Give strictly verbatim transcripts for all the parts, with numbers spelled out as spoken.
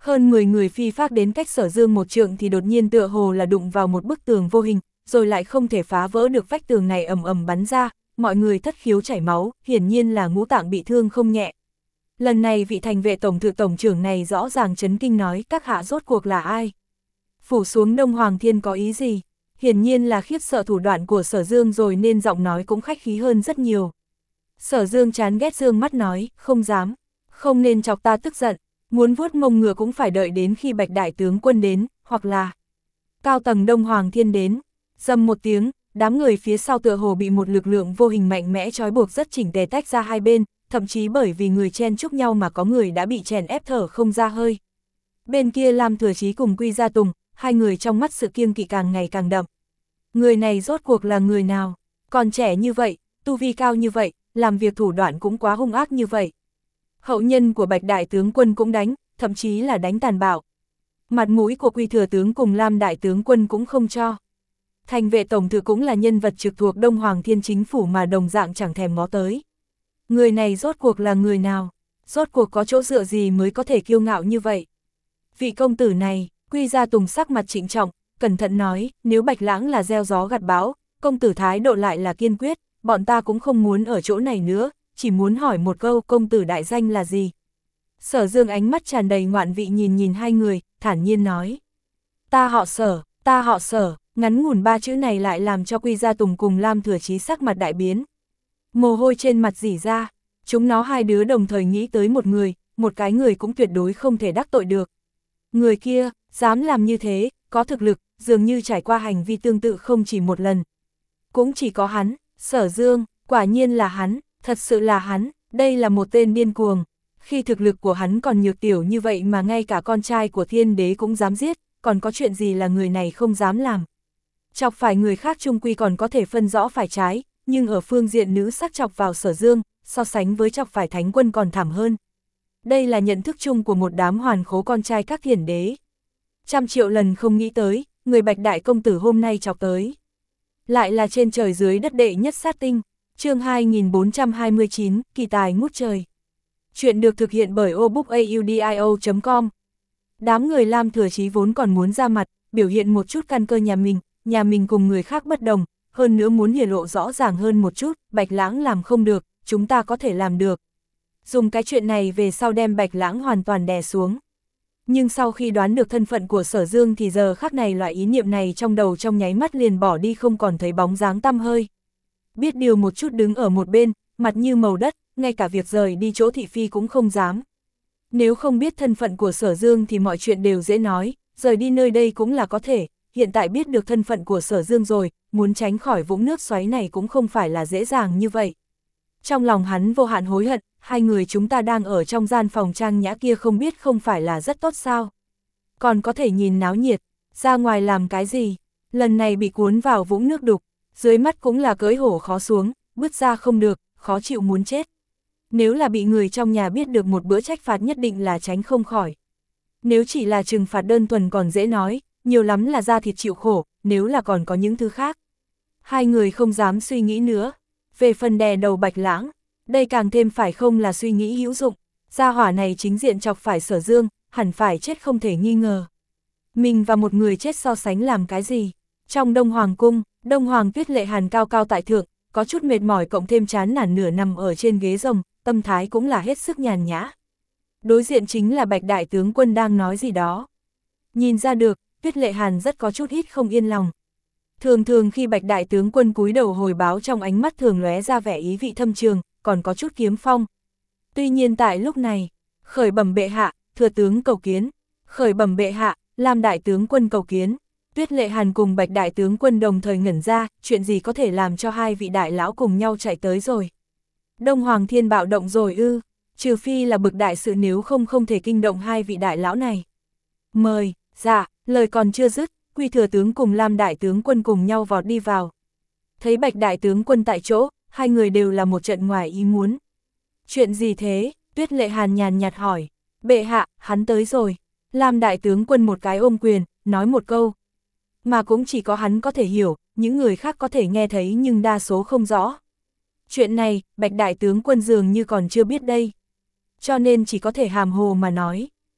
Hơn mười người phi phác đến cách Sở Dương một trượng thì đột nhiên tựa hồ là đụng vào một bức tường vô hình, rồi lại không thể phá vỡ được vách tường này ầm ầm bắn ra, mọi người thất khiếu chảy máu, hiển nhiên là ngũ tạng bị thương không nhẹ. Lần này vị thành vệ tổng thự tổng trưởng này rõ ràng chấn kinh nói các hạ rốt cuộc là ai? Phủ xuống Đông Hoàng Thiên có ý gì? Hiển nhiên là khiếp sợ thủ đoạn của Sở Dương rồi nên giọng nói cũng khách khí hơn rất nhiều. Sở Dương chán ghét dương mắt nói, không dám, không nên chọc ta tức giận, muốn vuốt mông ngựa cũng phải đợi đến khi Bạch đại tướng quân đến, hoặc là cao tầng Đông Hoàng Thiên đến. Dầm một tiếng, đám người phía sau tựa hồ bị một lực lượng vô hình mạnh mẽ trói buộc rất chỉnh tề tách ra hai bên, thậm chí bởi vì người chen chúc nhau mà có người đã bị chèn ép thở không ra hơi. Bên kia Lam Thừa Chí cùng Quy Gia Tùng, hai người trong mắt sự kiêng kỵ càng ngày càng đậm. Người này rốt cuộc là người nào? Còn trẻ như vậy, tu vi cao như vậy, làm việc thủ đoạn cũng quá hung ác như vậy. Hậu nhân của Bạch đại tướng quân cũng đánh, thậm chí là đánh tàn bạo. Mặt mũi của Quy thừa tướng cùng Lam đại tướng quân cũng không cho. Thành vệ tổng thự cũng là nhân vật trực thuộc Đông Hoàng Thiên chính phủ mà đồng dạng chẳng thèm ngó tới. Người này rốt cuộc là người nào? Rốt cuộc có chỗ dựa gì mới có thể kiêu ngạo như vậy? Vị công tử này, Quy Gia Tùng sắc mặt trịnh trọng, cẩn thận nói, nếu Bạch Lãng là gieo gió gặt bão, công tử thái độ lại là kiên quyết, bọn ta cũng không muốn ở chỗ này nữa, chỉ muốn hỏi một câu công tử đại danh là gì? Sở Dương ánh mắt tràn đầy ngoạn vị nhìn nhìn hai người, thản nhiên nói. Ta họ Sở, ta họ Sở, ngắn ngủn ba chữ này lại làm cho Quy Gia Tùng cùng Lam Thừa Chí sắc mặt đại biến. Mồ hôi trên mặt rỉ ra, chúng nó hai đứa đồng thời nghĩ tới một người, một cái người cũng tuyệt đối không thể đắc tội được. Người kia, dám làm như thế, có thực lực, dường như trải qua hành vi tương tự không chỉ một lần. Cũng chỉ có hắn, Sở Dương, quả nhiên là hắn, thật sự là hắn, đây là một tên điên cuồng. Khi thực lực của hắn còn nhược tiểu như vậy mà ngay cả con trai của thiên đế cũng dám giết, còn có chuyện gì là người này không dám làm. Chọc phải người khác chung quy còn có thể phân rõ phải trái, nhưng ở phương diện nữ sắc chọc vào Sở Dương, so sánh với chọc phải thánh quân còn thảm hơn. Đây là nhận thức chung của một đám hoàn khố con trai các thiên đế. Trăm triệu lần không nghĩ tới, người Bạch đại công tử hôm nay chọc tới. Lại là trên trời dưới đất đệ nhất sát tinh, chương hai nghìn bốn trăm hai mươi chín, kỳ tài ngút trời. Chuyện được thực hiện bởi obookaudio chấm com. Đám người Lam Thừa Chí vốn còn muốn ra mặt, biểu hiện một chút căn cơ nhà mình, nhà mình cùng người khác bất đồng, hơn nữa muốn hiển lộ rõ ràng hơn một chút, Bạch Lãng làm không được, chúng ta có thể làm được. Dùng cái chuyện này về sau đem Bạch Lãng hoàn toàn đè xuống. Nhưng sau khi đoán được thân phận của Sở Dương thì giờ khắc này loại ý niệm này trong đầu trong nháy mắt liền bỏ đi không còn thấy bóng dáng tăm hơi. Biết điều một chút đứng ở một bên, mặt như màu đất, ngay cả việc rời đi chỗ thị phi cũng không dám. Nếu không biết thân phận của Sở Dương thì mọi chuyện đều dễ nói, rời đi nơi đây cũng là có thể, hiện tại biết được thân phận của Sở Dương rồi, muốn tránh khỏi vũng nước xoáy này cũng không phải là dễ dàng như vậy. Trong lòng hắn vô hạn hối hận, hai người chúng ta đang ở trong gian phòng trang nhã kia không biết không phải là rất tốt sao. Còn có thể nhìn náo nhiệt, ra ngoài làm cái gì, lần này bị cuốn vào vũng nước đục, dưới mắt cũng là cưỡi hổ khó xuống, bước ra không được, khó chịu muốn chết. Nếu là bị người trong nhà biết được một bữa trách phạt nhất định là tránh không khỏi. Nếu chỉ là trừng phạt đơn thuần còn dễ nói, nhiều lắm là da thịt chịu khổ, nếu là còn có những thứ khác. Hai người không dám suy nghĩ nữa. Về phần đè đầu Bạch Lãng, đây càng thêm phải không là suy nghĩ hữu dụng. Gia hỏa này chính diện chọc phải Sở Dương, hẳn phải chết không thể nghi ngờ. Mình và một người chết so sánh làm cái gì? Trong Đông Hoàng cung, Đông Hoàng Tuyết Lệ Hàn cao cao tại thượng, có chút mệt mỏi cộng thêm chán nản nửa nằm ở trên ghế rồng, tâm thái cũng là hết sức nhàn nhã. Đối diện chính là Bạch đại tướng quân đang nói gì đó. Nhìn ra được, Tuyết Lệ Hàn rất có chút ít không yên lòng. Thường thường khi Bạch đại tướng quân cúi đầu hồi báo trong ánh mắt thường lóe ra vẻ ý vị thâm trường, còn có chút kiếm phong. Tuy nhiên tại lúc này, khởi bẩm bệ hạ, thừa tướng cầu kiến, khởi bẩm bệ hạ, Lam đại tướng quân cầu kiến. Tuyết Lệ Hàn cùng Bạch đại tướng quân đồng thời ngẩn ra, chuyện gì có thể làm cho hai vị đại lão cùng nhau chạy tới rồi. Đông Hoàng Thiên bạo động rồi ư, trừ phi là bực đại sự nếu không không thể kinh động hai vị đại lão này. Mời, dạ, lời còn chưa dứt, Quy thừa tướng cùng Lam đại tướng quân cùng nhau vọt đi vào. Thấy Bạch đại tướng quân tại chỗ, hai người đều là một trận ngoài ý muốn. Chuyện gì thế? Tuyết Lệ Hàn nhàn nhạt hỏi. Bệ hạ, hắn tới rồi. Lam đại tướng quân một cái ôm quyền, nói một câu. Mà cũng chỉ có hắn có thể hiểu, những người khác có thể nghe thấy nhưng đa số không rõ. Chuyện này, Bạch đại tướng quân dường như còn chưa biết đây. Cho nên chỉ có thể hàm hồ mà nói.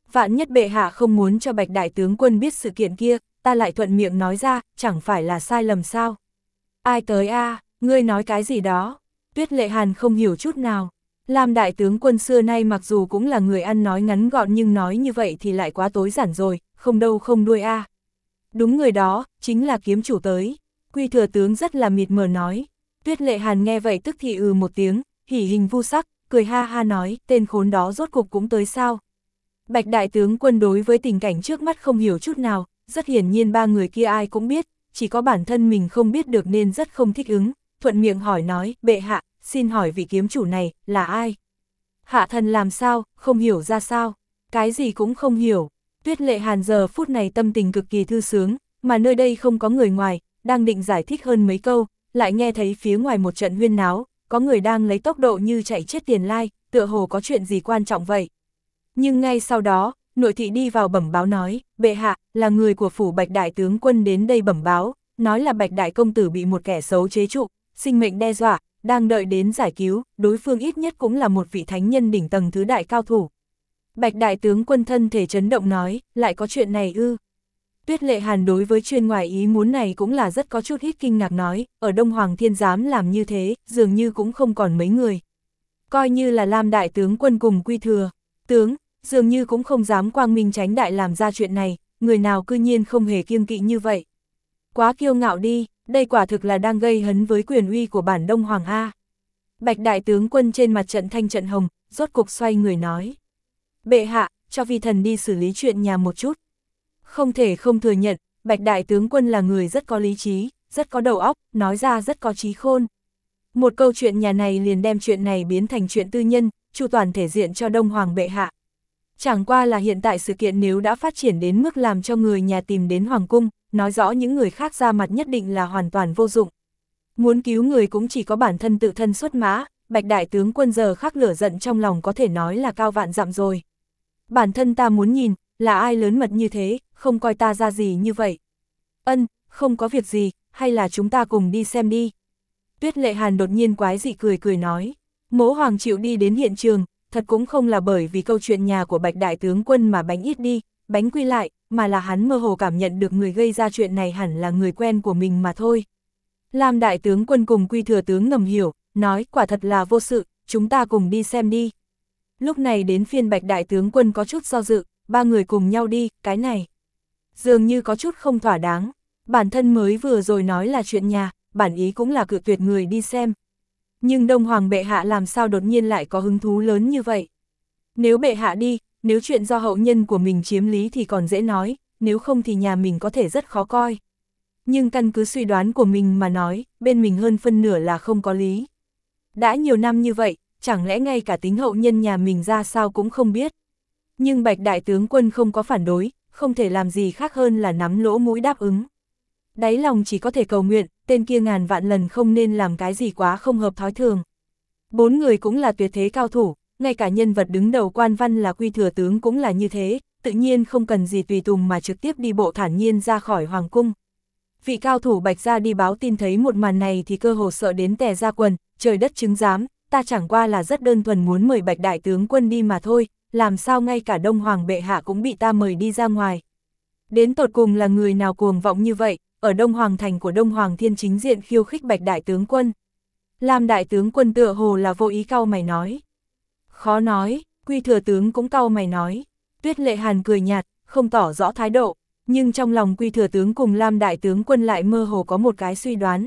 Vạn nhất bệ hạ không muốn cho Bạch đại tướng quân biết sự kiện kia, ta lại thuận miệng nói ra, chẳng phải là sai lầm sao? Ai tới a, à, ngươi nói cái gì đó? Tuyết Lệ Hàn không hiểu chút nào. Lam đại tướng quân xưa nay mặc dù cũng là người ăn nói ngắn gọn nhưng nói như vậy thì lại quá tối giản rồi, không đâu không đuôi a. À. Đúng người đó, chính là kiếm chủ tới. Quy thừa tướng rất là mịt mờ nói. Tuyết Lệ Hàn nghe vậy tức thì ừ một tiếng, hỉ hình vu sắc, cười ha ha nói, tên khốn đó rốt cục cũng tới sao? Bạch đại tướng quân đối với tình cảnh trước mắt không hiểu chút nào, rất hiển nhiên ba người kia ai cũng biết, chỉ có bản thân mình không biết được nên rất không thích ứng, thuận miệng hỏi nói, bệ hạ, xin hỏi vị kiếm chủ này, là ai? Hạ thần làm sao, không hiểu ra sao, cái gì cũng không hiểu. Tuyết Lệ Hàn giờ phút này tâm tình cực kỳ thư sướng, mà nơi đây không có người ngoài, đang định giải thích hơn mấy câu, lại nghe thấy phía ngoài một trận huyên náo, có người đang lấy tốc độ như chạy chết tiền lai, tựa hồ có chuyện gì quan trọng vậy. Nhưng ngay sau đó, nội thị đi vào bẩm báo nói, bệ hạ, là người của phủ Bạch đại tướng quân đến đây bẩm báo, nói là Bạch đại công tử bị một kẻ xấu chế trụ, sinh mệnh đe dọa, đang đợi đến giải cứu, đối phương ít nhất cũng là một vị thánh nhân đỉnh tầng thứ đại cao thủ. Bạch đại tướng quân thân thể chấn động nói, lại có chuyện này ư? Tuyết Lệ Hàn đối với chuyện ngoài ý muốn này cũng là rất có chút ít kinh ngạc nói, ở Đông Hoàng Thiên dám làm như thế, dường như cũng không còn mấy người. Coi như là Lam đại tướng quân cùng Quy thừa tướng, dường như cũng không dám quang minh tránh đại làm ra chuyện này, người nào cư nhiên không hề kiêng kỵ như vậy. Quá kiêu ngạo đi, đây quả thực là đang gây hấn với quyền uy của bản Đông Hoàng A. Bạch đại tướng quân trên mặt trận thanh trận hồng, rốt cục xoay người nói. Bệ hạ, cho vi thần đi xử lý chuyện nhà một chút. Không thể không thừa nhận, Bạch đại tướng quân là người rất có lý trí, rất có đầu óc, nói ra rất có trí khôn. Một câu chuyện nhà này liền đem chuyện này biến thành chuyện tư nhân, chu toàn thể diện cho Đông Hoàng bệ hạ. Chẳng qua là hiện tại sự kiện nếu đã phát triển đến mức làm cho người nhà tìm đến Hoàng cung, nói rõ những người khác ra mặt nhất định là hoàn toàn vô dụng. Muốn cứu người cũng chỉ có bản thân tự thân xuất mã, Bạch đại tướng quân giờ khắc lửa giận trong lòng có thể nói là cao vạn dặm rồi. Bản thân ta muốn nhìn, là ai lớn mật như thế, không coi ta ra gì như vậy. Ân, không có việc gì, hay là chúng ta cùng đi xem đi. Tuyết Lệ Hàn đột nhiên quái dị cười cười nói. Mỗ Hoàng chịu đi đến hiện trường, thật cũng không là bởi vì câu chuyện nhà của Bạch đại tướng quân mà bánh ít đi, bánh quy lại, mà là hắn mơ hồ cảm nhận được người gây ra chuyện này hẳn là người quen của mình mà thôi. Lam đại tướng quân cùng Quy thừa tướng ngầm hiểu, nói quả thật là vô sự, chúng ta cùng đi xem đi. Lúc này đến phiên Bạch đại tướng quân có chút do dự, ba người cùng nhau đi, cái này dường như có chút không thỏa đáng, bản thân mới vừa rồi nói là chuyện nhà, bản ý cũng là cự tuyệt người đi xem. Nhưng Đông Hoàng bệ hạ làm sao đột nhiên lại có hứng thú lớn như vậy? Nếu bệ hạ đi, nếu chuyện do hậu nhân của mình chiếm lý thì còn dễ nói, nếu không thì nhà mình có thể rất khó coi. Nhưng căn cứ suy đoán của mình mà nói, bên mình hơn phân nửa là không có lý. Đã nhiều năm như vậy, chẳng lẽ ngay cả tính hậu nhân nhà mình ra sao cũng không biết. Nhưng Bạch đại tướng quân không có phản đối, không thể làm gì khác hơn là nắm lỗ mũi đáp ứng. Đáy lòng chỉ có thể cầu nguyện, tên kia ngàn vạn lần không nên làm cái gì quá không hợp thói thường. Bốn người cũng là tuyệt thế cao thủ, ngay cả nhân vật đứng đầu Quan Văn là Quy thừa tướng cũng là như thế, tự nhiên không cần gì tùy tùng mà trực tiếp đi bộ thản nhiên ra khỏi hoàng cung. Vị cao thủ Bạch gia đi báo tin thấy một màn này thì cơ hồ sợ đến tè ra quần, trời đất chứng giám, ta chẳng qua là rất đơn thuần muốn mời Bạch đại tướng quân đi mà thôi, làm sao ngay cả Đông Hoàng bệ hạ cũng bị ta mời đi ra ngoài. Đến tột cùng là người nào cuồng vọng như vậy, ở Đông Hoàng thành của Đông Hoàng Thiên chính diện khiêu khích Bạch đại tướng quân. Lam đại tướng quân tựa hồ là vô ý cau mày nói. Khó nói, Quy thừa tướng cũng cau mày nói. Tuyết Lệ Hàn cười nhạt, không tỏ rõ thái độ, nhưng trong lòng Quy thừa tướng cùng Lam đại tướng quân lại mơ hồ có một cái suy đoán.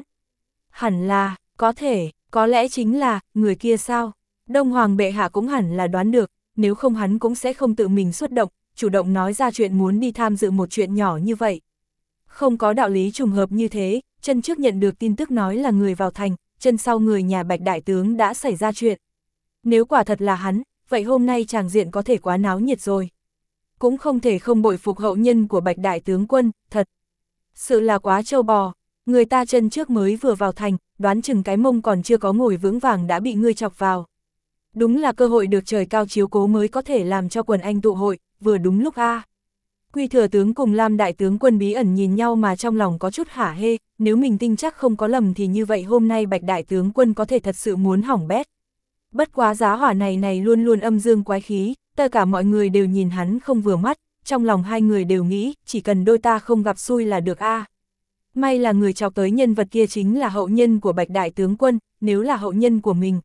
Hẳn là, có thể, có lẽ chính là, người kia sao? Đông Hoàng bệ hạ cũng hẳn là đoán được, nếu không hắn cũng sẽ không tự mình xuất động, chủ động nói ra chuyện muốn đi tham dự một chuyện nhỏ như vậy. Không có đạo lý trùng hợp như thế, chân trước nhận được tin tức nói là người vào thành, chân sau người nhà Bạch đại tướng đã xảy ra chuyện. Nếu quả thật là hắn, vậy hôm nay tràng diện có thể quá náo nhiệt rồi. Cũng không thể không bội phục hậu nhân của Bạch đại tướng quân, thật. Sự là quá trâu bò, người ta chân trước mới vừa vào thành, đoán chừng cái mông còn chưa có ngồi vững vàng đã bị ngươi chọc vào. Đúng là cơ hội được trời cao chiếu cố mới có thể làm cho quần anh tụ hội, vừa đúng lúc a. Quy thừa tướng cùng Lam đại tướng quân bí ẩn nhìn nhau mà trong lòng có chút hả hê, nếu mình tin chắc không có lầm thì như vậy hôm nay Bạch đại tướng quân có thể thật sự muốn hỏng bét. Bất quá giá hỏa này này luôn luôn âm dương quái khí, Tất cả mọi người đều nhìn hắn không vừa mắt, trong lòng hai người đều nghĩ, chỉ cần đôi ta không gặp xui là được a. May là người chọc tới nhân vật kia chính là hậu nhân của Bạch Đại Tướng Quân, nếu là hậu nhân của mình.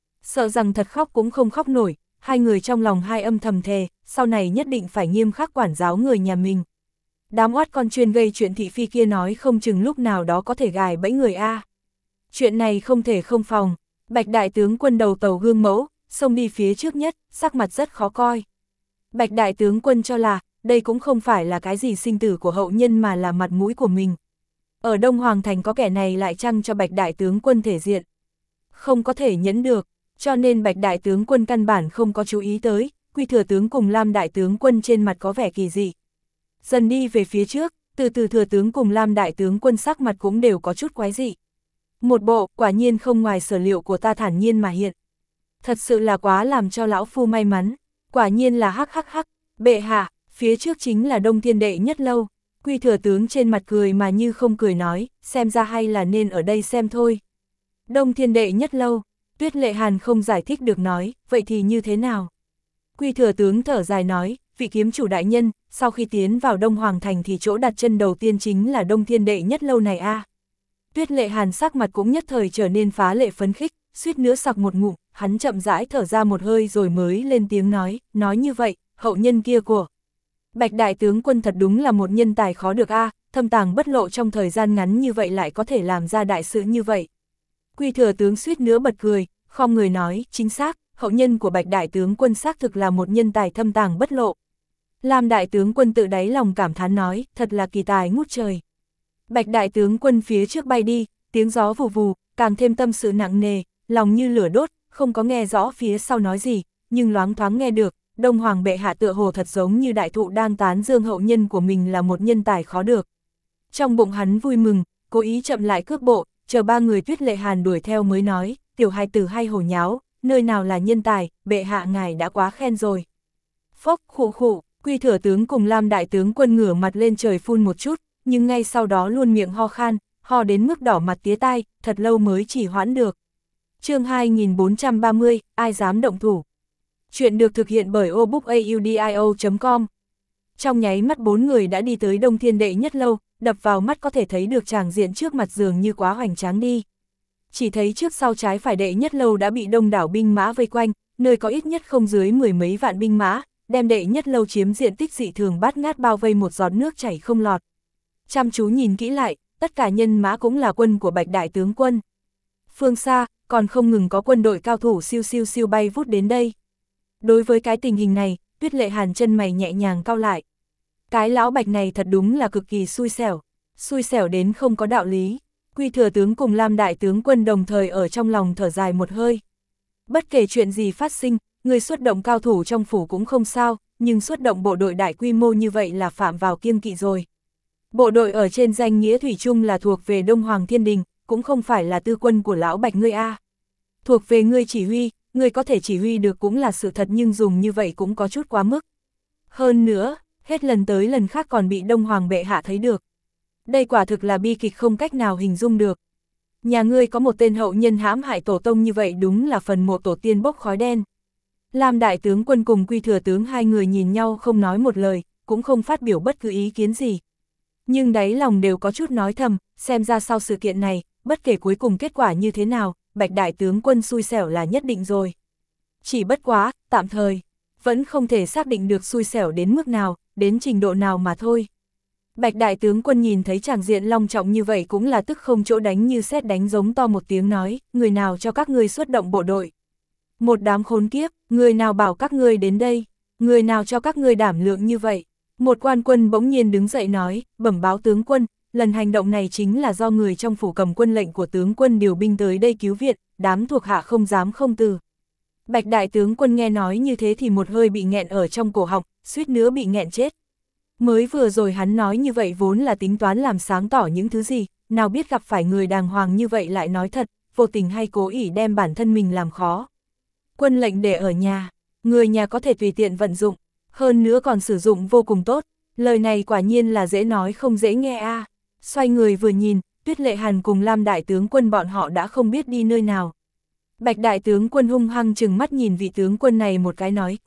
Sợ rằng thật khóc cũng không khóc nổi, hai người trong lòng hai âm thầm thề, sau này nhất định phải nghiêm khắc quản giáo người nhà mình. Đám oát con chuyên gây chuyện thị phi kia nói không chừng lúc nào đó có thể gài bẫy người a. Chuyện này không thể không phòng, Bạch Đại Tướng Quân đầu tàu gương mẫu, xông đi phía trước nhất, sắc mặt rất khó coi. Bạch Đại Tướng Quân cho là, đây cũng không phải là cái gì sinh tử của hậu nhân mà là mặt mũi của mình. Ở Đông Hoàng Thành có kẻ này lại trăng cho Bạch Đại Tướng Quân thể diện. Không có thể nhẫn được, cho nên Bạch Đại Tướng Quân căn bản không có chú ý tới, Quy Thừa Tướng cùng Lam Đại Tướng Quân trên mặt có vẻ kỳ dị. Dần đi về phía trước, từ từ Thừa Tướng cùng Lam Đại Tướng Quân sắc mặt cũng đều có chút quái dị. Một bộ, quả nhiên không ngoài sở liệu của ta thản nhiên mà hiện. Thật sự là quá làm cho lão phu may mắn, quả nhiên là hắc hắc hắc, bệ hạ, phía trước chính là Đông Thiên Đệ Nhất Lâu. Quy Thừa Tướng trên mặt cười mà như không cười nói, xem ra hay là nên ở đây xem thôi. Đông Thiên Đệ Nhất Lâu, Tuyết Lệ Hàn không giải thích được nói, vậy thì như thế nào? Quy Thừa Tướng thở dài nói, vị kiếm chủ đại nhân, sau khi tiến vào Đông Hoàng Thành thì chỗ đặt chân đầu tiên chính là Đông Thiên Đệ Nhất Lâu này a. Tuyết Lệ Hàn sắc mặt cũng nhất thời trở nên phá lệ phấn khích, suýt nữa sặc một ngụm, hắn chậm rãi thở ra một hơi rồi mới lên tiếng nói, nói như vậy, hậu nhân kia của Bạch Đại Tướng Quân thật đúng là một nhân tài khó được a, thâm tàng bất lộ trong thời gian ngắn như vậy lại có thể làm ra đại sự như vậy. Quy Thừa Tướng suýt nữa bật cười, khom người nói, chính xác, hậu nhân của Bạch Đại Tướng Quân xác thực là một nhân tài thâm tàng bất lộ. Lam Đại Tướng Quân tự đáy lòng cảm thán nói, thật là kỳ tài ngút trời. Bạch Đại Tướng Quân phía trước bay đi, tiếng gió vù vù, càng thêm tâm sự nặng nề, lòng như lửa đốt, không có nghe rõ phía sau nói gì, nhưng loáng thoáng nghe được, Đông Hoàng bệ hạ tựa hồ thật giống như đại thụ đang tán dương hậu nhân của mình là một nhân tài khó được. Trong bụng hắn vui mừng, cố ý chậm lại cước bộ, chờ ba người Tuyết Lệ Hàn đuổi theo mới nói, tiểu hài tử hay hồ nháo, nơi nào là nhân tài, bệ hạ ngài đã quá khen rồi. Phốc khụ khụ, Quy Thừa Tướng cùng Lam Đại Tướng Quân ngửa mặt lên trời phun một chút, nhưng ngay sau đó luôn miệng ho khan, ho đến mức đỏ mặt tía tai, thật lâu mới chỉ hoãn được. Chương hai nghìn bốn trăm ba mươi, ai dám động thủ. Chuyện được thực hiện bởi obookaudio chấm com. Trong nháy mắt bốn người đã đi tới Đông Thiên Đệ Nhất Lâu, đập vào mắt có thể thấy được tràng diện trước mặt dường như quá hoành tráng đi. Chỉ thấy trước sau trái phải Đệ Nhất Lâu đã bị đông đảo binh mã vây quanh, nơi có ít nhất không dưới mười mấy vạn binh mã, đem Đệ Nhất Lâu chiếm diện tích dị thường bát ngát bao vây một giọt nước chảy không lọt. Chăm chú nhìn kỹ lại, tất cả nhân mã cũng là quân của Bạch Đại Tướng Quân. Phương xa, còn không ngừng có quân đội cao thủ siêu siêu siêu bay vút đến đây. Đối với cái tình hình này, Tuyết Lệ Hàn chân mày nhẹ nhàng cau lại. Cái lão Bạch này thật đúng là cực kỳ xui xẻo, xui xẻo đến không có đạo lý. Quy Thừa Tướng cùng Lam Đại Tướng Quân đồng thời ở trong lòng thở dài một hơi. Bất kể chuyện gì phát sinh, người xuất động cao thủ trong phủ cũng không sao, nhưng xuất động bộ đội đại quy mô như vậy là phạm vào kiêng kỵ rồi. Bộ đội ở trên danh nghĩa thủy chung là thuộc về Đông Hoàng Thiên Đình, cũng không phải là tư quân của lão Bạch ngươi a. Thuộc về ngươi chỉ huy, ngươi có thể chỉ huy được cũng là sự thật nhưng dùng như vậy cũng có chút quá mức. Hơn nữa, hết lần tới lần khác còn bị Đông Hoàng bệ hạ thấy được. Đây quả thực là bi kịch không cách nào hình dung được. Nhà ngươi có một tên hậu nhân hãm hại tổ tông như vậy đúng là phần mộ tổ tiên bốc khói đen. Lam Đại Tướng Quân cùng Quy Thừa Tướng hai người nhìn nhau không nói một lời, cũng không phát biểu bất cứ ý kiến gì. Nhưng đáy lòng đều có chút nói thầm, xem ra sau sự kiện này, bất kể cuối cùng kết quả như thế nào, Bạch Đại Tướng Quân xui xẻo là nhất định rồi. Chỉ bất quá, tạm thời, vẫn không thể xác định được xui xẻo đến mức nào, đến trình độ nào mà thôi. Bạch Đại Tướng Quân nhìn thấy tràng diện long trọng như vậy cũng là tức không chỗ đánh như sét đánh giống to một tiếng nói, người nào cho các ngươi xuất động bộ đội. Một đám khốn kiếp, người nào bảo các ngươi đến đây, người nào cho các ngươi đảm lượng như vậy. Một quan quân bỗng nhiên đứng dậy nói, bẩm báo tướng quân, lần hành động này chính là do người trong phủ cầm quân lệnh của tướng quân điều binh tới đây cứu viện, đám thuộc hạ không dám không từ. Bạch Đại Tướng Quân nghe nói như thế thì một hơi bị nghẹn ở trong cổ họng, suýt nữa bị nghẹn chết. Mới vừa rồi hắn nói như vậy vốn là tính toán làm sáng tỏ những thứ gì, nào biết gặp phải người đàng hoàng như vậy lại nói thật, vô tình hay cố ý đem bản thân mình làm khó. Quân lệnh để ở nhà, người nhà có thể tùy tiện vận dụng, hơn nữa còn sử dụng vô cùng tốt, lời này quả nhiên là dễ nói không dễ nghe a. À. Xoay người vừa nhìn, Tuyết Lệ Hàn cùng Lam Đại Tướng Quân bọn họ đã không biết đi nơi nào. Bạch Đại Tướng Quân hung hăng chừng mắt nhìn vị tướng quân này một cái nói, ngươi,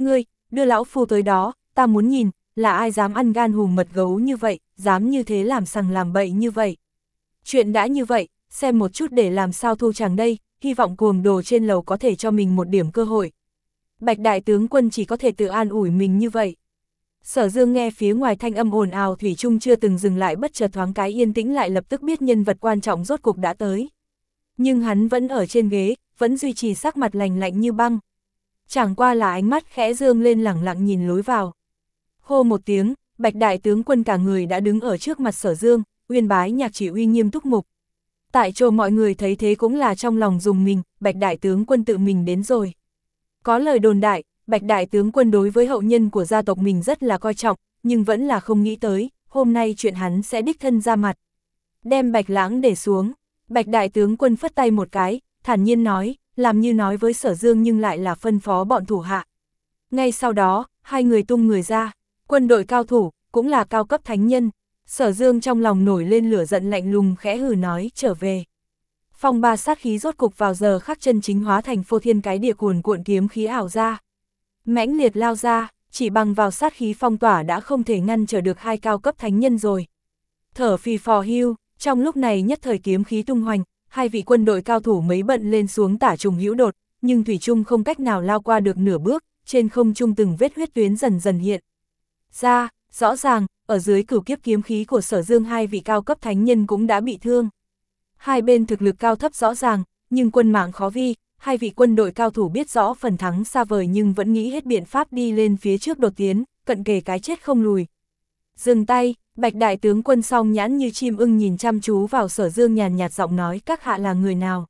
đưa lão phu tới đó, ta muốn nhìn, là ai dám ăn gan hùm mật gấu như vậy, dám như thế làm sằng làm bậy như vậy. Chuyện đã như vậy, xem một chút để làm sao thu chàng đây, hy vọng cuồng đồ trên lầu có thể cho mình một điểm cơ hội. Bạch đại tướng quân chỉ có thể tự an ủi mình như vậy. Sở Dương nghe phía ngoài thanh âm ồn ào thủy chung chưa từng dừng lại, bất chợt thoáng cái yên tĩnh lại, lập tức biết nhân vật quan trọng rốt cục đã tới. Nhưng hắn vẫn ở trên ghế, vẫn duy trì sắc mặt lành lạnh như băng. Chẳng qua là ánh mắt khẽ dương lên lẳng lặng nhìn lối vào. Hô một tiếng, Bạch đại tướng quân cả người đã đứng ở trước mặt Sở Dương, uyên bái nhạc chỉ uy nghiêm túc mục. Tại chỗ mọi người thấy thế cũng là trong lòng rùng mình, Bạch đại tướng quân tự mình đến rồi. Có lời đồn đại, Bạch đại tướng quân đối với hậu nhân của gia tộc mình rất là coi trọng, nhưng vẫn là không nghĩ tới, hôm nay chuyện hắn sẽ đích thân ra mặt. Đem Bạch Lãng để xuống, Bạch đại tướng quân phất tay một cái, thản nhiên nói, làm như nói với Sở Dương nhưng lại là phân phó bọn thủ hạ. Ngay sau đó, hai người tung người ra, quân đội cao thủ, cũng là cao cấp thánh nhân. Sở Dương trong lòng nổi lên lửa giận lạnh lùng khẽ hừ nói, trở về. Phong ba sát khí rốt cục vào giờ khắc chân chính hóa thành phô thiên cái địa cuồn cuộn kiếm khí ảo ra. Mãnh liệt lao ra, chỉ bằng vào sát khí phong tỏa đã không thể ngăn trở được hai cao cấp thánh nhân rồi. Thở phì phò hưu, trong lúc này nhất thời kiếm khí tung hoành, hai vị quân đội cao thủ mấy bận lên xuống tả trùng hữu đột, nhưng thủy chung không cách nào lao qua được nửa bước, trên không trung từng vết huyết tuyến dần dần hiện ra, rõ ràng, ở dưới cửu kiếp kiếm khí của Sở Dương hai vị cao cấp thánh nhân cũng đã bị thương. Hai bên thực lực cao thấp rõ ràng, nhưng quân mạng khó vi, hai vị quân đội cao thủ biết rõ phần thắng xa vời nhưng vẫn nghĩ hết biện pháp đi lên phía trước đột tiến, cận kề cái chết không lùi. Dừng tay, Bạch đại tướng quân song nhãn như chim ưng nhìn chăm chú vào Sở Dương, nhàn nhạt giọng nói, các hạ là người nào?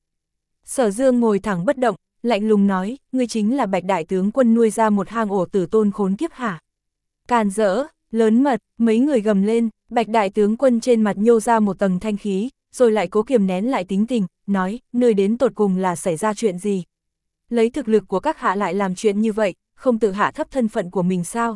Sở Dương ngồi thẳng bất động, lạnh lùng nói, ngươi chính là Bạch đại tướng quân nuôi ra một hang ổ tử tôn khốn kiếp hả? Càn rỡ, lớn mật, mấy người gầm lên, Bạch đại tướng quân trên mặt nhô ra một tầng thanh khí, rồi lại cố kiềm nén lại tính tình, nói, nơi đến tột cùng là xảy ra chuyện gì? Lấy thực lực của các hạ lại làm chuyện như vậy, không tự hạ thấp thân phận của mình sao?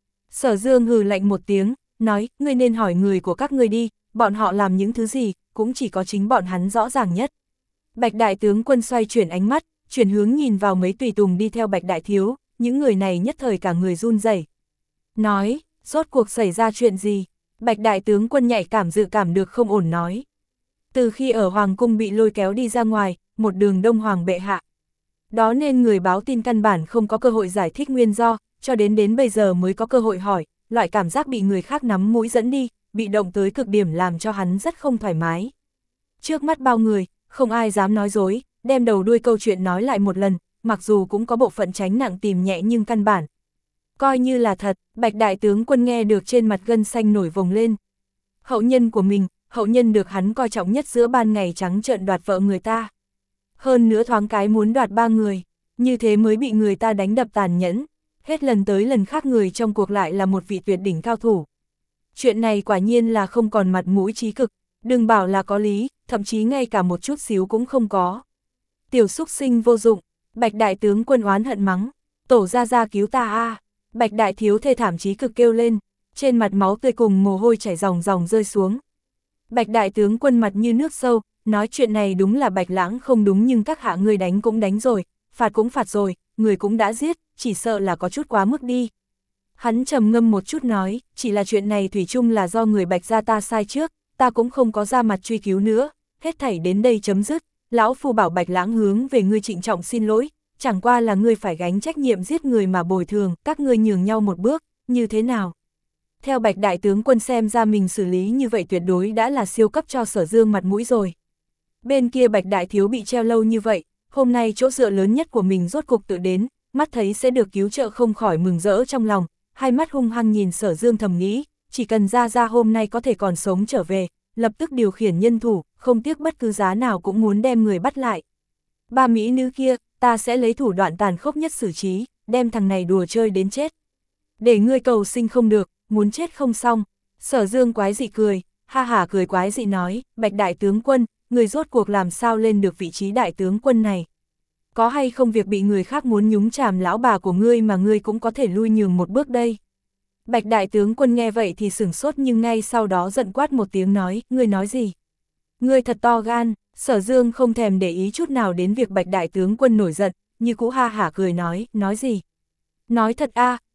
Sở Dương hừ lạnh một tiếng, nói, ngươi nên hỏi người của các ngươi đi, bọn họ làm những thứ gì, cũng chỉ có chính bọn hắn rõ ràng nhất. Bạch đại tướng quân xoay chuyển ánh mắt, chuyển hướng nhìn vào mấy tùy tùng đi theo Bạch đại thiếu, những người này nhất thời cả người run rẩy. Nói, rốt cuộc xảy ra chuyện gì? Bạch đại tướng quân nhạy cảm dự cảm được không ổn nói. Từ khi ở Hoàng cung bị lôi kéo đi ra ngoài, một đường Đông Hoàng bệ hạ. Đó nên người báo tin căn bản không có cơ hội giải thích nguyên do, cho đến đến bây giờ mới có cơ hội hỏi, loại cảm giác bị người khác nắm mũi dẫn đi, bị động tới cực điểm làm cho hắn rất không thoải mái. Trước mắt bao người, không ai dám nói dối, đem đầu đuôi câu chuyện nói lại một lần, mặc dù cũng có bộ phận tránh nặng tìm nhẹ nhưng căn bản. Coi như là thật, Bạch đại tướng quân nghe được trên mặt gân xanh nổi vồng lên. Hậu nhân của mình, hậu nhân được hắn coi trọng nhất giữa ban ngày trắng trợn đoạt vợ người ta. Hơn nữa thoáng cái muốn đoạt ba người, như thế mới bị người ta đánh đập tàn nhẫn. Hết lần tới lần khác người trong cuộc lại là một vị tuyệt đỉnh cao thủ. Chuyện này quả nhiên là không còn mặt mũi trí cực, đừng bảo là có lý, thậm chí ngay cả một chút xíu cũng không có. Tiểu xúc sinh vô dụng, Bạch đại tướng quân oán hận mắng, tổ ra ra cứu ta a. Bạch đại thiếu thê thảm chí cực kêu lên, trên mặt máu tươi cùng mồ hôi chảy ròng ròng rơi xuống. Bạch đại tướng quân mặt như nước sâu, nói chuyện này đúng là Bạch Lãng không đúng nhưng các hạ người đánh cũng đánh rồi, phạt cũng phạt rồi, người cũng đã giết, chỉ sợ là có chút quá mức đi. Hắn trầm ngâm một chút nói, chỉ là chuyện này thủy chung là do người Bạch gia ta sai trước, ta cũng không có ra mặt truy cứu nữa, hết thảy đến đây chấm dứt, lão phu bảo Bạch Lãng hướng về ngươi trịnh trọng xin lỗi, chẳng qua là ngươi phải gánh trách nhiệm giết người mà bồi thường, các ngươi nhường nhau một bước, như thế nào? Theo Bạch đại tướng quân xem ra mình xử lý như vậy tuyệt đối đã là siêu cấp cho Sở Dương mặt mũi rồi. Bên kia Bạch đại thiếu bị treo lâu như vậy, hôm nay chỗ dựa lớn nhất của mình rốt cục tự đến, mắt thấy sẽ được cứu trợ không khỏi mừng rỡ trong lòng, hai mắt hung hăng nhìn Sở Dương thầm nghĩ, chỉ cần ra ra hôm nay có thể còn sống trở về, lập tức điều khiển nhân thủ, không tiếc bất cứ giá nào cũng muốn đem người bắt lại. Ba mỹ nữ kia, ta sẽ lấy thủ đoạn tàn khốc nhất xử trí, đem thằng này đùa chơi đến chết. Để ngươi cầu sinh không được, muốn chết không xong. Sở Dương quái dị cười, ha hả cười quái dị nói, Bạch đại tướng quân, người rốt cuộc làm sao lên được vị trí đại tướng quân này. Có hay không việc bị người khác muốn nhúng chàm lão bà của ngươi mà ngươi cũng có thể lui nhường một bước đây. Bạch đại tướng quân nghe vậy thì sửng sốt nhưng ngay sau đó giận quát một tiếng nói, ngươi nói gì? Ngươi thật to gan. Sở Dương không thèm để ý chút nào đến việc Bạch đại tướng quân nổi giận, như cũ ha hả cười nói, nói gì? Nói thật a,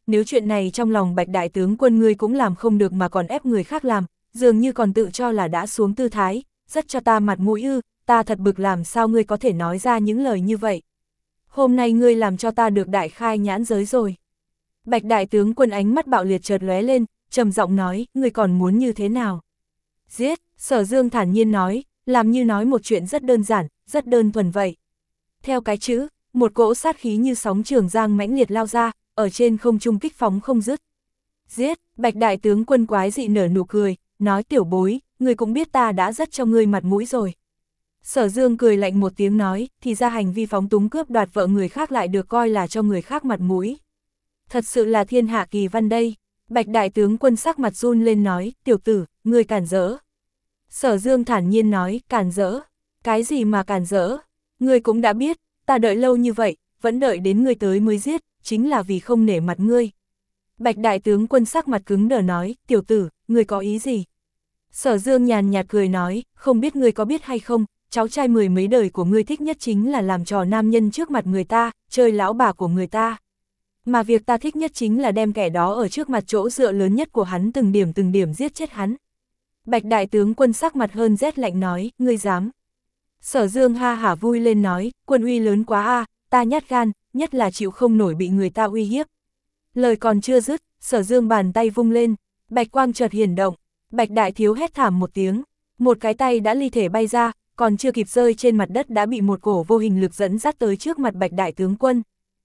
nếu chuyện này trong lòng Bạch đại tướng quân ngươi cũng làm không được mà còn ép người khác làm, dường như còn tự cho là đã xuống tư thái, rất cho ta mặt mũi ư, ta thật bực làm sao ngươi có thể nói ra những lời như vậy. Hôm nay ngươi làm cho ta được đại khai nhãn giới rồi. Bạch đại tướng quân ánh mắt bạo liệt chợt lóe lên, trầm giọng nói, ngươi còn muốn như thế nào? Giết, Sở Dương thản nhiên nói, làm như nói một chuyện rất đơn giản, rất đơn thuần vậy. Theo cái chữ, một cỗ sát khí như sóng trường giang mãnh liệt lao ra, ở trên không trung kích phóng không dứt. Giết, Bạch đại tướng quân quái dị nở nụ cười, nói tiểu bối, ngươi cũng biết ta đã rất cho ngươi mặt mũi rồi. Sở Dương cười lạnh một tiếng nói, thì ra hành vi phóng túng cướp đoạt vợ người khác lại được coi là cho người khác mặt mũi. Thật sự là thiên hạ kỳ văn đây. Bạch đại tướng quân sắc mặt run lên nói, tiểu tử, ngươi cản rỡ. Sở Dương thản nhiên nói, cản rỡ. Cái gì mà cản rỡ? Ngươi cũng đã biết, ta đợi lâu như vậy, vẫn đợi đến ngươi tới mới giết, chính là vì không nể mặt ngươi. Bạch đại tướng quân sắc mặt cứng đờ nói, tiểu tử, ngươi có ý gì? Sở Dương nhàn nhạt cười nói, không biết ngươi có biết hay không, cháu trai mười mấy đời của ngươi thích nhất chính là làm trò nam nhân trước mặt người ta, chơi lão bà của người ta. Mà việc ta thích nhất chính là đem kẻ đó ở trước mặt chỗ dựa lớn nhất của hắn từng điểm từng điểm giết chết hắn. Bạch đại tướng quân sắc mặt hơn rét lạnh nói, ngươi dám. Sở Dương ha hả vui lên nói, quân uy lớn quá a, ta nhát gan, nhất là chịu không nổi bị người ta uy hiếp. Lời còn chưa dứt, Sở Dương bàn tay vung lên, bạch quang chợt hiển động, Bạch đại thiếu hét thảm một tiếng, một cái tay đã ly thể bay ra, còn chưa kịp rơi trên mặt đất đã bị một cổ vô hình lực dẫn dắt tới trước mặt Bạch đại tướng quân.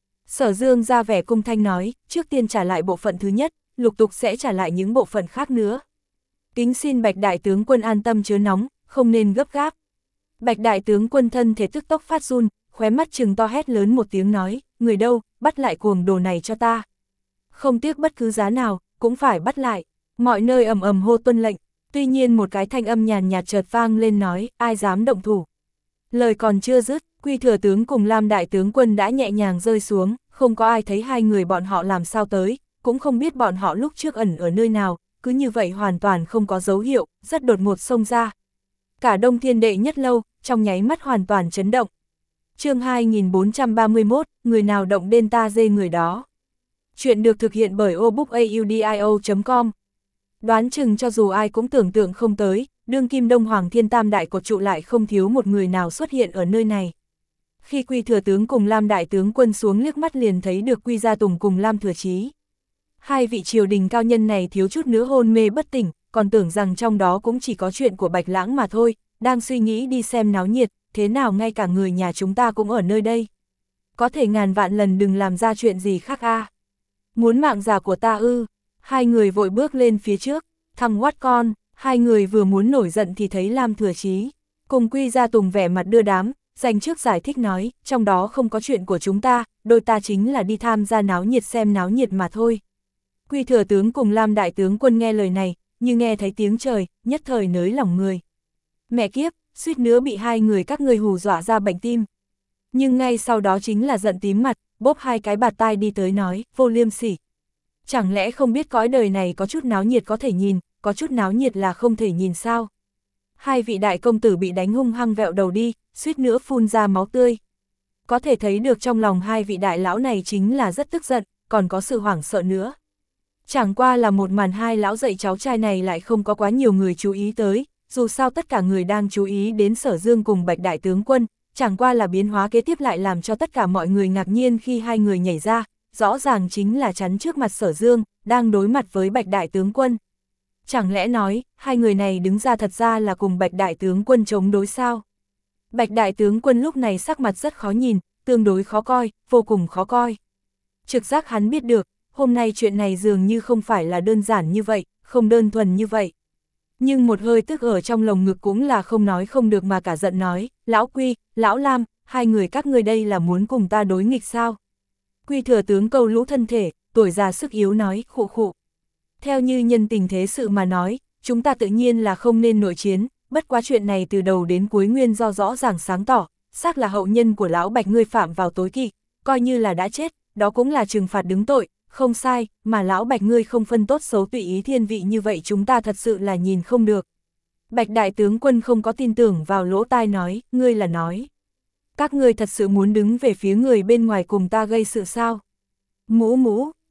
Sở Dương ra vẻ cung thanh nói, trước tiên trả lại bộ phận thứ nhất, lục tục sẽ trả lại những bộ phận khác nữa. Kính xin Bạch đại tướng quân an tâm chớ nóng, không nên gấp gáp. Bạch đại tướng quân thân thể tức tốc phát run, khóe mắt trừng to hét lớn một tiếng nói, người đâu, bắt lại cuồng đồ này cho ta. Không tiếc bất cứ giá nào, cũng phải bắt lại. Mọi nơi ầm ầm hô tuân lệnh, tuy nhiên một cái thanh âm nhàn nhạt chợt vang lên nói, ai dám động thủ. Lời còn chưa dứt, Quy thừa tướng cùng Lam đại tướng quân đã nhẹ nhàng rơi xuống, không có ai thấy hai người bọn họ làm sao tới, cũng không biết bọn họ lúc trước ẩn ở nơi nào, cứ như vậy hoàn toàn không có dấu hiệu, rất đột ngột xông ra. Cả Đông Thiên Đệ Nhất Lâu, trong nháy mắt hoàn toàn chấn động. Chương hai nghìn bốn trăm ba mươi mốt, người nào động đến ta dê người đó. Chuyện được thực hiện bởi obookaudio chấm com. Đoán chừng cho dù ai cũng tưởng tượng không tới, đương kim Đông Hoàng Thiên Tam đại cột trụ lại không thiếu một người nào xuất hiện ở nơi này. Khi Quy thừa tướng cùng Lam đại tướng quân xuống liếc mắt liền thấy được Quy Gia Tùng cùng Lam Thừa Chí. Hai vị triều đình cao nhân này thiếu chút nữa hôn mê bất tỉnh, còn tưởng rằng trong đó cũng chỉ có chuyện của Bạch Lãng mà thôi, đang suy nghĩ đi xem náo nhiệt, thế nào ngay cả người nhà chúng ta cũng ở nơi đây. Có thể ngàn vạn lần đừng làm ra chuyện gì khác a. À. Muốn mạng già của ta ư? Hai người vội bước lên phía trước, thằng Quát con, hai người vừa muốn nổi giận thì thấy Lam Thừa Chí cùng Quy Gia Tùng vẻ mặt đưa đám, dành trước giải thích nói, trong đó không có chuyện của chúng ta, đôi ta chính là đi tham gia náo nhiệt xem náo nhiệt mà thôi. Quy thừa tướng cùng Lam đại tướng quân nghe lời này, như nghe thấy tiếng trời, nhất thời nới lòng người. Mẹ kiếp, suýt nữa bị hai người các ngươi hù dọa ra bệnh tim. Nhưng ngay sau đó chính là giận tím mặt, bóp hai cái bạt tai đi tới nói, vô liêm sỉ. Chẳng lẽ không biết cõi đời này có chút náo nhiệt có thể nhìn, có chút náo nhiệt là không thể nhìn sao? Hai vị đại công tử bị đánh hung hăng vẹo đầu đi, suýt nữa phun ra máu tươi. Có thể thấy được trong lòng hai vị đại lão này chính là rất tức giận, còn có sự hoảng sợ nữa. Chẳng qua là một màn hai lão dạy cháu trai này lại không có quá nhiều người chú ý tới, dù sao tất cả người đang chú ý đến Sở Dương cùng Bạch đại tướng quân, chẳng qua là biến hóa kế tiếp lại làm cho tất cả mọi người ngạc nhiên khi hai người nhảy ra, rõ ràng chính là chắn trước mặt Sở Dương, đang đối mặt với Bạch đại tướng quân. Chẳng lẽ nói, hai người này đứng ra thật ra là cùng Bạch đại tướng quân chống đối sao? Bạch đại tướng quân lúc này sắc mặt rất khó nhìn, tương đối khó coi, vô cùng khó coi. Trực giác hắn biết được, hôm nay chuyện này dường như không phải là đơn giản như vậy, không đơn thuần như vậy. Nhưng một hơi tức ở trong lồng ngực cũng là không nói không được mà cả giận nói, lão Quy, lão Lam, hai người các ngươi đây là muốn cùng ta đối nghịch sao? Quy thừa tướng câu lũ thân thể, tuổi già sức yếu nói, khụ khụ. Theo như nhân tình thế sự mà nói, chúng ta tự nhiên là không nên nội chiến, bất quá chuyện này từ đầu đến cuối nguyên do rõ ràng sáng tỏ, xác là hậu nhân của lão Bạch ngươi phạm vào tối kỵ, coi như là đã chết, đó cũng là trừng phạt đứng tội, không sai, mà lão Bạch ngươi không phân tốt xấu tùy ý thiên vị như vậy chúng ta thật sự là nhìn không được. Bạch đại tướng quân không có tin tưởng vào lỗ tai nói, ngươi là nói. Các ngươi thật sự muốn đứng về phía người bên ngoài cùng ta gây sự sao? Mũ mũ,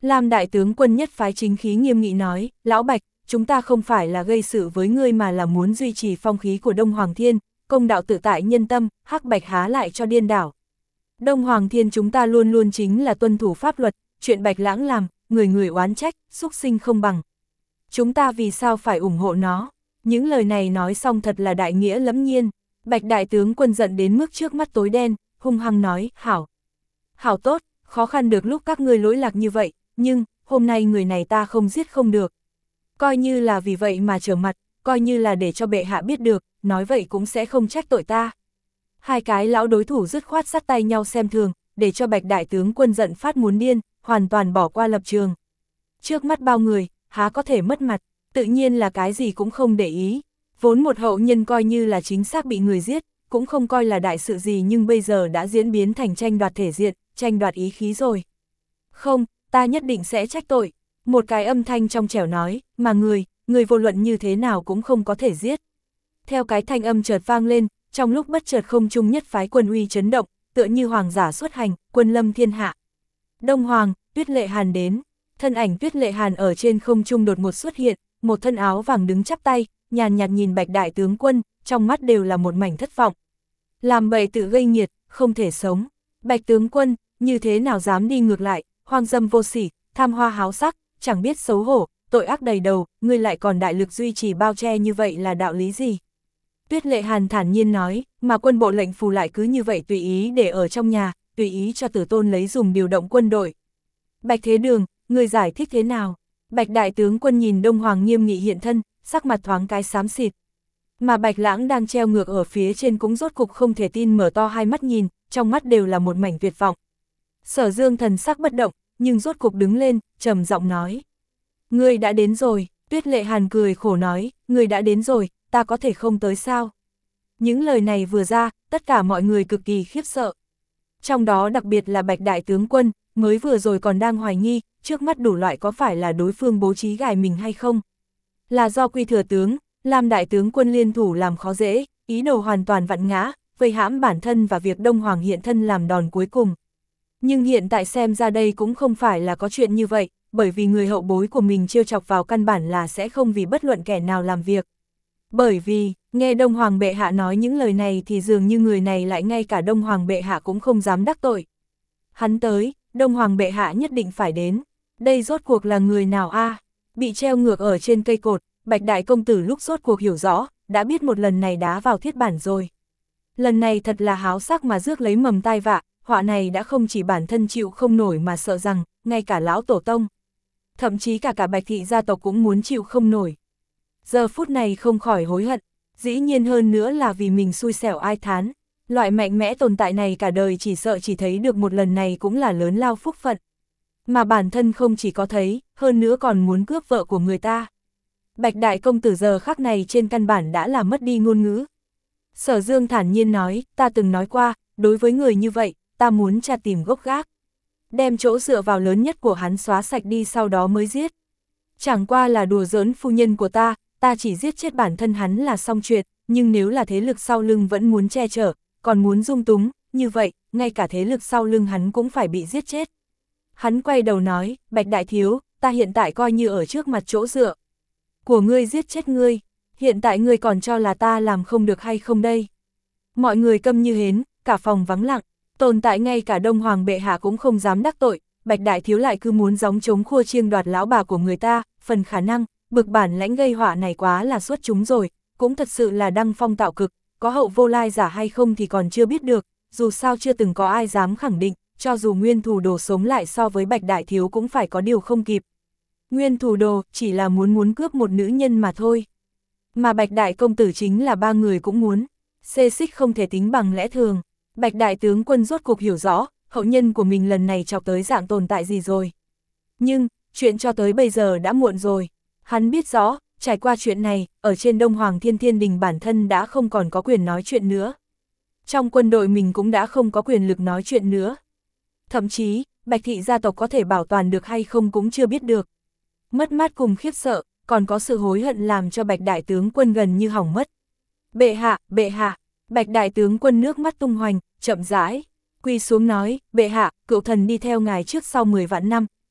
Lam đại tướng quân nhất phái chính khí nghiêm nghị nói, Lão Bạch, chúng ta không phải là gây sự với ngươi mà là muốn duy trì phong khí của Đông Hoàng Thiên, công đạo tự tại nhân tâm, hắc bạch há lại cho điên đảo. Đông Hoàng Thiên chúng ta luôn luôn chính là tuân thủ pháp luật, chuyện Bạch Lãng làm, người người oán trách, xúc sinh không bằng. Chúng ta vì sao phải ủng hộ nó? Những lời này nói xong thật là đại nghĩa lẫm nhiên. Bạch đại tướng quân giận đến mức trước mắt tối đen, hung hăng nói, hảo. Hảo tốt, khó khăn được lúc các ngươi lỗi lạc như vậy, nhưng, hôm nay người này ta không giết không được. Coi như là vì vậy mà trở mặt, coi như là để cho bệ hạ biết được, nói vậy cũng sẽ không trách tội ta. Hai cái lão đối thủ dứt khoát sát tay nhau xem thường, để cho Bạch đại tướng quân giận phát muốn điên, hoàn toàn bỏ qua lập trường. Trước mắt bao người, há có thể mất mặt, tự nhiên là cái gì cũng không để ý. Vốn một hậu nhân coi như là chính xác bị người giết, cũng không coi là đại sự gì nhưng bây giờ đã diễn biến thành tranh đoạt thể diện, tranh đoạt ý khí rồi. Không, ta nhất định sẽ trách tội. Một cái âm thanh trong trẻo nói, mà người, người vô luận như thế nào cũng không có thể giết. Theo cái thanh âm chợt vang lên, trong lúc bất chợt không trung nhất phái quân uy chấn động, tựa như hoàng giả xuất hành, quân lâm thiên hạ. Đông Hoàng, Tuyết Lệ Hàn đến. Thân ảnh Tuyết Lệ Hàn ở trên không trung đột ngột xuất hiện, một thân áo vàng đứng chắp tay, nhàn nhạt nhìn Bạch đại tướng quân, trong mắt đều là một mảnh thất vọng. Làm bậy tự gây nghiệt, không thể sống. Bạch tướng quân, như thế nào dám đi ngược lại, hoang dâm vô sỉ, tham hoa háo sắc, chẳng biết xấu hổ, tội ác đầy đầu, ngươi lại còn đại lực duy trì bao che như vậy là đạo lý gì? Tuyết Lệ Hàn thản nhiên nói, mà quân bộ lệnh phù lại cứ như vậy tùy ý để ở trong nhà, tùy ý cho Tử Tôn lấy dùng điều động quân đội. Bạch Thế Đường, người giải thích thế nào? Bạch đại tướng quân nhìn Đông Hoàng nghiêm nghị hiện thân, sắc mặt thoáng cái xám xịt. Mà Bạch Lãng đang treo ngược ở phía trên cũng rốt cục không thể tin mở to hai mắt nhìn, trong mắt đều là một mảnh tuyệt vọng. Sở Dương thần sắc bất động, nhưng rốt cục đứng lên, trầm giọng nói. Ngươi đã đến rồi, Tuyết Lệ Hàn cười khổ nói, ngươi đã đến rồi, ta có thể không tới sao? Những lời này vừa ra, tất cả mọi người cực kỳ khiếp sợ. Trong đó đặc biệt là Bạch đại tướng quân, mới vừa rồi còn đang hoài nghi, trước mắt đủ loại có phải là đối phương bố trí gài mình hay không? Là do Quy thừa tướng, Lam đại tướng quân liên thủ làm khó dễ, ý đồ hoàn toàn vặn ngã, vây hãm bản thân và việc Đông Hoàng hiện thân làm đòn cuối cùng. Nhưng hiện tại xem ra đây cũng không phải là có chuyện như vậy, bởi vì người hậu bối của mình trêu chọc vào căn bản là sẽ không vì bất luận kẻ nào làm việc. Bởi vì, nghe Đông Hoàng bệ hạ nói những lời này thì dường như người này lại ngay cả Đông Hoàng bệ hạ cũng không dám đắc tội. Hắn tới, Đông Hoàng bệ hạ nhất định phải đến. Đây rốt cuộc là người nào a? Bị treo ngược ở trên cây cột, Bạch đại công tử lúc rốt cuộc hiểu rõ, đã biết một lần này đá vào thiết bản rồi. Lần này thật là háo sắc mà rước lấy mầm tai vạ, họa này đã không chỉ bản thân chịu không nổi mà sợ rằng, ngay cả lão tổ tông. Thậm chí cả cả Bạch thị gia tộc cũng muốn chịu không nổi. Giờ phút này không khỏi hối hận, dĩ nhiên hơn nữa là vì mình xui xẻo ai thán. Loại mạnh mẽ tồn tại này cả đời chỉ sợ chỉ thấy được một lần này cũng là lớn lao phúc phận. Mà bản thân không chỉ có thấy, hơn nữa còn muốn cướp vợ của người ta. Bạch đại công tử giờ khắc này trên căn bản đã là mất đi ngôn ngữ. Sở Dương thản nhiên nói, ta từng nói qua, đối với người như vậy, ta muốn tra tìm gốc gác. Đem chỗ dựa vào lớn nhất của hắn xóa sạch đi sau đó mới giết. Chẳng qua là đùa giỡn phu nhân của ta, ta chỉ giết chết bản thân hắn là xong chuyện, nhưng nếu là thế lực sau lưng vẫn muốn che chở, còn muốn dung túng, như vậy, ngay cả thế lực sau lưng hắn cũng phải bị giết chết. Hắn quay đầu nói, Bạch đại thiếu, ta hiện tại coi như ở trước mặt chỗ dựa của ngươi giết chết ngươi, hiện tại ngươi còn cho là ta làm không được hay không đây? Mọi người câm như hến, cả phòng vắng lặng, tồn tại ngay cả Đông Hoàng bệ hạ cũng không dám đắc tội, Bạch đại thiếu lại cứ muốn gióng trống khua chiêng đoạt lão bà của người ta, phần khả năng, bực bản lãnh gây họa này quá là xuất chúng rồi, cũng thật sự là đăng phong tạo cực, có hậu vô lai giả hay không thì còn chưa biết được, dù sao chưa từng có ai dám khẳng định, cho dù nguyên thủ đồ sống lại so với Bạch đại thiếu cũng phải có điều không kịp. Nguyên thủ đồ chỉ là muốn muốn cướp một nữ nhân mà thôi. Mà Bạch đại công tử chính là ba người cũng muốn, xê xích không thể tính bằng lẽ thường. Bạch đại tướng quân rốt cuộc hiểu rõ, hậu nhân của mình lần này chọc tới dạng tồn tại gì rồi. Nhưng, chuyện cho tới bây giờ đã muộn rồi. Hắn biết rõ, trải qua chuyện này, ở trên Đông Hoàng Thiên Thiên Đình bản thân đã không còn có quyền nói chuyện nữa. Trong quân đội mình cũng đã không có quyền lực nói chuyện nữa. Thậm chí, Bạch thị gia tộc có thể bảo toàn được hay không cũng chưa biết được. Mất mát cùng khiếp sợ, còn có sự hối hận làm cho Bạch đại tướng quân gần như hỏng mất. Bệ hạ, bệ hạ, Bạch đại tướng quân nước mắt tung hoành, chậm rãi, quỳ xuống nói, bệ hạ, cựu thần đi theo ngài trước sau mười vạn năm,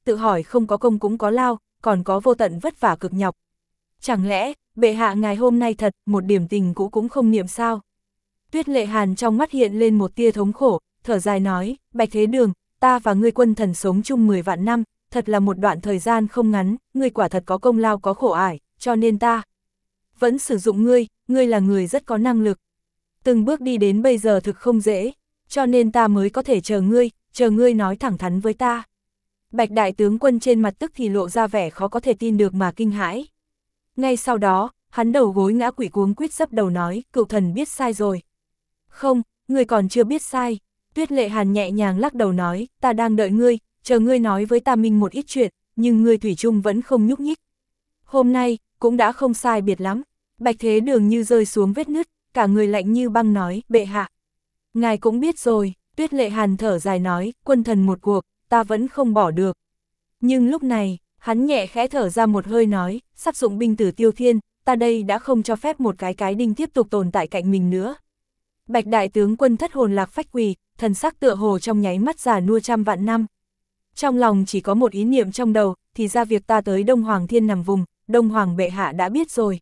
tự hỏi không có công cũng có lao, còn có vô tận vất vả cực nhọc. Chẳng lẽ, bệ hạ ngài hôm nay thật, một điểm tình cũ cũng không niệm sao? Tuyết Lệ Hàn trong mắt hiện lên một tia thống khổ, thở dài nói, Bạch Thế Đường, ta và ngươi quân thần sống chung mười vạn năm, thật là một đoạn thời gian không ngắn, ngươi quả thật có công lao có khổ ải, cho nên ta vẫn sử dụng ngươi, ngươi là người rất có năng lực. Từng bước đi đến bây giờ thực không dễ, cho nên ta mới có thể chờ ngươi, chờ ngươi nói thẳng thắn với ta. Bạch đại tướng quân trên mặt tức thì lộ ra vẻ khó có thể tin được mà kinh hãi. Ngay sau đó, hắn đầu gối ngã quỵ cuống quýt dấp đầu nói, cựu thần biết sai rồi. Không, ngươi còn chưa biết sai. Tuyết Lệ Hàn nhẹ nhàng lắc đầu nói, ta đang đợi ngươi, chờ ngươi nói với ta minh một ít chuyện, nhưng ngươi thủy chung vẫn không nhúc nhích. Hôm nay, cũng đã không sai biệt lắm. Bạch Thế Đường như rơi xuống vết nứt, cả người lạnh như băng nói, bệ hạ. Ngài cũng biết rồi, Tuyết Lệ Hàn thở dài nói, quân thần một cuộc, ta vẫn không bỏ được. Nhưng lúc này, hắn nhẹ khẽ thở ra một hơi nói, sắp dụng binh tử tiêu thiên, ta đây đã không cho phép một cái cái đinh tiếp tục tồn tại cạnh mình nữa. Bạch đại tướng quân thất hồn lạc phách quỳ, thần sắc tựa hồ trong nháy mắt già nua trăm vạn năm. Trong lòng chỉ có một ý niệm trong đầu, thì ra việc ta tới Đông Hoàng Thiên nằm vùng, Đông Hoàng bệ hạ đã biết rồi.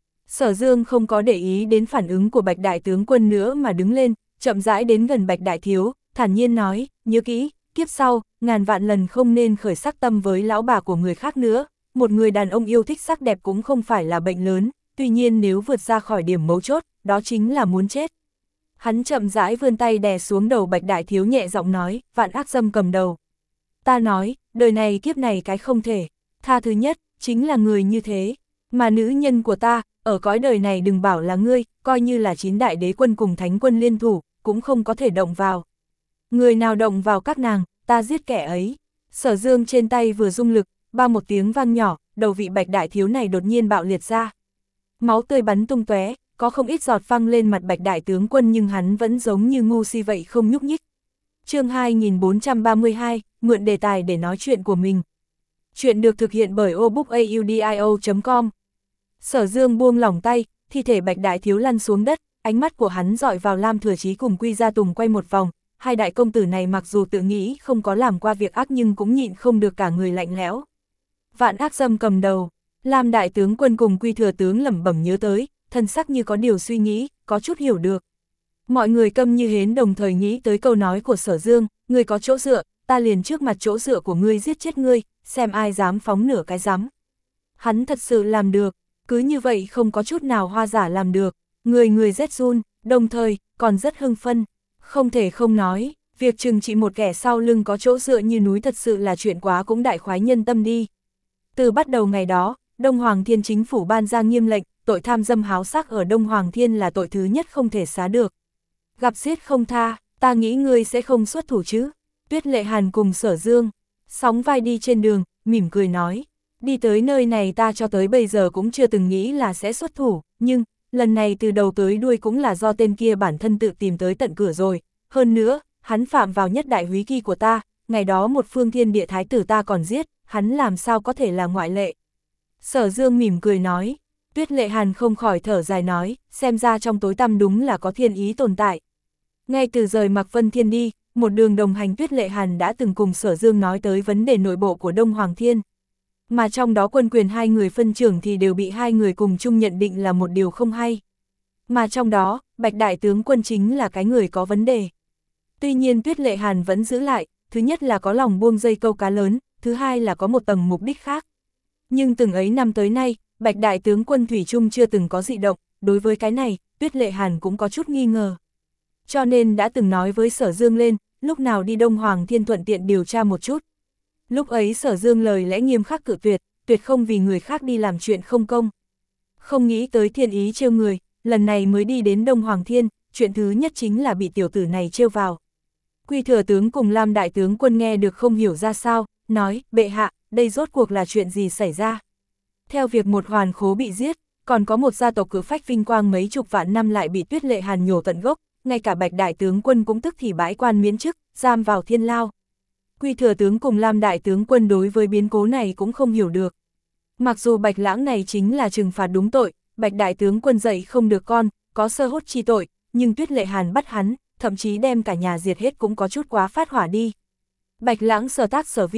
Sở Dương không có để ý đến phản ứng của Bạch đại tướng quân nữa mà đứng lên, chậm rãi đến gần Bạch đại thiếu, thản nhiên nói, nhớ kỹ, kiếp sau, ngàn vạn lần không nên khởi sắc tâm với lão bà của người khác nữa, một người đàn ông yêu thích sắc đẹp cũng không phải là bệnh lớn, tuy nhiên nếu vượt ra khỏi điểm mấu chốt, đó chính là muốn chết. Hắn chậm rãi vươn tay đè xuống đầu Bạch đại thiếu nhẹ giọng nói, vạn ác dâm cầm đầu. Ta nói, đời này kiếp này cái không thể, tha thứ nhất, chính là người như thế, mà nữ nhân của ta, ở cõi đời này đừng bảo là ngươi, coi như là chín đại đế quân cùng thánh quân liên thủ, cũng không có thể động vào. Người nào động vào các nàng, ta giết kẻ ấy. Sở Dương trên tay vừa rung lực, ba một tiếng vang nhỏ, đầu vị Bạch đại thiếu này đột nhiên bạo liệt ra. Máu tươi bắn tung tóe, có không ít giọt văng lên mặt Bạch đại tướng quân nhưng hắn vẫn giống như ngu si vậy không nhúc nhích. Chương hai nghìn bốn trăm ba mươi hai, mượn đề tài để nói chuyện của mình. Chuyện được thực hiện bởi obookaudio chấm com. Sở Dương buông lỏng tay, thi thể Bạch đại thiếu lăn xuống đất, ánh mắt của hắn dọi vào Lam Thừa Chí cùng Quy Gia Tùng quay một vòng. Hai đại công tử này mặc dù tự nghĩ không có làm qua việc ác nhưng cũng nhịn không được cả người lạnh lẽo. Vạn ác dâm cầm đầu, Lam đại tướng quân cùng Quy thừa tướng lẩm bẩm nhớ tới, thân sắc như có điều suy nghĩ, có chút hiểu được. Mọi người câm như hến đồng thời nghĩ tới câu nói của Sở Dương, ngươi có chỗ dựa, ta liền trước mặt chỗ dựa của ngươi giết chết ngươi, xem ai dám phóng nửa cái dám. Hắn thật sự làm được, cứ như vậy không có chút nào hoa giả làm được, người người rét run, đồng thời còn rất hưng phân. Không thể không nói, việc trừng trị một kẻ sau lưng có chỗ dựa như núi thật sự là chuyện quá cũng đại khoái nhân tâm đi. Từ bắt đầu ngày đó, Đông Hoàng Thiên chính phủ ban ra nghiêm lệnh, tội tham dâm háo sắc ở Đông Hoàng Thiên là tội thứ nhất không thể xá được. Gặp giết không tha, ta nghĩ ngươi sẽ không xuất thủ chứ. Tuyết Lệ Hàn cùng Sở Dương, sóng vai đi trên đường, mỉm cười nói. Đi tới nơi này ta cho tới bây giờ cũng chưa từng nghĩ là sẽ xuất thủ, nhưng lần này từ đầu tới đuôi cũng là do tên kia bản thân tự tìm tới tận cửa rồi. Hơn nữa, hắn phạm vào nhất đại húy kỳ của ta, ngày đó một phương thiên địa thái tử ta còn giết, hắn làm sao có thể là ngoại lệ. Sở Dương mỉm cười nói, Tuyết Lệ Hàn không khỏi thở dài nói, xem ra trong tối tăm đúng là có thiên ý tồn tại. Ngay từ rời Mạc Vân Thiên đi, một đường đồng hành Tuyết Lệ Hàn đã từng cùng Sở Dương nói tới vấn đề nội bộ của Đông Hoàng Thiên. Mà trong đó quân quyền hai người phân trưởng thì đều bị hai người cùng chung nhận định là một điều không hay. Mà trong đó, Bạch đại tướng quân chính là cái người có vấn đề. Tuy nhiên Tuyết Lệ Hàn vẫn giữ lại, thứ nhất là có lòng buông dây câu cá lớn, thứ hai là có một tầng mục đích khác. Nhưng từng ấy năm tới nay, Bạch đại tướng quân Thủy Trung chưa từng có dị động, đối với cái này, Tuyết Lệ Hàn cũng có chút nghi ngờ. Cho nên đã từng nói với Sở Dương lên, lúc nào đi Đông Hoàng Thiên thuận tiện điều tra một chút. Lúc ấy Sở Dương lời lẽ nghiêm khắc cự tuyệt, tuyệt không vì người khác đi làm chuyện không công. Không nghĩ tới thiên ý trêu người, lần này mới đi đến Đông Hoàng Thiên, chuyện thứ nhất chính là bị tiểu tử này trêu vào. Quy thừa tướng cùng Lam đại tướng quân nghe được không hiểu ra sao, nói, bệ hạ, đây rốt cuộc là chuyện gì xảy ra. Theo việc một hoàn khố bị giết, còn có một gia tộc cử phách vinh quang mấy chục vạn năm lại bị Tuyết Lệ Hàn nhổ tận gốc, ngay cả Bạch đại tướng quân cũng tức thì bãi quan miễn chức, giam vào thiên lao. Quy thừa tướng cùng Lam đại tướng quân đối với biến cố này cũng không hiểu được. Mặc dù Bạch lãng này chính là trừng phạt đúng tội, Bạch đại tướng quân dạy không được con, có sơ hốt chi tội, nhưng Tuyết Lệ Hàn bắt hắn, thậm chí đem cả nhà diệt hết cũng có chút quá phát hỏa đi. Bạch lãng sở tác sở vi,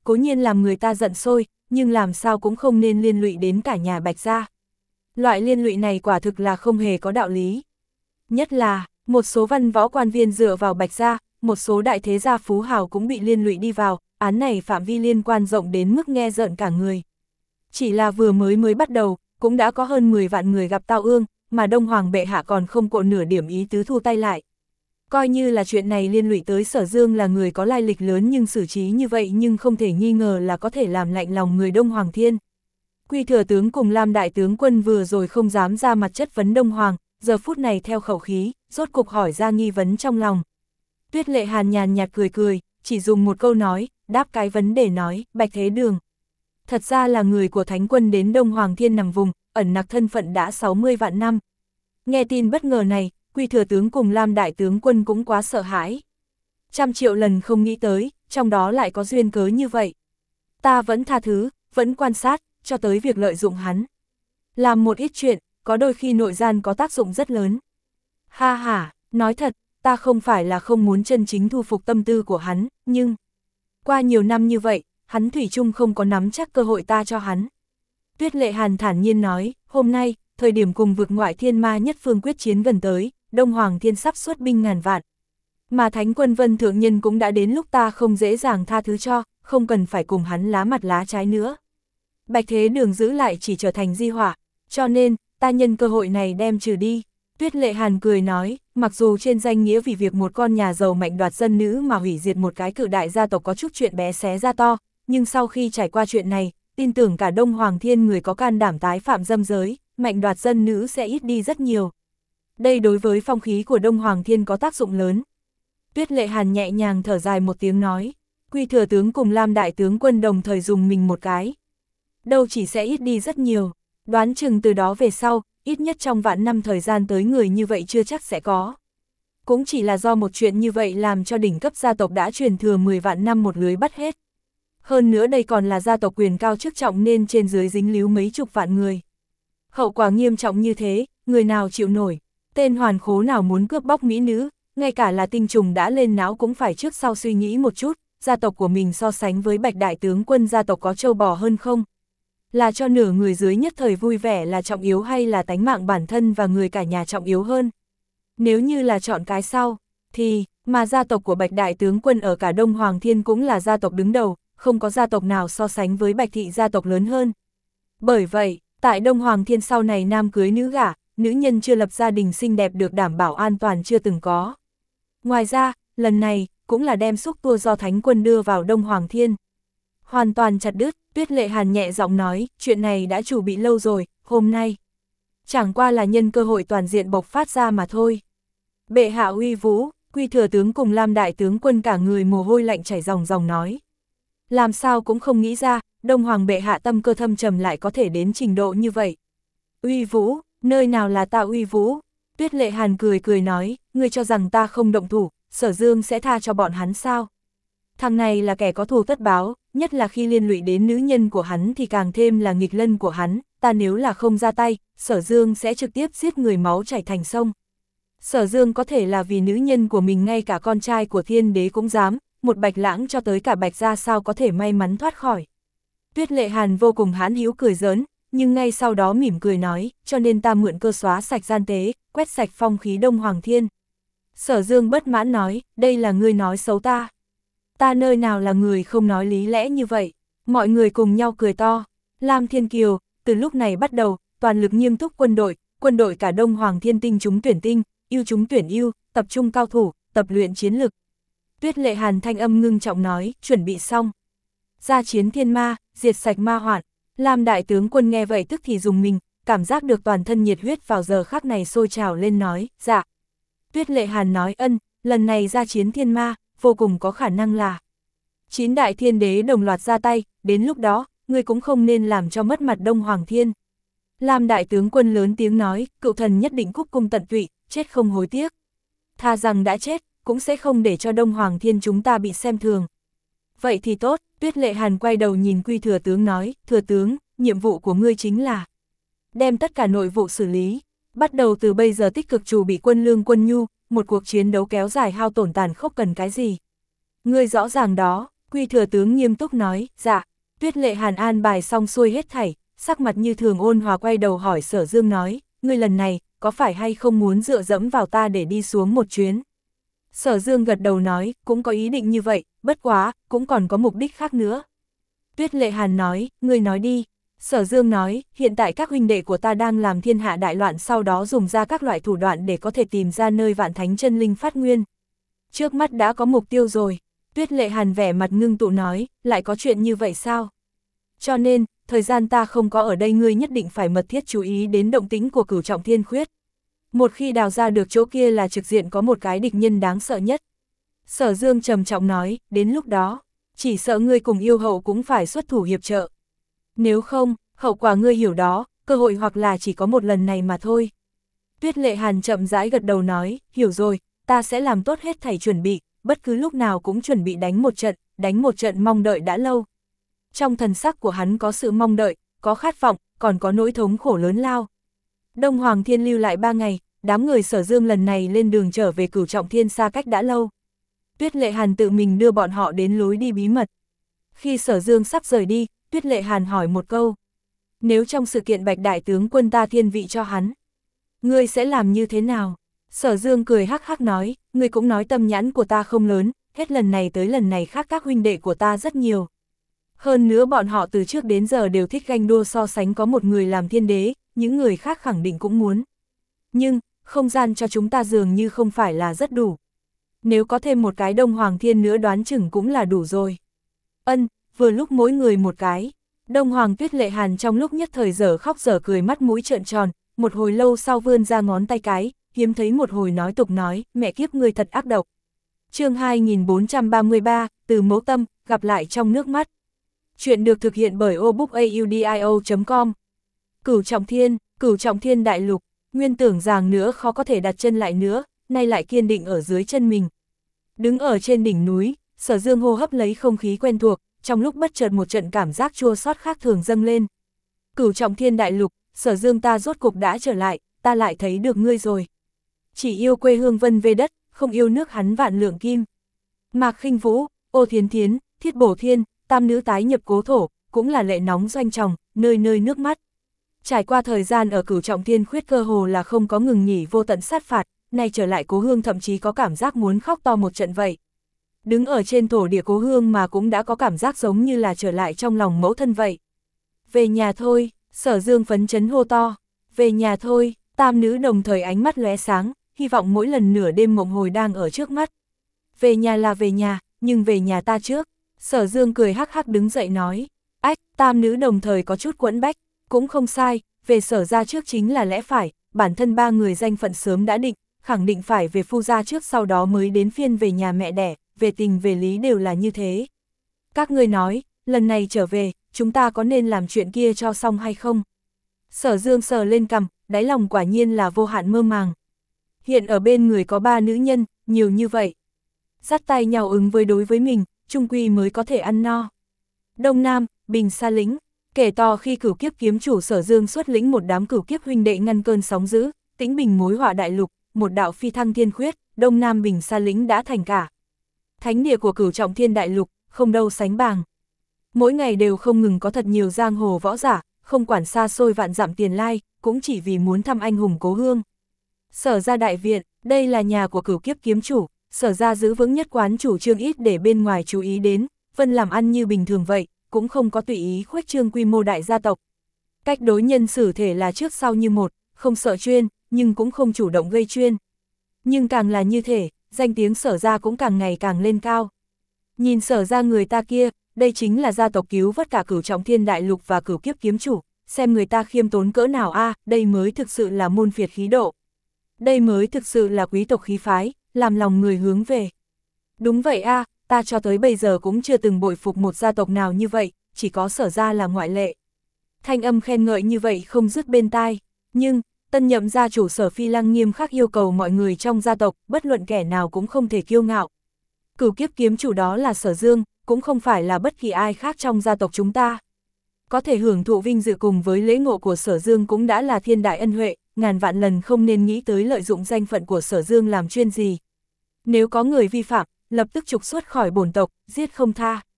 cố nhiên làm người ta giận sôi, nhưng làm sao cũng không nên liên lụy đến cả nhà Bạch gia. Loại liên lụy này quả thực là không hề có đạo lý. Nhất là, một số văn võ quan viên dựa vào Bạch gia, một số đại thế gia phú hào cũng bị liên lụy đi vào, án này phạm vi liên quan rộng đến mức nghe rợn cả người. Chỉ là vừa mới mới bắt đầu, cũng đã có hơn mười vạn người gặp tao ương, mà Đông Hoàng bệ hạ còn không cộ nửa điểm ý tứ thu tay lại. Coi như là chuyện này liên lụy tới Sở Dương là người có lai lịch lớn nhưng xử trí như vậy nhưng không thể nghi ngờ là có thể làm lạnh lòng người Đông Hoàng Thiên. Quy thừa tướng cùng Lam đại tướng quân vừa rồi không dám ra mặt chất vấn Đông Hoàng, giờ phút này theo khẩu khí, rốt cục hỏi ra nghi vấn trong lòng. Tuyết Lệ Hàn nhàn nhạt cười cười, chỉ dùng một câu nói, đáp cái vấn đề nói, Bạch Thế Đường. Thật ra là người của Thánh quân đến Đông Hoàng Thiên nằm vùng, ẩn nặc thân phận đã sáu mươi vạn năm. Nghe tin bất ngờ này, Quy thừa tướng cùng Lam đại tướng quân cũng quá sợ hãi. Trăm triệu lần không nghĩ tới, trong đó lại có duyên cớ như vậy. Ta vẫn tha thứ, vẫn quan sát, cho tới việc lợi dụng hắn. Làm một ít chuyện, có đôi khi nội gian có tác dụng rất lớn. Ha ha, nói thật, ta không phải là không muốn chân chính thu phục tâm tư của hắn, nhưng qua nhiều năm như vậy, hắn thủy chung không có nắm chắc cơ hội ta cho hắn. Tuyết Lệ Hàn thản nhiên nói, hôm nay, thời điểm cùng vực ngoại thiên ma nhất phương quyết chiến gần tới, Đông Hoàng Thiên sắp xuất binh ngàn vạn. Mà Thánh quân Vân Thượng Nhân cũng đã đến lúc ta không dễ dàng tha thứ cho, không cần phải cùng hắn lá mặt lá trái nữa. Bạch Thế Đường giữ lại chỉ trở thành di họa, cho nên, ta nhân cơ hội này đem trừ đi. Tuyết Lệ Hàn cười nói, mặc dù trên danh nghĩa vì việc một con nhà giàu mạnh đoạt dân nữ mà hủy diệt một cái cự đại gia tộc có chút chuyện bé xé ra to, nhưng sau khi trải qua chuyện này, tin tưởng cả Đông Hoàng Thiên người có can đảm tái phạm dâm giới, mạnh đoạt dân nữ sẽ ít đi rất nhiều. Đây đối với phong khí của Đông Hoàng Thiên có tác dụng lớn. Tuyết Lệ Hàn nhẹ nhàng thở dài một tiếng nói, Quy thừa tướng cùng Lam đại tướng quân đồng thời dùng mình một cái. Đâu chỉ sẽ ít đi rất nhiều, đoán chừng từ đó về sau, ít nhất trong vạn năm thời gian tới người như vậy chưa chắc sẽ có. Cũng chỉ là do một chuyện như vậy làm cho đỉnh cấp gia tộc đã truyền thừa mười vạn năm một lưới bắt hết. Hơn nữa đây còn là gia tộc quyền cao chức trọng nên trên dưới dính líu mấy chục vạn người. Hậu quả nghiêm trọng như thế, người nào chịu nổi, tên hoàn khố nào muốn cướp bóc mỹ nữ, ngay cả là tinh trùng đã lên não cũng phải trước sau suy nghĩ một chút, gia tộc của mình so sánh với Bạch đại tướng quân gia tộc có trâu bò hơn không? Là cho nửa người dưới nhất thời vui vẻ là trọng yếu hay là tánh mạng bản thân và người cả nhà trọng yếu hơn? Nếu như là chọn cái sau, thì, mà gia tộc của Bạch đại tướng quân ở cả Đông Hoàng Thiên cũng là gia tộc đứng đầu, không có gia tộc nào so sánh với Bạch thị gia tộc lớn hơn. Bởi vậy, tại Đông Hoàng Thiên sau này nam cưới nữ gả, nữ nhân chưa lập gia đình xinh đẹp được đảm bảo an toàn chưa từng có. Ngoài ra, lần này, cũng là đem xúc tua do Thánh quân đưa vào Đông Hoàng Thiên. Hoàn toàn chặt đứt, Tuyết Lệ Hàn nhẹ giọng nói, chuyện này đã chuẩn bị lâu rồi, hôm nay. Chẳng qua là nhân cơ hội toàn diện bộc phát ra mà thôi. Bệ hạ uy vũ, Quy thừa tướng cùng Lam đại tướng quân cả người mồ hôi lạnh chảy ròng ròng nói. Làm sao cũng không nghĩ ra, Đông Hoàng bệ hạ tâm cơ thâm trầm lại có thể đến trình độ như vậy. Uy vũ, nơi nào là ta uy vũ? Tuyết Lệ Hàn cười cười nói, ngươi cho rằng ta không động thủ, Sở Dương sẽ tha cho bọn hắn sao? Thằng này là kẻ có thù tất báo, nhất là khi liên lụy đến nữ nhân của hắn thì càng thêm là nghịch lân của hắn, ta nếu là không ra tay, Sở Dương sẽ trực tiếp giết người máu chảy thành sông. Sở Dương có thể là vì nữ nhân của mình ngay cả con trai của thiên đế cũng dám, một Bạch Lãng cho tới cả Bạch gia sao có thể may mắn thoát khỏi. Tuyết Lệ Hàn vô cùng hãn hữu cười giỡn, nhưng ngay sau đó mỉm cười nói, cho nên ta mượn cơ xóa sạch gian tế, quét sạch phong khí Đông Hoàng Thiên. Sở Dương bất mãn nói, đây là ngươi nói xấu ta. Ta nơi nào là người không nói lý lẽ như vậy. Mọi người cùng nhau cười to. Lam Thiên Kiều, từ lúc này bắt đầu, toàn lực nghiêm túc quân đội, quân đội cả Đông Hoàng Thiên tinh chúng tuyển tinh, yêu chúng tuyển yêu, tập trung cao thủ, tập luyện chiến lực. Tuyết Lệ Hàn thanh âm ngưng trọng nói, chuẩn bị xong. Ra chiến thiên ma, diệt sạch ma hoạn. Lam đại tướng quân nghe vậy tức thì dùng mình, cảm giác được toàn thân nhiệt huyết vào giờ khắc này sôi trào lên nói, dạ. Tuyết Lệ Hàn nói ân, lần này ra chiến thiên ma, vô cùng có khả năng là chín đại thiên đế đồng loạt ra tay, đến lúc đó, ngươi cũng không nên làm cho mất mặt Đông Hoàng Thiên. Lam đại tướng quân lớn tiếng nói, cựu thần nhất định cúc cung tận tụy, chết không hối tiếc. Thà rằng đã chết, cũng sẽ không để cho Đông Hoàng Thiên chúng ta bị xem thường. Vậy thì tốt, Tuyết Lệ Hàn quay đầu nhìn Quy thừa tướng nói, thừa tướng, nhiệm vụ của ngươi chính là đem tất cả nội vụ xử lý, bắt đầu từ bây giờ tích cực chuẩn bị quân lương quân nhu, một cuộc chiến đấu kéo dài hao tổn tàn khốc cần cái gì. Ngươi rõ ràng đó, Quy thừa tướng nghiêm túc nói, dạ. Tuyết Lệ Hàn an bài xong xuôi hết thảy, sắc mặt như thường ôn hòa quay đầu hỏi Sở Dương nói, ngươi lần này, có phải hay không muốn dựa dẫm vào ta để đi xuống một chuyến? Sở Dương gật đầu nói, cũng có ý định như vậy, bất quá, cũng còn có mục đích khác nữa. Tuyết Lệ Hàn nói, ngươi nói đi. Sở Dương nói, hiện tại các huynh đệ của ta đang làm thiên hạ đại loạn, sau đó dùng ra các loại thủ đoạn để có thể tìm ra nơi vạn thánh chân linh phát nguyên. Trước mắt đã có mục tiêu rồi. Tuyết Lệ Hàn vẻ mặt ngưng tụ nói, lại có chuyện như vậy sao? Cho nên, thời gian ta không có ở đây, ngươi nhất định phải mật thiết chú ý đến động tĩnh của Cửu Trọng Thiên Khuyết. Một khi đào ra được chỗ kia là trực diện có một cái địch nhân đáng sợ nhất. Sở Dương trầm trọng nói, đến lúc đó, chỉ sợ ngươi cùng yêu hậu cũng phải xuất thủ hiệp trợ. Nếu không, hậu quả ngươi hiểu đó, cơ hội hoặc là chỉ có một lần này mà thôi. Tuyết Lệ Hàn chậm rãi gật đầu nói, hiểu rồi, ta sẽ làm tốt hết thảy chuẩn bị, bất cứ lúc nào cũng chuẩn bị đánh một trận, đánh một trận mong đợi đã lâu. Trong thần sắc của hắn có sự mong đợi, có khát vọng, còn có nỗi thống khổ lớn lao. Đông Hoàng Thiên lưu lại ba ngày, đám người Sở Dương lần này lên đường trở về Cửu Trọng Thiên xa cách đã lâu. Tuyết Lệ Hàn tự mình đưa bọn họ đến lối đi bí mật. Khi Sở Dương sắp rời đi, Tuyết Lệ Hàn hỏi một câu. Nếu trong sự kiện Bạch Đại Tướng quân ta thiên vị cho hắn, ngươi sẽ làm như thế nào? Sở Dương cười hắc hắc nói, ngươi cũng nói tâm nhãn của ta không lớn, hết lần này tới lần này khác các huynh đệ của ta rất nhiều. Hơn nữa bọn họ từ trước đến giờ đều thích ganh đua so sánh, có một người làm thiên đế, những người khác khẳng định cũng muốn. Nhưng, không gian cho chúng ta dường như không phải là rất đủ. Nếu có thêm một cái Đông Hoàng Thiên nữa đoán chừng cũng là đủ rồi. Ân, vừa lúc mỗi người một cái. Đông Hoàng Tuyết Lệ Hàn trong lúc nhất thời dở khóc dở cười, mắt mũi trợn tròn, một hồi lâu sau vươn ra ngón tay cái, hiếm thấy một hồi nói tục nói, mẹ kiếp ngươi thật ác độc. Chương hai nghìn bốn trăm ba mươi ba, từ mẫu tâm, gặp lại trong nước mắt. Chuyện được thực hiện bởi obookaudio chấm com. Cửu Trọng Thiên, Cửu Trọng Thiên đại lục, nguyên tưởng rằng nữa khó có thể đặt chân lại nữa, nay lại kiên định ở dưới chân mình. Đứng ở trên đỉnh núi, Sở Dương hô hấp lấy không khí quen thuộc, trong lúc bất chợt một trận cảm giác chua xót khác thường dâng lên. Cửu Trọng Thiên đại lục, Sở Dương ta rốt cục đã trở lại, ta lại thấy được ngươi rồi. Chỉ yêu quê hương vân về đất, không yêu nước hắn vạn lượng kim. Mạc Khinh Vũ, Ô Thiến Thiến, Thiết Bổ Thiên, tam nữ tái nhập cố thổ, cũng là lệ nóng doanh tròng, nơi nơi nước mắt. Trải qua thời gian ở Cửu Trọng Thiên Khuyết cơ hồ là không có ngừng nghỉ vô tận sát phạt, nay trở lại cố hương thậm chí có cảm giác muốn khóc to một trận vậy. Đứng ở trên thổ địa cố hương mà cũng đã có cảm giác giống như là trở lại trong lòng mẫu thân vậy. Về nhà thôi, Sở Dương phấn chấn hô to. Về nhà thôi, tam nữ đồng thời ánh mắt lóe sáng, hy vọng mỗi lần nửa đêm mộng hồi đang ở trước mắt. Về nhà là về nhà, nhưng về nhà ta trước. Sở Dương cười hắc hắc đứng dậy nói. Ách, tam nữ đồng thời có chút quẫn bách, cũng không sai, về Sở ra trước chính là lẽ phải, bản thân ba người danh phận sớm đã định, khẳng định phải về phu gia trước sau đó mới đến phiên về nhà mẹ đẻ, về tình về lý đều là như thế. Các ngươi nói, lần này trở về, chúng ta có nên làm chuyện kia cho xong hay không? Sở Dương sờ lên cằm, đáy lòng quả nhiên là vô hạn mơ màng. Hiện ở bên người có ba nữ nhân, nhiều như vậy. Dắt tay nhau ứng với đối với mình, chung quy mới có thể ăn no. Đông Nam, Bình Sa Lĩnh, kể to khi cửu kiếp kiếm chủ Sở Dương xuất lĩnh một đám cửu kiếp huynh đệ ngăn cơn sóng dữ, tĩnh bình mối họa đại lục, một đạo phi thăng thiên khuyết, Đông Nam Bình Sa Lĩnh đã thành cả. Thánh địa của Cửu Trọng Thiên đại lục, không đâu sánh bằng. Mỗi ngày đều không ngừng có thật nhiều giang hồ võ giả, không quản xa xôi vạn dặm tiền lai, cũng chỉ vì muốn thăm anh hùng cố hương. Sở ra đại viện, đây là nhà của cửu kiếp kiếm chủ, Sở ra giữ vững nhất quán chủ trương ít để bên ngoài chú ý đến, vẫn làm ăn như bình thường vậy, cũng không có tùy ý khuếch trương quy mô đại gia tộc. Cách đối nhân xử thể là trước sau như một, không sợ chuyên, nhưng cũng không chủ động gây chuyên. Nhưng càng là như thể, danh tiếng Sở ra cũng càng ngày càng lên cao. Nhìn Sở ra người ta kia, đây chính là gia tộc cứu vớt cả Cửu Trọng Thiên đại lục và cửu kiếp kiếm chủ, xem người ta khiêm tốn cỡ nào a, à, đây mới thực sự là môn phiệt khí độ. Đây mới thực sự là quý tộc khí phái, làm lòng người hướng về. Đúng vậy a, à, ta cho tới bây giờ cũng chưa từng bội phục một gia tộc nào như vậy, chỉ có Sở ra là ngoại lệ. Thanh âm khen ngợi như vậy không dứt bên tai, nhưng tân nhậm gia chủ Sở Phi Lăng nghiêm khắc yêu cầu mọi người trong gia tộc, bất luận kẻ nào cũng không thể kiêu ngạo. Cửu kiếp kiếm chủ đó là Sở Dương, cũng không phải là bất kỳ ai khác trong gia tộc chúng ta. Có thể hưởng thụ vinh dự cùng với lễ ngộ của Sở Dương cũng đã là thiên đại ân huệ, ngàn vạn lần không nên nghĩ tới lợi dụng danh phận của Sở Dương làm chuyên gì. Nếu có người vi phạm, lập tức trục xuất khỏi bổn tộc, giết không tha.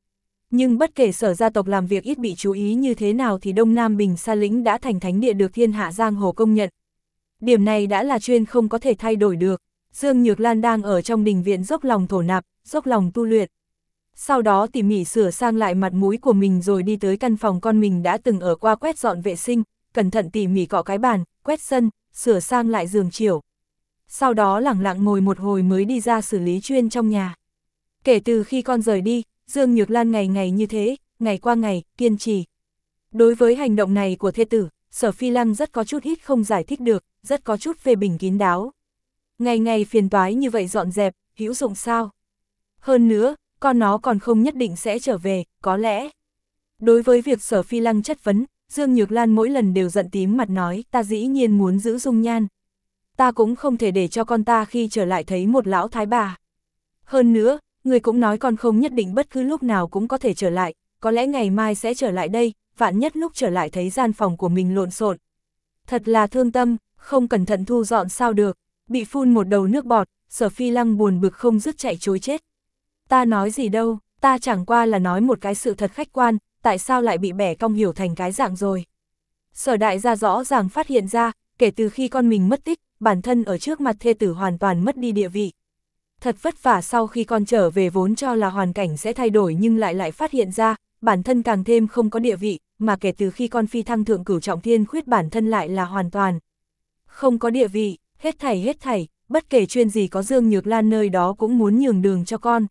Nhưng bất kể Sở gia tộc làm việc ít bị chú ý như thế nào thì Đông Nam Bình Sa Lĩnh đã thành thánh địa được thiên hạ giang hồ công nhận. Điểm này đã là chuyên không có thể thay đổi được. Dương Nhược Lan đang ở trong đình viện dốc lòng thổ nạp, dốc lòng tu luyện. Sau đó tỉ mỉ sửa sang lại mặt mũi của mình rồi đi tới căn phòng con mình đã từng ở qua quét dọn vệ sinh, cẩn thận tỉ mỉ cọ cái bàn, quét sân, sửa sang lại giường chiểu. Sau đó lẳng lặng ngồi một hồi mới đi ra xử lý chuyên trong nhà. Kể từ khi con rời đi, Dương Nhược Lan ngày ngày như thế, ngày qua ngày, kiên trì. Đối với hành động này của thê tử, Sở Phi Lăng rất có chút hít không giải thích được, rất có chút phê bình kín đáo. Ngày ngày phiền toái như vậy dọn dẹp, hữu dụng sao? Hơn nữa, con nó còn không nhất định sẽ trở về, có lẽ. Đối với việc Sở Phi Lăng chất vấn, Dương Nhược Lan mỗi lần đều giận tím mặt nói, ta dĩ nhiên muốn giữ dung nhan. Ta cũng không thể để cho con ta khi trở lại thấy một lão thái bà. Hơn nữa, người cũng nói con không nhất định bất cứ lúc nào cũng có thể trở lại, có lẽ ngày mai sẽ trở lại đây, vạn nhất lúc trở lại thấy gian phòng của mình lộn xộn. Thật là thương tâm, không cẩn thận thu dọn sao được, bị phun một đầu nước bọt, Sở Phi Lăng buồn bực không dứt chạy chối chết. Ta nói gì đâu, ta chẳng qua là nói một cái sự thật khách quan, tại sao lại bị bẻ cong hiểu thành cái dạng rồi. Sở đại gia rõ ràng phát hiện ra, kể từ khi con mình mất tích, bản thân ở trước mặt thê tử hoàn toàn mất đi địa vị. Thật vất vả sau khi con trở về vốn cho là hoàn cảnh sẽ thay đổi nhưng lại lại phát hiện ra, bản thân càng thêm không có địa vị, mà kể từ khi con phi thăng thượng cửu trọng thiên khuyết bản thân lại là hoàn toàn không có địa vị, hết thảy hết thảy, bất kể chuyên gì có Dương Nhược Lan nơi đó cũng muốn nhường đường cho con.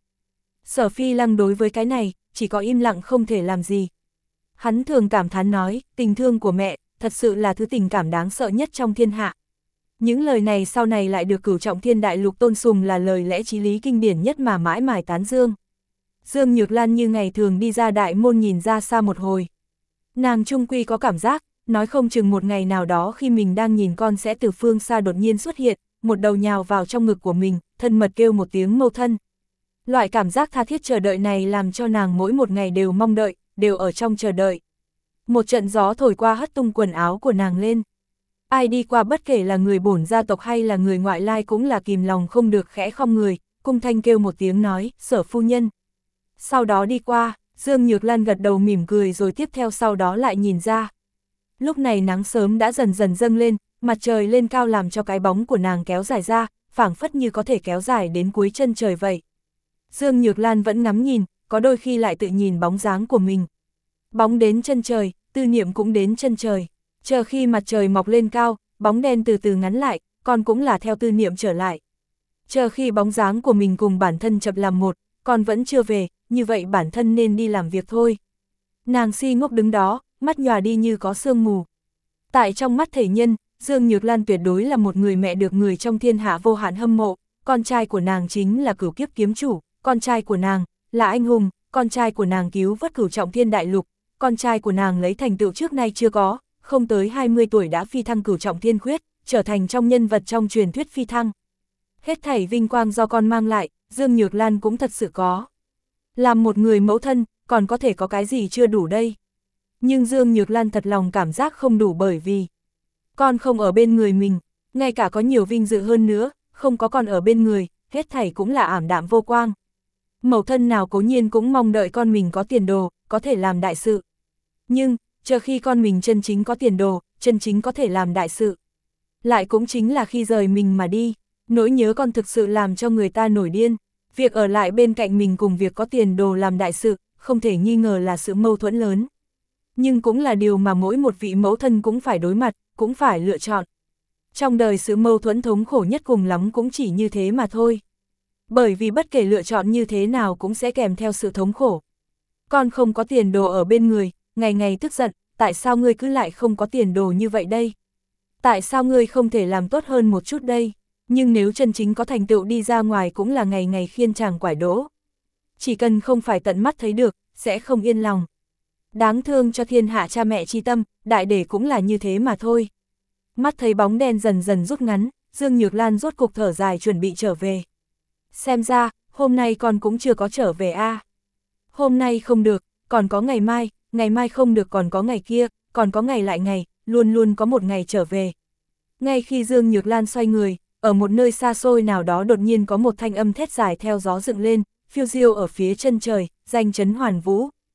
Sở Phi Lăng đối với cái này, chỉ có im lặng không thể làm gì. Hắn thường cảm thán nói, tình thương của mẹ, thật sự là thứ tình cảm đáng sợ nhất trong thiên hạ. Những lời này sau này lại được cửu trọng thiên đại lục tôn sùng là lời lẽ chí lý kinh điển nhất mà mãi mãi tán dương. Dương Nhược Lan như ngày thường đi ra đại môn nhìn ra xa một hồi. Nàng trung quy có cảm giác, nói không chừng một ngày nào đó khi mình đang nhìn con sẽ từ phương xa đột nhiên xuất hiện, một đầu nhào vào trong ngực của mình, thân mật kêu một tiếng mâu thân. Loại cảm giác tha thiết chờ đợi này làm cho nàng mỗi một ngày đều mong đợi, đều ở trong chờ đợi. Một trận gió thổi qua hất tung quần áo của nàng lên. Ai đi qua bất kể là người bổn gia tộc hay là người ngoại lai cũng là kìm lòng không được khẽ khom người, cung thanh kêu một tiếng nói, Sở phu nhân. Sau đó đi qua, Dương Nhược Lan gật đầu mỉm cười rồi tiếp theo sau đó lại nhìn ra. Lúc này nắng sớm đã dần dần dâng lên, mặt trời lên cao làm cho cái bóng của nàng kéo dài ra, phảng phất như có thể kéo dài đến cuối chân trời vậy. Dương Nhược Lan vẫn ngắm nhìn, có đôi khi lại tự nhìn bóng dáng của mình. Bóng đến chân trời, tư niệm cũng đến chân trời. Chờ khi mặt trời mọc lên cao, bóng đen từ từ ngắn lại, con cũng là theo tư niệm trở lại. Chờ khi bóng dáng của mình cùng bản thân chập làm một, con vẫn chưa về, như vậy bản thân nên đi làm việc thôi. Nàng si ngốc đứng đó, mắt nhòa đi như có sương mù. Tại trong mắt thể nhân, Dương Nhược Lan tuyệt đối là một người mẹ được người trong thiên hạ vô hạn hâm mộ, con trai của nàng chính là cửu kiếp kiếm chủ, con trai của nàng là anh hùng, con trai của nàng cứu vớt cửu trọng thiên đại lục, con trai của nàng lấy thành tựu trước nay chưa có, không tới hai mươi tuổi đã phi thăng cửu trọng thiên khuyết, trở thành trong nhân vật trong truyền thuyết phi thăng. Hết thảy vinh quang do con mang lại, Dương Nhược Lan cũng thật sự có. Làm một người mẫu thân, còn có thể có cái gì chưa đủ đây? Nhưng Dương Nhược Lan thật lòng cảm giác không đủ bởi vì con không ở bên người mình, ngay cả có nhiều vinh dự hơn nữa, không có con ở bên người, hết thảy cũng là ảm đạm vô quang. Mẫu thân nào cố nhiên cũng mong đợi con mình có tiền đồ, có thể làm đại sự. Nhưng, chờ khi con mình chân chính có tiền đồ, chân chính có thể làm đại sự. Lại cũng chính là khi rời mình mà đi, nỗi nhớ con thực sự làm cho người ta nổi điên. Việc ở lại bên cạnh mình cùng việc có tiền đồ làm đại sự, không thể nghi ngờ là sự mâu thuẫn lớn. Nhưng cũng là điều mà mỗi một vị mẫu thân cũng phải đối mặt, cũng phải lựa chọn. Trong đời sự mâu thuẫn thống khổ nhất cùng lắm cũng chỉ như thế mà thôi. Bởi vì bất kể lựa chọn như thế nào cũng sẽ kèm theo sự thống khổ. Con không có tiền đồ ở bên người, ngày ngày tức giận, tại sao ngươi cứ lại không có tiền đồ như vậy đây? Tại sao ngươi không thể làm tốt hơn một chút đây? Nhưng nếu chân chính có thành tựu đi ra ngoài cũng là ngày ngày khiên chàng quải đỗ. Chỉ cần không phải tận mắt thấy được, sẽ không yên lòng. Đáng thương cho thiên hạ cha mẹ chi tâm, đại để cũng là như thế mà thôi. Mắt thấy bóng đen dần dần rút ngắn, Dương Nhược Lan rốt cục thở dài chuẩn bị trở về. Xem ra, hôm nay con cũng chưa có trở về a. À. Hôm nay không được, còn có ngày mai, ngày mai không được còn có ngày kia, còn có ngày lại ngày, luôn luôn có một ngày trở về. Ngay khi Dương Nhược Lan xoay người, ở một nơi xa xôi nào đó đột nhiên có một thanh âm thét dài theo gió dựng lên, phiêu diêu ở phía chân trời, danh chấn hoàn vũ.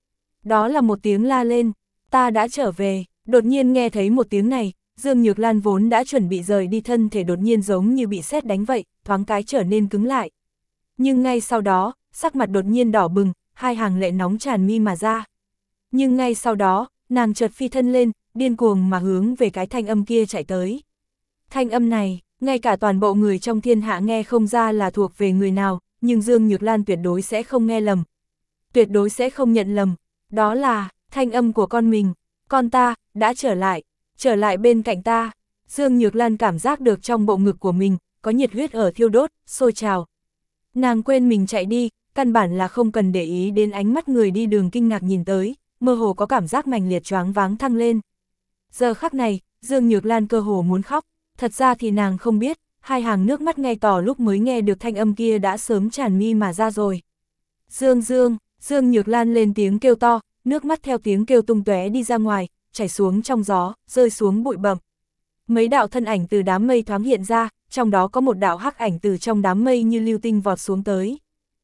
Đó là một tiếng la lên, ta đã trở về, đột nhiên nghe thấy một tiếng này, Dương Nhược Lan vốn đã chuẩn bị rời đi thân thể đột nhiên giống như bị sét đánh vậy, thoáng cái trở nên cứng lại. Nhưng ngay sau đó, sắc mặt đột nhiên đỏ bừng, hai hàng lệ nóng tràn mi mà ra. Nhưng ngay sau đó, nàng chợt phi thân lên, điên cuồng mà hướng về cái thanh âm kia chạy tới. Thanh âm này, ngay cả toàn bộ người trong thiên hạ nghe không ra là thuộc về người nào, nhưng Dương Nhược Lan tuyệt đối sẽ không nghe lầm. Tuyệt đối sẽ không nhận lầm, đó là thanh âm của con mình, con ta, đã trở lại, trở lại bên cạnh ta. Dương Nhược Lan cảm giác được trong bộ ngực của mình, có nhiệt huyết ở thiêu đốt, sôi trào. Nàng quên mình chạy đi, căn bản là không cần để ý đến ánh mắt người đi đường kinh ngạc nhìn tới, mơ hồ có cảm giác mãnh liệt choáng váng thăng lên. Giờ khắc này, Dương Nhược Lan cơ hồ muốn khóc, thật ra thì nàng không biết, hai hàng nước mắt ngay tỏ lúc mới nghe được thanh âm kia đã sớm tràn mi mà ra rồi. Dương Dương, Dương Nhược Lan lên tiếng kêu to, nước mắt theo tiếng kêu tung tóe đi ra ngoài, chảy xuống trong gió, rơi xuống bụi bặm. Mấy đạo thân ảnh từ đám mây thoáng hiện ra, trong đó có một đạo hắc ảnh từ trong đám mây như lưu tinh vọt xuống tới.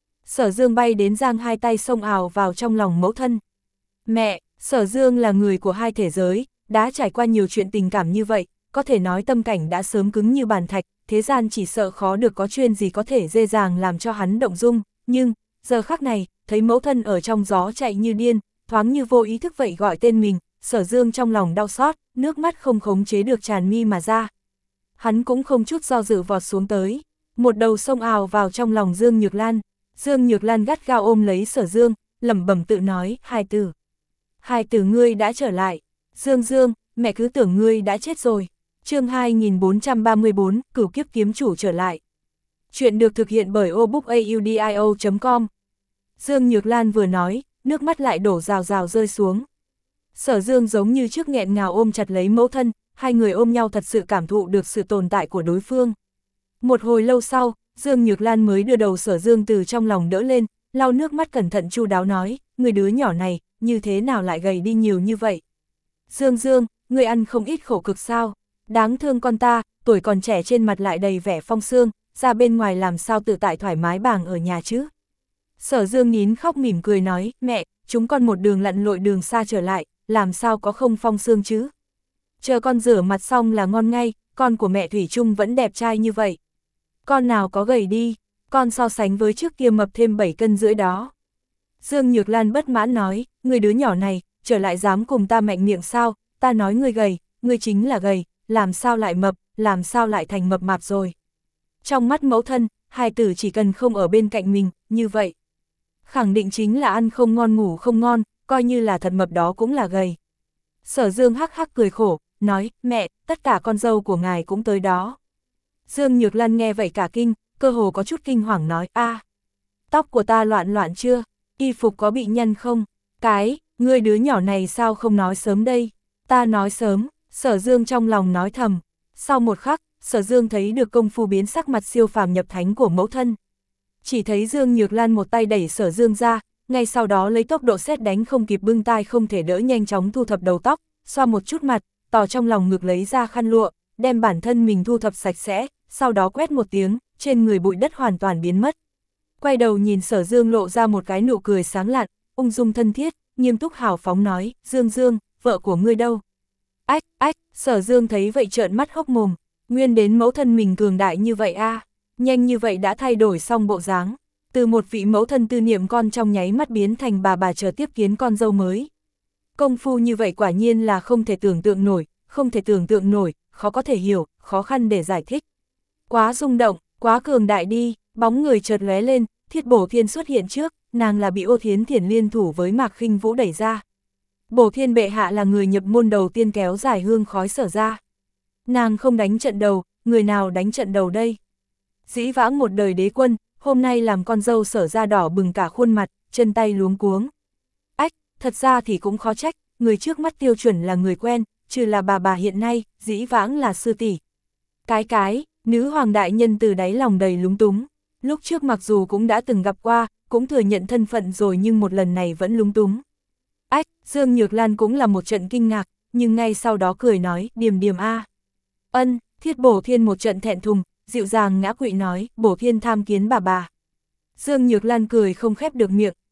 Sở Dương bay đến giang hai tay xông ào vào trong lòng mẫu thân. Mẹ, Sở Dương là người của hai thể giới, đã trải qua nhiều chuyện tình cảm như vậy, có thể nói tâm cảnh đã sớm cứng như bàn thạch, thế gian chỉ sợ khó được có chuyện gì có thể dễ dàng làm cho hắn động dung, nhưng, giờ khắc này, thấy mẫu thân ở trong gió chạy như điên, thoáng như vô ý thức vậy gọi tên mình, Sở Dương trong lòng đau xót, nước mắt không khống chế được tràn mi mà ra. Hắn cũng không chút do dự vọt xuống tới, một đầu xông ào vào trong lòng Dương Nhược Lan. Dương Nhược Lan gắt gao ôm lấy Sở Dương, lẩm bẩm tự nói, hai tử. Hai tử ngươi đã trở lại. Dương Dương, mẹ cứ tưởng ngươi đã chết rồi. Chương hai nghìn bốn trăm ba mươi bốn, Cửu Kiếp Kiếm Chủ trở lại. Chuyện được thực hiện bởi obookaudio chấm com. Dương Nhược Lan vừa nói, nước mắt lại đổ rào rào rơi xuống. Sở Dương giống như trước nghẹn ngào ôm chặt lấy mẫu thân, hai người ôm nhau thật sự cảm thụ được sự tồn tại của đối phương. Một hồi lâu sau, Dương Nhược Lan mới đưa đầu Sở Dương từ trong lòng đỡ lên, lau nước mắt cẩn thận chu đáo nói, người đứa nhỏ này, như thế nào lại gầy đi nhiều như vậy? Dương Dương, người ăn không ít khổ cực sao? Đáng thương con ta, tuổi còn trẻ trên mặt lại đầy vẻ phong sương, ra bên ngoài làm sao tự tại thoải mái bàng ở nhà chứ? Sở Dương nín khóc mỉm cười nói, mẹ, chúng con một đường lặn lội đường xa trở lại, làm sao có không phong sương chứ? Chờ con rửa mặt xong là ngon ngay, con của mẹ Thủy Chung vẫn đẹp trai như vậy. Con nào có gầy đi, con so sánh với trước kia mập thêm bảy cân rưỡi đó. Dương Nhược Lan bất mãn nói, người đứa nhỏ này, trở lại dám cùng ta mạnh miệng sao, ta nói người gầy, người chính là gầy, làm sao lại mập, làm sao lại thành mập mạp rồi. Trong mắt mẫu thân, hai tử chỉ cần không ở bên cạnh mình, như vậy. Khẳng định chính là ăn không ngon ngủ không ngon, coi như là thật mập đó cũng là gầy. Sở Dương hắc hắc cười khổ, nói, mẹ, tất cả con dâu của ngài cũng tới đó. Dương Nhược Lan nghe vậy cả kinh, cơ hồ có chút kinh hoàng nói, a, à, tóc của ta loạn loạn chưa, y phục có bị nhăn không, cái, ngươi đứa nhỏ này sao không nói sớm đây, ta nói sớm, Sở Dương trong lòng nói thầm. Sau một khắc, Sở Dương thấy được công phu biến sắc mặt siêu phàm nhập thánh của mẫu thân. Chỉ thấy Dương Nhược Lan một tay đẩy Sở Dương ra, ngay sau đó lấy tốc độ sét đánh không kịp bưng tai không thể đỡ nhanh chóng thu thập đầu tóc, xoa một chút mặt, tỏ trong lòng ngực lấy ra khăn lụa, đem bản thân mình thu thập sạch sẽ, sau đó quét một tiếng, trên người bụi đất hoàn toàn biến mất. Quay đầu nhìn Sở Dương lộ ra một cái nụ cười sáng lạn, ung dung thân thiết, nghiêm túc hào phóng nói, Dương Dương, vợ của ngươi đâu? Ách, ách, Sở Dương thấy vậy trợn mắt hốc mồm, nguyên đến mẫu thân mình cường đại như vậy a, à, nhanh như vậy đã thay đổi xong bộ dáng, từ một vị mẫu thân tư niệm con trong nháy mắt biến thành bà bà chờ tiếp kiến con dâu mới. Công phu như vậy quả nhiên là không thể tưởng tượng nổi, không thể tưởng tượng nổi, khó có thể hiểu, khó khăn để giải thích. Quá rung động, quá cường đại đi, bóng người chợt lóe lên, Thiết Bổ Thiên xuất hiện trước, nàng là bị Ô Thiến Thiển liên thủ với Mạc Khinh Vũ đẩy ra. Bổ Thiên bệ hạ là người nhập môn đầu tiên kéo dài hương khói Sở ra. Nàng không đánh trận đầu, người nào đánh trận đầu đây? Dĩ vãng một đời đế quân, hôm nay làm con dâu Sở ra đỏ bừng cả khuôn mặt, chân tay luống cuống. Ách, thật ra thì cũng khó trách, người trước mắt tiêu chuẩn là người quen, trừ là bà bà hiện nay, dĩ vãng là sư tỷ. Cái cái, nữ hoàng đại nhân từ đáy lòng đầy lúng túng, lúc trước mặc dù cũng đã từng gặp qua, cũng thừa nhận thân phận rồi nhưng một lần này vẫn lúng túng. Ách, Dương Nhược Lan cũng là một trận kinh ngạc, nhưng ngay sau đó cười nói, điềm điềm a. Ân, Thiết Bổ Thiên một trận thẹn thùng, dịu dàng ngã quỵ nói, Bổ Thiên tham kiến bà bà. Dương Nhược Lan cười không khép được miệng,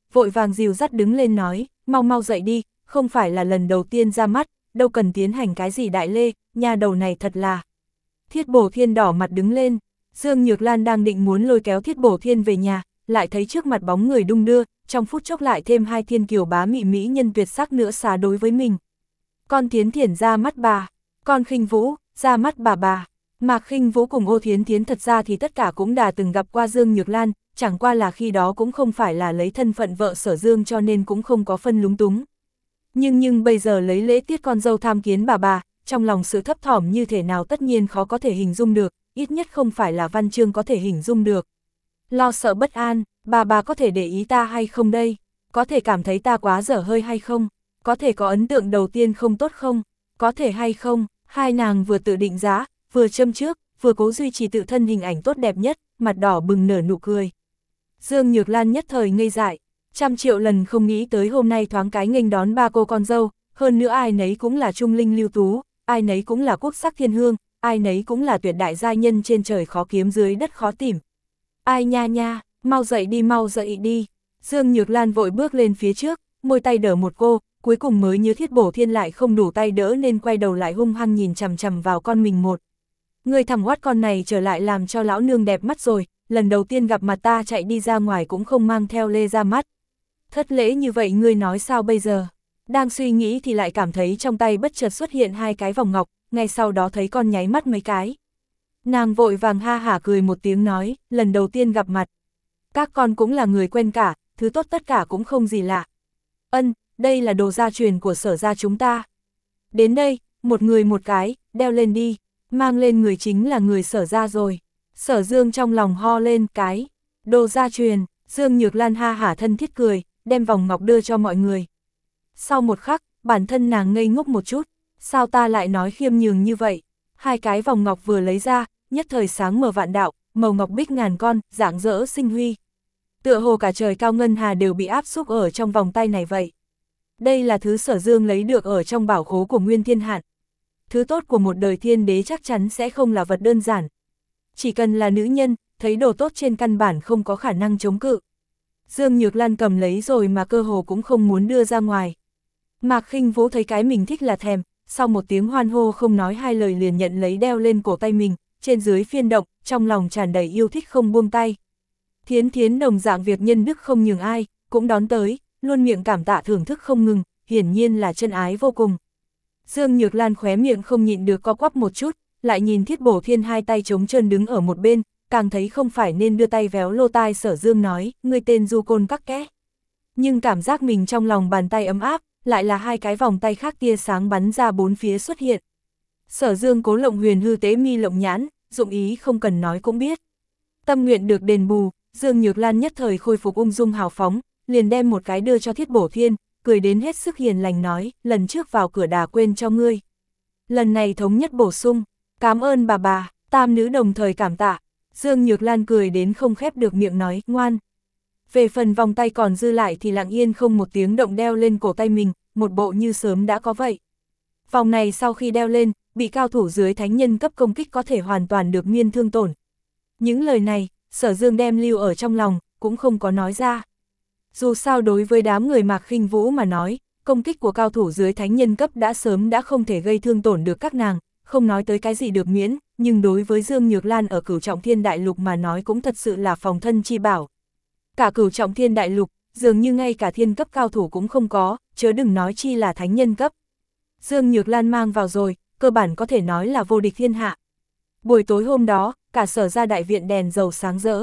vội vàng dìu dắt đứng lên nói, mau mau dậy đi, không phải là lần đầu tiên ra mắt, đâu cần tiến hành cái gì đại lê, nhà đầu này thật là. Thiết Bổ Thiên đỏ mặt đứng lên, Dương Nhược Lan đang định muốn lôi kéo Thiết Bổ Thiên về nhà, lại thấy trước mặt bóng người đung đưa, trong phút chốc lại thêm hai thiên kiều bá mị mỹ nhân tuyệt sắc nữa xá đối với mình. Con Thiến Thiển ra mắt bà, con Khinh Vũ, ra mắt bà bà. Mạc Khinh Vũ cùng Ô Thiến Thiến thật ra thì tất cả cũng đã từng gặp qua Dương Nhược Lan, chẳng qua là khi đó cũng không phải là lấy thân phận vợ Sở Dương cho nên cũng không có phân lúng túng. Nhưng nhưng bây giờ lấy lễ tiết con dâu tham kiến bà bà, trong lòng sự thấp thỏm như thế nào tất nhiên khó có thể hình dung được, ít nhất không phải là văn chương có thể hình dung được. Lo sợ bất an, bà bà có thể để ý ta hay không đây? Có thể cảm thấy ta quá dở hơi hay không? Có thể có ấn tượng đầu tiên không tốt không? Có thể hay không? Hai nàng vừa tự định giá, vừa châm trước, vừa cố duy trì tự thân hình ảnh tốt đẹp nhất, mặt đỏ bừng nở nụ cười. Dương Nhược Lan nhất thời ngây dại, trăm triệu lần không nghĩ tới hôm nay thoáng cái nghênh đón ba cô con dâu, hơn nữa ai nấy cũng là trung linh lưu tú, ai nấy cũng là quốc sắc thiên hương, ai nấy cũng là tuyệt đại giai nhân trên trời khó kiếm dưới đất khó tìm. Ai nha nha, mau dậy đi mau dậy đi. Dương Nhược Lan vội bước lên phía trước, môi tay đỡ một cô, cuối cùng mới nhớ Thiết Bổ Thiên lại không đủ tay đỡ nên quay đầu lại hung hăng nhìn chằm chằm vào con mình một. Người thằng oát con này trở lại làm cho lão nương đẹp mắt rồi, lần đầu tiên gặp mặt ta chạy đi ra ngoài cũng không mang theo lê ra mắt. Thất lễ như vậy ngươi nói sao bây giờ? Đang suy nghĩ thì lại cảm thấy trong tay bất chợt xuất hiện hai cái vòng ngọc, ngay sau đó thấy con nháy mắt mấy cái. Nàng vội vàng ha hả cười một tiếng nói, lần đầu tiên gặp mặt. Các con cũng là người quen cả, thứ tốt tất cả cũng không gì lạ. Ân, đây là đồ gia truyền của Sở gia chúng ta. Đến đây, một người một cái, đeo lên đi, mang lên người chính là người Sở gia rồi. Sở Dương trong lòng ho lên cái, đồ gia truyền, Dương Nhược Lan ha hả thân thiết cười, đem vòng ngọc đưa cho mọi người. Sau một khắc, bản thân nàng ngây ngốc một chút, sao ta lại nói khiêm nhường như vậy? Hai cái vòng ngọc vừa lấy ra, nhất thời sáng mở vạn đạo, màu ngọc bích ngàn con, rạng rỡ sinh huy. Tựa hồ cả trời cao ngân hà đều bị áp xúc ở trong vòng tay này vậy. Đây là thứ Sở Dương lấy được ở trong bảo khố của Nguyên Thiên Hạn. Thứ tốt của một đời thiên đế chắc chắn sẽ không là vật đơn giản. Chỉ cần là nữ nhân, thấy đồ tốt trên căn bản không có khả năng chống cự. Dương Nhược Lan cầm lấy rồi mà cơ hồ cũng không muốn đưa ra ngoài. Mạc Khinh Vũ thấy cái mình thích là thèm, sau một tiếng hoan hô không nói hai lời liền nhận lấy đeo lên cổ tay mình, trên dưới phiên động, trong lòng tràn đầy yêu thích không buông tay. Thiến Thiến đồng dạng việc nhân đức không nhường ai, cũng đón tới, luôn miệng cảm tạ thưởng thức không ngừng, hiển nhiên là chân ái vô cùng. Dương Nhược Lan khóe miệng không nhịn được co quắp một chút, lại nhìn Thiết Bổ Thiên hai tay trống trơn đứng ở một bên, càng thấy không phải nên đưa tay véo lô tai Sở Dương nói, ngươi tên du côn các kẽ. Nhưng cảm giác mình trong lòng bàn tay ấm áp, lại là hai cái vòng tay khác tia sáng bắn ra bốn phía xuất hiện. Sở Dương cố lộng huyền hư tế mi lộng nhãn, dụng ý không cần nói cũng biết. Tâm nguyện được đền bù, Dương Nhược Lan nhất thời khôi phục ung dung hào phóng, liền đem một cái đưa cho Thiết Bổ Thiên, cười đến hết sức hiền lành nói, lần trước vào cửa đà quên cho ngươi. Lần này thống nhất bổ sung, cảm ơn bà bà, tam nữ đồng thời cảm tạ. Dương Nhược Lan cười đến không khép được miệng nói, ngoan. Về phần vòng tay còn dư lại thì lặng yên không một tiếng động đeo lên cổ tay mình, một bộ như sớm đã có vậy. Vòng này sau khi đeo lên, bị cao thủ dưới thánh nhân cấp công kích có thể hoàn toàn được miên thương tổn. Những lời này, Sở Dương đem lưu ở trong lòng, cũng không có nói ra. Dù sao đối với đám người Mạc Khinh Vũ mà nói, công kích của cao thủ dưới thánh nhân cấp đã sớm đã không thể gây thương tổn được các nàng, không nói tới cái gì được miễn, nhưng đối với Dương Nhược Lan ở Cửu Trọng Thiên Đại Lục mà nói cũng thật sự là phòng thân chi bảo. Cả Cửu Trọng Thiên Đại Lục, dường như ngay cả thiên cấp cao thủ cũng không có, chớ đừng nói chi là thánh nhân cấp. Dương Nhược Lan mang vào rồi, cơ bản có thể nói là vô địch thiên hạ. Buổi tối hôm đó, cả Sở gia đại viện đèn dầu sáng rỡ.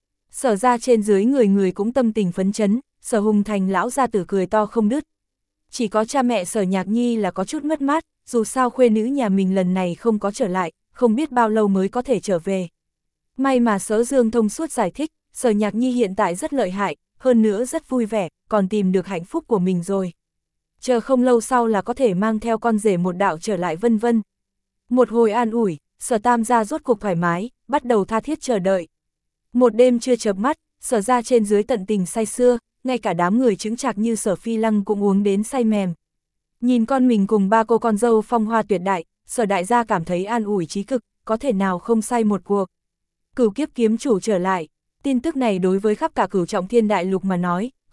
Sở gia trên dưới người người cũng tâm tình phấn chấn, Sở Hùng Thành lão gia tử cười to không đứt. Chỉ có cha mẹ Sở Nhạc Nhi là có chút mất mát, dù sao khuê nữ nhà mình lần này không có trở lại, không biết bao lâu mới có thể trở về. May mà Sở Dương thông suốt giải thích, Sở Nhạc Nhi hiện tại rất lợi hại, hơn nữa rất vui vẻ, còn tìm được hạnh phúc của mình rồi. Chờ không lâu sau là có thể mang theo con rể một đạo trở lại vân vân. Một hồi an ủi, Sở Tam gia rốt cuộc thoải mái, bắt đầu tha thiết chờ đợi. Một đêm chưa chợp mắt, Sở gia trên dưới tận tình say sưa, ngay cả đám người chứng chạc như Sở Phi Lăng cũng uống đến say mềm. Nhìn con mình cùng ba cô con dâu phong hoa tuyệt đại, Sở đại gia cảm thấy an ủi chí cực, có thể nào không say một cuộc. Cửu kiếp kiếm chủ trở lại, tin tức này đối với khắp cả Cửu Trọng Thiên Đại Lục mà nói,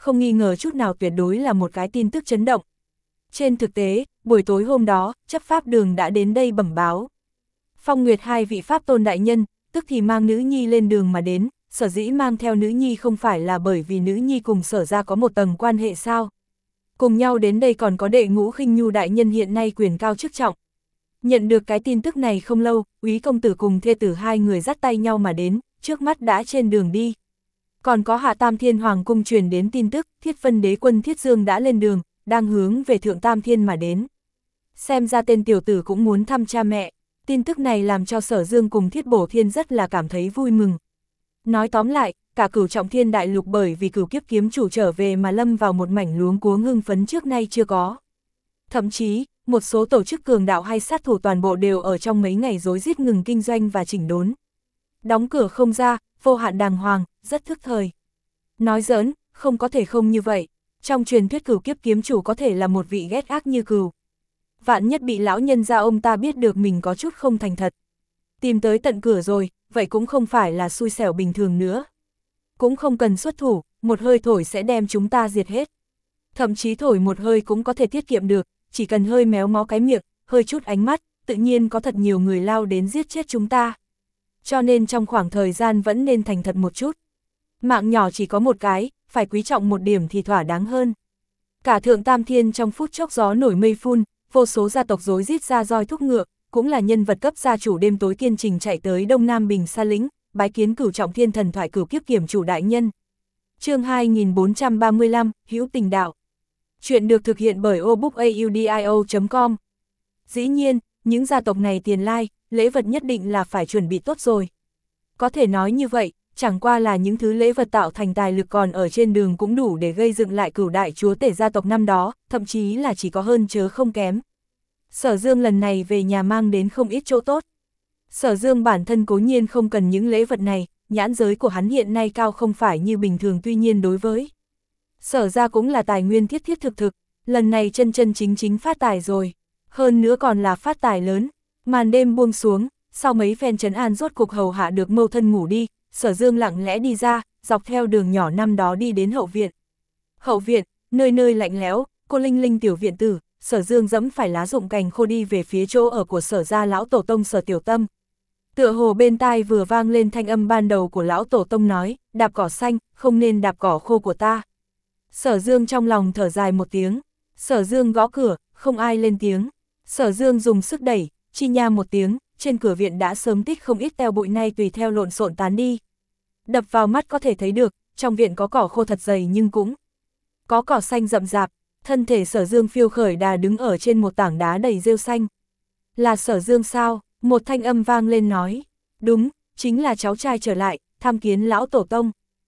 không nghi ngờ chút nào tuyệt đối là một cái tin tức chấn động. Trên thực tế, buổi tối hôm đó, chấp pháp đường đã đến đây bẩm báo. Phong Nguyệt hai vị pháp tôn đại nhân, tức thì mang nữ nhi lên đường mà đến, sở dĩ mang theo nữ nhi không phải là bởi vì nữ nhi cùng sở ra có một tầng quan hệ sao. Cùng nhau đến đây còn có đệ Ngũ Khinh Nhu đại nhân hiện nay quyền cao chức trọng. Nhận được cái tin tức này không lâu, úy công tử cùng thê tử hai người dắt tay nhau mà đến, trước mắt đã trên đường đi. Còn có Hạ Tam Thiên Hoàng cung truyền đến tin tức, Thiết Vân đế quân Thiết Dương đã lên đường, đang hướng về Thượng Tam Thiên mà đến. Xem ra tên tiểu tử cũng muốn thăm cha mẹ, tin tức này làm cho Sở Dương cùng Thiết Bổ Thiên rất là cảm thấy vui mừng. Nói tóm lại, cả Cửu Trọng Thiên đại lục bởi vì Cửu Kiếp kiếm chủ trở về mà lâm vào một mảnh luống cuống hưng phấn trước nay chưa có. Thậm chí, một số tổ chức cường đạo hay sát thủ toàn bộ đều ở trong mấy ngày rối rít ngừng kinh doanh và chỉnh đốn. Đóng cửa không ra, vô hạn đàng hoàng, rất thức thời. Nói giỡn, không có thể không như vậy. Trong truyền thuyết Cửu Kiếp kiếm chủ có thể là một vị ghét ác như cừu. Vạn nhất bị lão nhân gia ông ta biết được mình có chút không thành thật. Tìm tới tận cửa rồi, vậy cũng không phải là xui xẻo bình thường nữa. Cũng không cần xuất thủ, một hơi thổi sẽ đem chúng ta diệt hết. Thậm chí thổi một hơi cũng có thể tiết kiệm được, chỉ cần hơi méo mó cái miệng, hơi chút ánh mắt, tự nhiên có thật nhiều người lao đến giết chết chúng ta. Cho nên trong khoảng thời gian vẫn nên thành thật một chút. Mạng nhỏ chỉ có một cái, phải quý trọng một điểm thì thỏa đáng hơn. Cả Thượng Tam Thiên trong phút chốc gió nổi mây phun, vô số gia tộc rối rít ra roi thúc ngựa, cũng là nhân vật cấp gia chủ đêm tối kiên trình chạy tới Đông Nam Bình Sa Lĩnh, bái kiến Cửu Trọng Thiên thần thoại Cửu Kiếp kiểm chủ đại nhân. Chương hai nghìn bốn trăm ba mươi lăm, Hữu Tình Đạo. Chuyện được thực hiện bởi obookaudio chấm com. Dĩ nhiên, những gia tộc này tiền lai, lễ vật nhất định là phải chuẩn bị tốt rồi. Có thể nói như vậy, chẳng qua là những thứ lễ vật tạo thành tài lực còn ở trên đường cũng đủ để gây dựng lại Cửu đại chúa tể gia tộc năm đó, thậm chí là chỉ có hơn chớ không kém. Sở Dương lần này về nhà mang đến không ít chỗ tốt. Sở Dương bản thân cố nhiên không cần những lễ vật này, nhãn giới của hắn hiện nay cao không phải như bình thường, tuy nhiên đối với Sở ra cũng là tài nguyên thiết thiết thực thực, lần này chân chân chính chính phát tài rồi. Hơn nữa còn là phát tài lớn. Màn đêm buông xuống, sau mấy phen trấn an rốt cục hầu hạ được mâu thân ngủ đi, Sở Dương lặng lẽ đi ra, dọc theo đường nhỏ năm đó đi đến hậu viện. Hậu viện, nơi nơi lạnh lẽo, cô linh linh tiểu viện tử, Sở Dương dẫm phải lá rụng cành khô đi về phía chỗ ở của Sở gia lão tổ tông Sở Tiểu Tâm. Tựa hồ bên tai vừa vang lên thanh âm ban đầu của lão tổ tông nói, đạp cỏ xanh, không nên đạp cỏ khô của ta. Sở Dương trong lòng thở dài một tiếng, Sở Dương gõ cửa, không ai lên tiếng. Sở Dương dùng sức đẩy, chi nha một tiếng, trên cửa viện đã sớm tích không ít teo bụi nay tùy theo lộn xộn tán đi. Đập vào mắt có thể thấy được, trong viện có cỏ khô thật dày nhưng cũng có cỏ xanh rậm rạp, thân thể Sở Dương phiêu khởi đà đứng ở trên một tảng đá đầy rêu xanh. Là Sở Dương sao? Một thanh âm vang lên nói, đúng, chính là cháu trai trở lại, tham kiến lão tổ tông.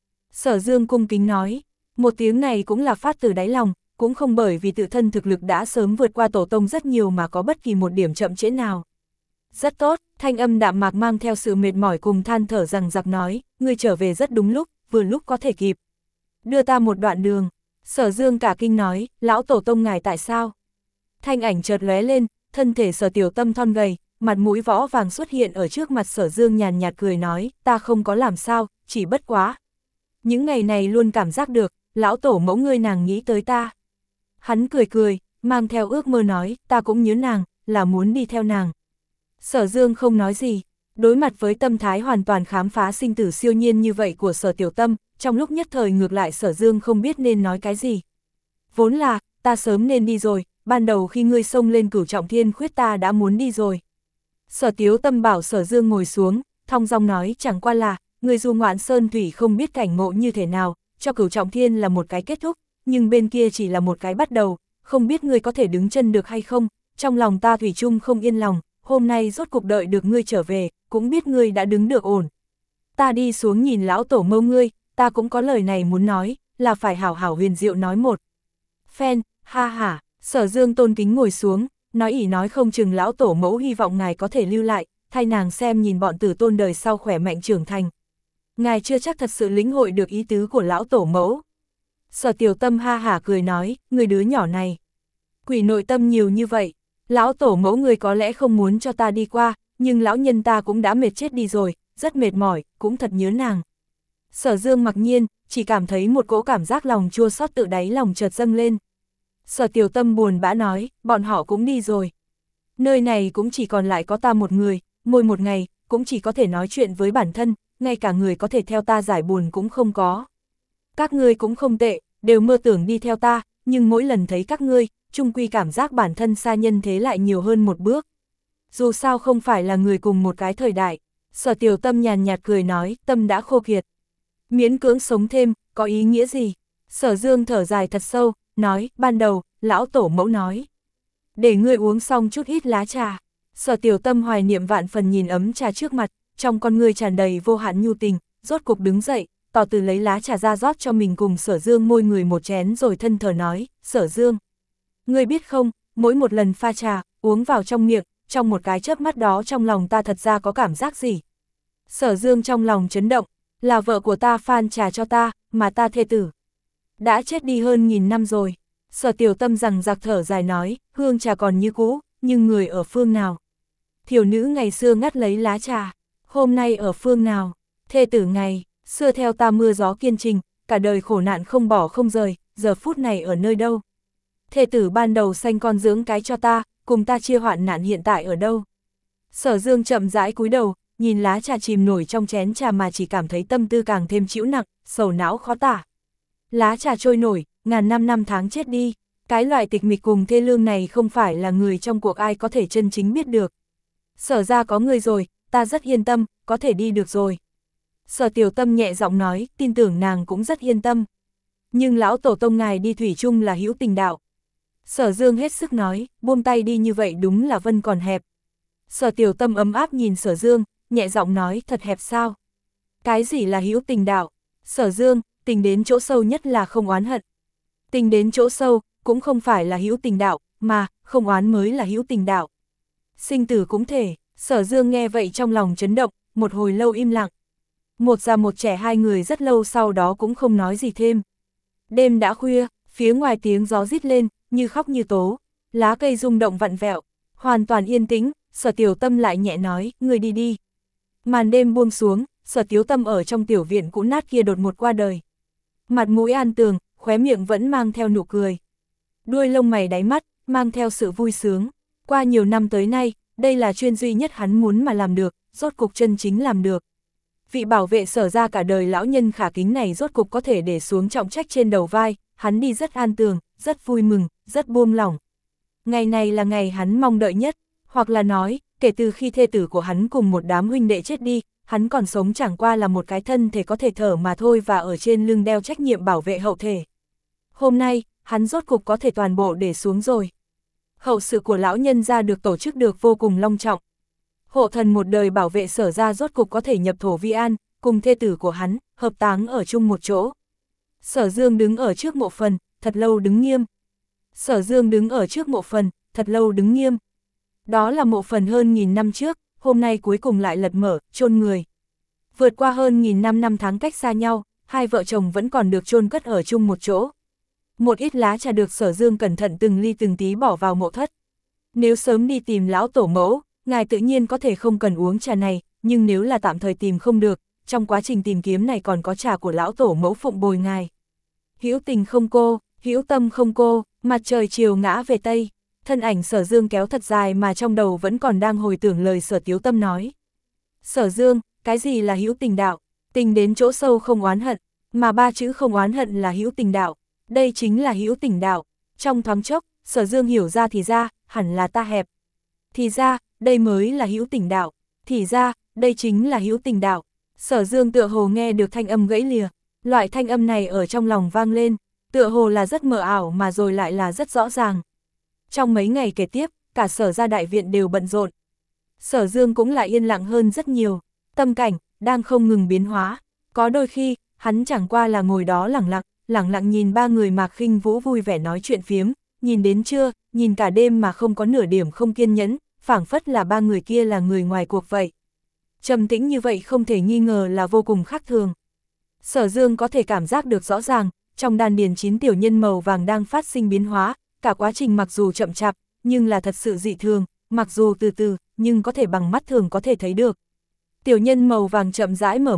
Sở Dương cung kính nói, một tiếng này cũng là phát từ đáy lòng, cũng không bởi vì tự thân thực lực đã sớm vượt qua tổ tông rất nhiều mà có bất kỳ một điểm chậm trễ nào. Rất tốt, thanh âm đạm mạc mang theo sự mệt mỏi cùng than thở rằng giặc nói, ngươi trở về rất đúng lúc, vừa lúc có thể kịp. Đưa ta một đoạn đường. Sở Dương cả kinh nói, lão tổ tông ngài tại sao? Thanh ảnh chợt lóe lên, thân thể Sở Tiểu Tâm thon gầy, mặt mũi võ vàng xuất hiện ở trước mặt Sở Dương nhàn nhạt cười nói, ta không có làm sao, chỉ bất quá. Những ngày này luôn cảm giác được, lão tổ mẫu ngươi nàng nghĩ tới ta. Hắn cười cười, mang theo ước mơ nói, ta cũng nhớ nàng, là muốn đi theo nàng. Sở Dương không nói gì, đối mặt với tâm thái hoàn toàn khám phá sinh tử siêu nhiên như vậy của Sở Tiểu Tâm, trong lúc nhất thời ngược lại Sở Dương không biết nên nói cái gì. Vốn là, ta sớm nên đi rồi, ban đầu khi ngươi xông lên Cửu Trọng Thiên khuyết ta đã muốn đi rồi. Sở Tiểu Tâm bảo Sở Dương ngồi xuống, thong dong nói chẳng qua là, người du ngoạn sơn thủy không biết cảnh ngộ như thế nào, cho Cửu Trọng Thiên là một cái kết thúc, nhưng bên kia chỉ là một cái bắt đầu, không biết ngươi có thể đứng chân được hay không, trong lòng ta thủy chung không yên lòng, hôm nay rốt cuộc đợi được ngươi trở về, cũng biết ngươi đã đứng được ổn. Ta đi xuống nhìn lão tổ mẫu ngươi, ta cũng có lời này muốn nói, là phải hảo hảo huyền diệu nói một phen, ha ha. Sở Dương tôn kính ngồi xuống, nói ỉ nói không chừng lão tổ mẫu hy vọng ngài có thể lưu lại, thay nàng xem nhìn bọn tử tôn đời sau khỏe mạnh trưởng thành. Ngài chưa chắc thật sự lĩnh hội được ý tứ của lão tổ mẫu. Sở Tiểu Tâm ha hả cười nói, người đứa nhỏ này, quỷ nội tâm nhiều như vậy, lão tổ mẫu người có lẽ không muốn cho ta đi qua, nhưng lão nhân ta cũng đã mệt chết đi rồi, rất mệt mỏi, cũng thật nhớ nàng. Sở Dương mặc nhiên, chỉ cảm thấy một cỗ cảm giác lòng chua xót tự đáy lòng chợt dâng lên. Sở Tiểu Tâm buồn bã nói, bọn họ cũng đi rồi. Nơi này cũng chỉ còn lại có ta một người, mỗi một ngày, cũng chỉ có thể nói chuyện với bản thân, ngay cả người có thể theo ta giải buồn cũng không có. Các ngươi cũng không tệ, đều mơ tưởng đi theo ta, nhưng mỗi lần thấy các ngươi, chung quy cảm giác bản thân xa nhân thế lại nhiều hơn một bước. Dù sao không phải là người cùng một cái thời đại. Sở Tiểu Tâm nhàn nhạt cười nói, tâm đã khô kiệt. Miễn cưỡng sống thêm, có ý nghĩa gì? Sở Dương thở dài thật sâu, nói, ban đầu, lão tổ mẫu nói. Để ngươi uống xong chút ít lá trà. Sở Tiểu Tâm hoài niệm vạn phần nhìn ấm trà trước mặt, trong con ngươi tràn đầy vô hạn nhu tình, rốt cục đứng dậy, tỏ từ lấy lá trà ra rót cho mình cùng Sở Dương môi người một chén rồi thân thờ nói, Sở Dương. Ngươi biết không, mỗi một lần pha trà, uống vào trong miệng, trong một cái chớp mắt đó trong lòng ta thật ra có cảm giác gì? Sở Dương trong lòng chấn động, là vợ của ta phan trà cho ta, mà ta thê tử. Đã chết đi hơn nghìn năm rồi. Sở Tiểu Tâm rằng giặc thở dài nói, hương trà còn như cũ, nhưng người ở phương nào? Thiểu nữ ngày xưa ngắt lấy lá trà, hôm nay ở phương nào? Thê tử ngày xưa theo ta mưa gió kiên trình, cả đời khổ nạn không bỏ không rời, giờ phút này ở nơi đâu? Thê tử ban đầu sanh con dưỡng cái cho ta, cùng ta chia hoạn nạn hiện tại ở đâu? Sở Dương chậm rãi cúi đầu, nhìn lá trà chìm nổi trong chén trà mà chỉ cảm thấy tâm tư càng thêm chịu nặng, sầu não khó tả. Lá trà trôi nổi, ngàn năm năm tháng chết đi, cái loại tịch mịch cùng thê lương này không phải là người trong cuộc ai có thể chân chính biết được. Sở ra có người rồi, ta rất yên tâm, có thể đi được rồi. Sở Tiểu Tâm nhẹ giọng nói, tin tưởng nàng cũng rất yên tâm. Nhưng lão tổ tông ngài đi thủy chung là hữu tình đạo. Sở Dương hết sức nói, buông tay đi như vậy đúng là vân còn hẹp. Sở Tiểu Tâm ấm áp nhìn Sở Dương, nhẹ giọng nói, thật hẹp sao? Cái gì là hữu tình đạo? Sở Dương, tình đến chỗ sâu nhất là không oán hận. Tình đến chỗ sâu, cũng không phải là hữu tình đạo, mà, không oán mới là hữu tình đạo. Sinh tử cũng thể, Sở Dương nghe vậy trong lòng chấn động, một hồi lâu im lặng. Một già một trẻ hai người rất lâu sau đó cũng không nói gì thêm. Đêm đã khuya, phía ngoài tiếng gió rít lên, như khóc như tố, lá cây rung động vặn vẹo, hoàn toàn yên tĩnh, Sở Tiểu Tâm lại nhẹ nói, người đi đi. Màn đêm buông xuống, Sở Tiểu Tâm ở trong tiểu viện cũ nát kia đột một qua đời. Mặt mũi an tường, khóe miệng vẫn mang theo nụ cười. Đuôi lông mày đáy mắt, mang theo sự vui sướng. Qua nhiều năm tới nay, đây là chuyên duy nhất hắn muốn mà làm được, rốt cục chân chính làm được. Vị bảo vệ Sở ra cả đời lão nhân khả kính này rốt cục có thể để xuống trọng trách trên đầu vai, hắn đi rất an tường, rất vui mừng, rất buông lỏng. Ngày này là ngày hắn mong đợi nhất, hoặc là nói, kể từ khi thê tử của hắn cùng một đám huynh đệ chết đi, hắn còn sống chẳng qua là một cái thân thể có thể thở mà thôi và ở trên lưng đeo trách nhiệm bảo vệ hậu thể. Hôm nay, hắn rốt cục có thể toàn bộ để xuống rồi. Hậu sự của lão nhân gia được tổ chức được vô cùng long trọng. Hộ thần một đời bảo vệ Sở ra rốt cục có thể nhập thổ vi an, cùng thê tử của hắn, hợp táng ở chung một chỗ. Sở Dương đứng ở trước mộ phần, thật lâu đứng nghiêm. Sở Dương đứng ở trước mộ phần, thật lâu đứng nghiêm. Đó là mộ phần hơn nghìn năm trước, hôm nay cuối cùng lại lật mở, chôn người. Vượt qua hơn nghìn năm năm tháng cách xa nhau, hai vợ chồng vẫn còn được chôn cất ở chung một chỗ. Một ít lá trà được Sở Dương cẩn thận từng ly từng tí bỏ vào mộ thất. Nếu sớm đi tìm lão tổ mẫu, ngài tự nhiên có thể không cần uống trà này, nhưng nếu là tạm thời tìm không được, trong quá trình tìm kiếm này còn có trà của lão tổ mẫu phụng bồi ngài. Hữu tình không cô, hữu tâm không cô, mặt trời chiều ngã về Tây. Thân ảnh Sở Dương kéo thật dài mà trong đầu vẫn còn đang hồi tưởng lời Sở Tiểu Tâm nói. Sở Dương, cái gì là hữu tình đạo? Tình đến chỗ sâu không oán hận, mà ba chữ không oán hận là hữu tình đạo. Đây chính là hữu tình đạo. Trong thoáng chốc, Sở Dương hiểu ra thì ra, hẳn là ta hẹp. Thì ra, đây mới là hữu tình đạo. Thì ra, đây chính là hữu tình đạo. Sở Dương tựa hồ nghe được thanh âm gãy lìa. Loại thanh âm này ở trong lòng vang lên, tựa hồ là rất mờ ảo mà rồi lại là rất rõ ràng. Trong mấy ngày kế tiếp, cả Sở ra đại viện đều bận rộn. Sở Dương cũng lại yên lặng hơn rất nhiều, tâm cảnh đang không ngừng biến hóa. Có đôi khi, hắn chẳng qua là ngồi đó lẳng lặng, lẳng lặng nhìn ba người Mạc Khinh Vũ vui vẻ nói chuyện phiếm, nhìn đến trưa, nhìn cả đêm mà không có nửa điểm không kiên nhẫn, phảng phất là ba người kia là người ngoài cuộc vậy. Trầm tĩnh như vậy không thể nghi ngờ là vô cùng khác thường. Sở Dương có thể cảm giác được rõ ràng, trong đan điền chín tiểu nhân màu vàng đang phát sinh biến hóa, cả quá trình mặc dù chậm chạp, nhưng là thật sự dị thường, mặc dù từ từ, nhưng có thể bằng mắt thường có thể thấy được. Tiểu nhân màu vàng chậm rãi mở mắt,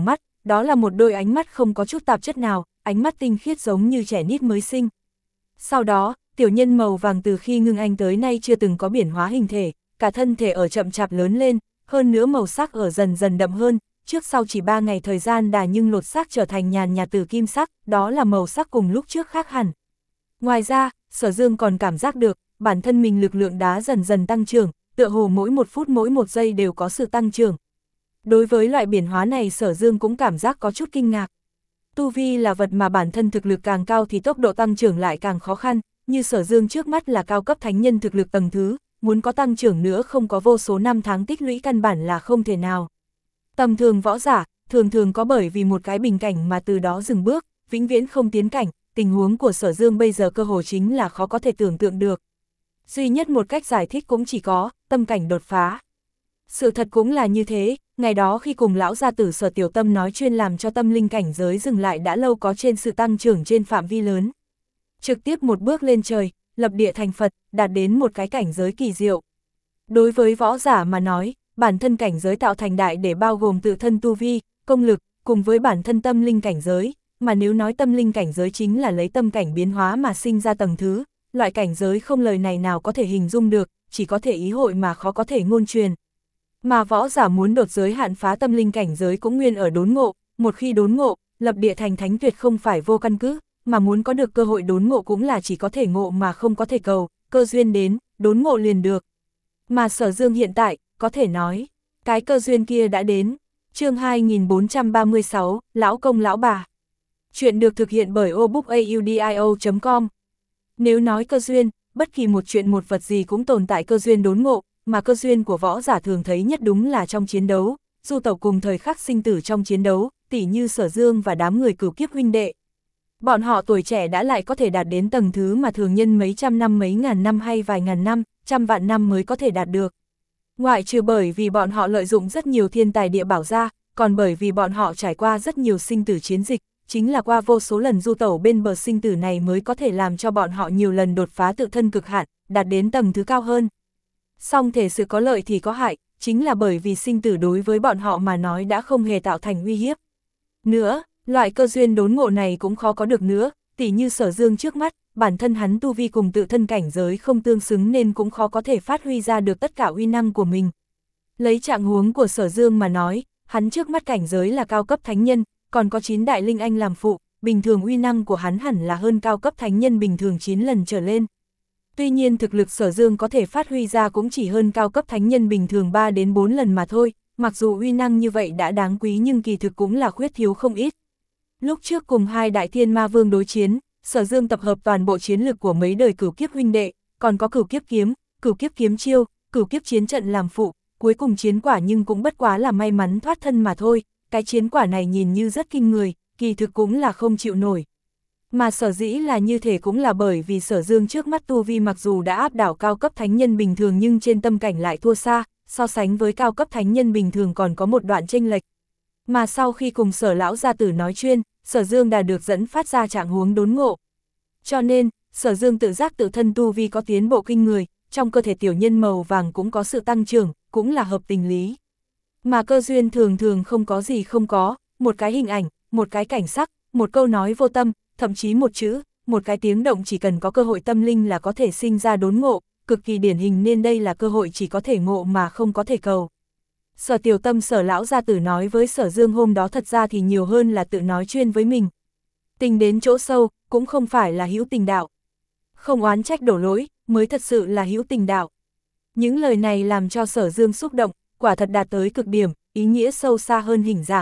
đó là một đôi ánh mắt không có chút tạp chất nào, ánh mắt tinh khiết giống như trẻ nít mới sinh. Sau đó, tiểu nhân màu vàng từ khi ngưng anh tới nay chưa từng có biến hóa hình thể, cả thân thể ở chậm chạp lớn lên, hơn nữa màu sắc ở dần dần đậm hơn, trước sau chỉ ba ngày thời gian đà nhưng lột xác trở thành nhàn nhạt từ kim sắc, đó là màu sắc cùng lúc trước khác hẳn. Ngoài ra, Sở Dương còn cảm giác được, bản thân mình lực lượng đá dần dần tăng trưởng, tựa hồ mỗi một phút mỗi một giây đều có sự tăng trưởng. Đối với loại biến hóa này Sở Dương cũng cảm giác có chút kinh ngạc. Tu vi là vật mà bản thân thực lực càng cao thì tốc độ tăng trưởng lại càng khó khăn, như Sở Dương trước mắt là cao cấp thánh nhân thực lực tầng thứ, muốn có tăng trưởng nữa không có vô số năm tháng tích lũy căn bản là không thể nào. Tầm thường võ giả, thường thường có bởi vì một cái bình cảnh mà từ đó dừng bước, vĩnh viễn không tiến cảnh, tình huống của Sở Dương bây giờ cơ hồ chính là khó có thể tưởng tượng được. Duy nhất một cách giải thích cũng chỉ có, tâm cảnh đột phá. Sự thật cũng là như thế, ngày đó khi cùng lão gia tử Sở Tiểu Tâm nói chuyên làm cho tâm linh cảnh giới dừng lại đã lâu có trên sự tăng trưởng trên phạm vi lớn. Trực tiếp một bước lên trời, lập địa thành Phật, đạt đến một cái cảnh giới kỳ diệu. Đối với võ giả mà nói, bản thân cảnh giới tạo thành đại để bao gồm tự thân tu vi, công lực, cùng với bản thân tâm linh cảnh giới, mà nếu nói tâm linh cảnh giới chính là lấy tâm cảnh biến hóa mà sinh ra tầng thứ, loại cảnh giới không lời này nào có thể hình dung được, chỉ có thể ý hội mà khó có thể ngôn truyền. Mà võ giả muốn đột giới hạn phá tâm linh cảnh giới cũng nguyên ở đốn ngộ, một khi đốn ngộ, lập địa thành thánh tuyệt không phải vô căn cứ, mà muốn có được cơ hội đốn ngộ cũng là chỉ có thể ngộ mà không có thể cầu, cơ duyên đến, đốn ngộ liền được. Mà Sở Dương hiện tại, có thể nói, cái cơ duyên kia đã đến. Chương hai nghìn bốn trăm ba mươi sáu, Lão Công Lão Bà. Chuyện được thực hiện bởi obookaudio chấm com. Nếu nói cơ duyên, bất kỳ một chuyện một vật gì cũng tồn tại cơ duyên đốn ngộ, mà cơ duyên của võ giả thường thấy nhất đúng là trong chiến đấu, du tẩu cùng thời khắc sinh tử trong chiến đấu, tỉ như Sở Dương và đám người cửu kiếp huynh đệ. Bọn họ tuổi trẻ đã lại có thể đạt đến tầng thứ mà thường nhân mấy trăm năm mấy ngàn năm hay vài ngàn năm, trăm vạn năm mới có thể đạt được. Ngoại trừ bởi vì bọn họ lợi dụng rất nhiều thiên tài địa bảo ra, còn bởi vì bọn họ trải qua rất nhiều sinh tử chiến dịch, chính là qua vô số lần du tẩu bên bờ sinh tử này mới có thể làm cho bọn họ nhiều lần đột phá tự thân cực hạn, đạt đến tầng thứ cao hơn. Song thể sự có lợi thì có hại, chính là bởi vì sinh tử đối với bọn họ mà nói đã không hề tạo thành uy hiếp. Nữa, loại cơ duyên đốn ngộ này cũng khó có được nữa, tỉ như Sở Dương trước mắt, bản thân hắn tu vi cùng tự thân cảnh giới không tương xứng nên cũng khó có thể phát huy ra được tất cả uy năng của mình. Lấy trạng huống của Sở Dương mà nói, hắn trước mắt cảnh giới là cao cấp thánh nhân, còn có chín đại linh anh làm phụ, bình thường uy năng của hắn hẳn là hơn cao cấp thánh nhân bình thường chín lần trở lên. Tuy nhiên thực lực Sở Dương có thể phát huy ra cũng chỉ hơn cao cấp thánh nhân bình thường ba đến bốn lần mà thôi, mặc dù uy năng như vậy đã đáng quý nhưng kỳ thực cũng là khuyết thiếu không ít. Lúc trước cùng hai đại thiên ma vương đối chiến, Sở Dương tập hợp toàn bộ chiến lực của mấy đời cửu kiếp huynh đệ, còn có cửu kiếp kiếm, cửu kiếp kiếm chiêu, cửu kiếp chiến trận làm phụ, cuối cùng chiến quả nhưng cũng bất quá là may mắn thoát thân mà thôi, cái chiến quả này nhìn như rất kinh người, kỳ thực cũng là không chịu nổi. Mà sở dĩ là như thế cũng là bởi vì Sở Dương trước mắt tu vi mặc dù đã áp đảo cao cấp thánh nhân bình thường nhưng trên tâm cảnh lại thua xa, so sánh với cao cấp thánh nhân bình thường còn có một đoạn chênh lệch. Mà sau khi cùng Sở lão gia tử nói chuyên, Sở Dương đã được dẫn phát ra trạng huống đốn ngộ. Cho nên, Sở Dương tự giác tự thân tu vi có tiến bộ kinh người, trong cơ thể tiểu nhân màu vàng cũng có sự tăng trưởng, cũng là hợp tình lý. Mà cơ duyên thường thường không có gì không có, một cái hình ảnh, một cái cảnh sắc, một câu nói vô tâm, thậm chí một chữ, một cái tiếng động chỉ cần có cơ hội tâm linh là có thể sinh ra đốn ngộ, cực kỳ điển hình nên đây là cơ hội chỉ có thể ngộ mà không có thể cầu. Sở Tiểu Tâm Sở lão gia tử nói với Sở Dương hôm đó thật ra thì nhiều hơn là tự nói chuyên với mình. Tình đến chỗ sâu, cũng không phải là hữu tình đạo. Không oán trách đổ lỗi, mới thật sự là hữu tình đạo. Những lời này làm cho Sở Dương xúc động, quả thật đạt tới cực điểm, ý nghĩa sâu xa hơn hình dạng.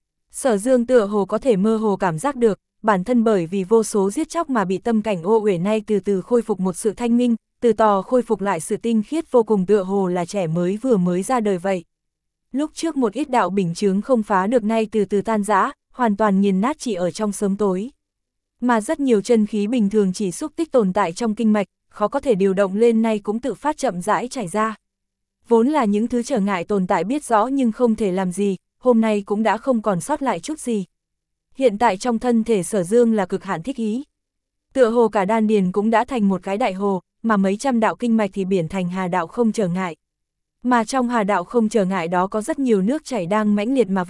Sở Dương tựa hồ có thể mơ hồ cảm giác được, bản thân bởi vì vô số giết chóc mà bị tâm cảnh ô uể nay từ từ khôi phục một sự thanh minh, từ tò khôi phục lại sự tinh khiết vô cùng tựa hồ là trẻ mới vừa mới ra đời vậy. Lúc trước một ít đạo bình chướng không phá được nay từ từ tan rã, hoàn toàn nghiền nát chỉ ở trong sớm tối. Mà rất nhiều chân khí bình thường chỉ xúc tích tồn tại trong kinh mạch, khó có thể điều động lên nay cũng tự phát chậm rãi chảy ra. Vốn là những thứ trở ngại tồn tại biết rõ nhưng không thể làm gì, hôm nay cũng đã không còn sót lại chút gì. Hiện tại trong thân thể Sở Dương là cực hạn thích ý. Tựa hồ cả đan điền cũng đã thành một cái đại hồ, mà mấy trăm đạo kinh mạch thì biển thành hà đạo không trở ngại. Mà trong hà đạo không trở ngại đó có rất nhiều nước chảy đang mãnh liệt mà vào,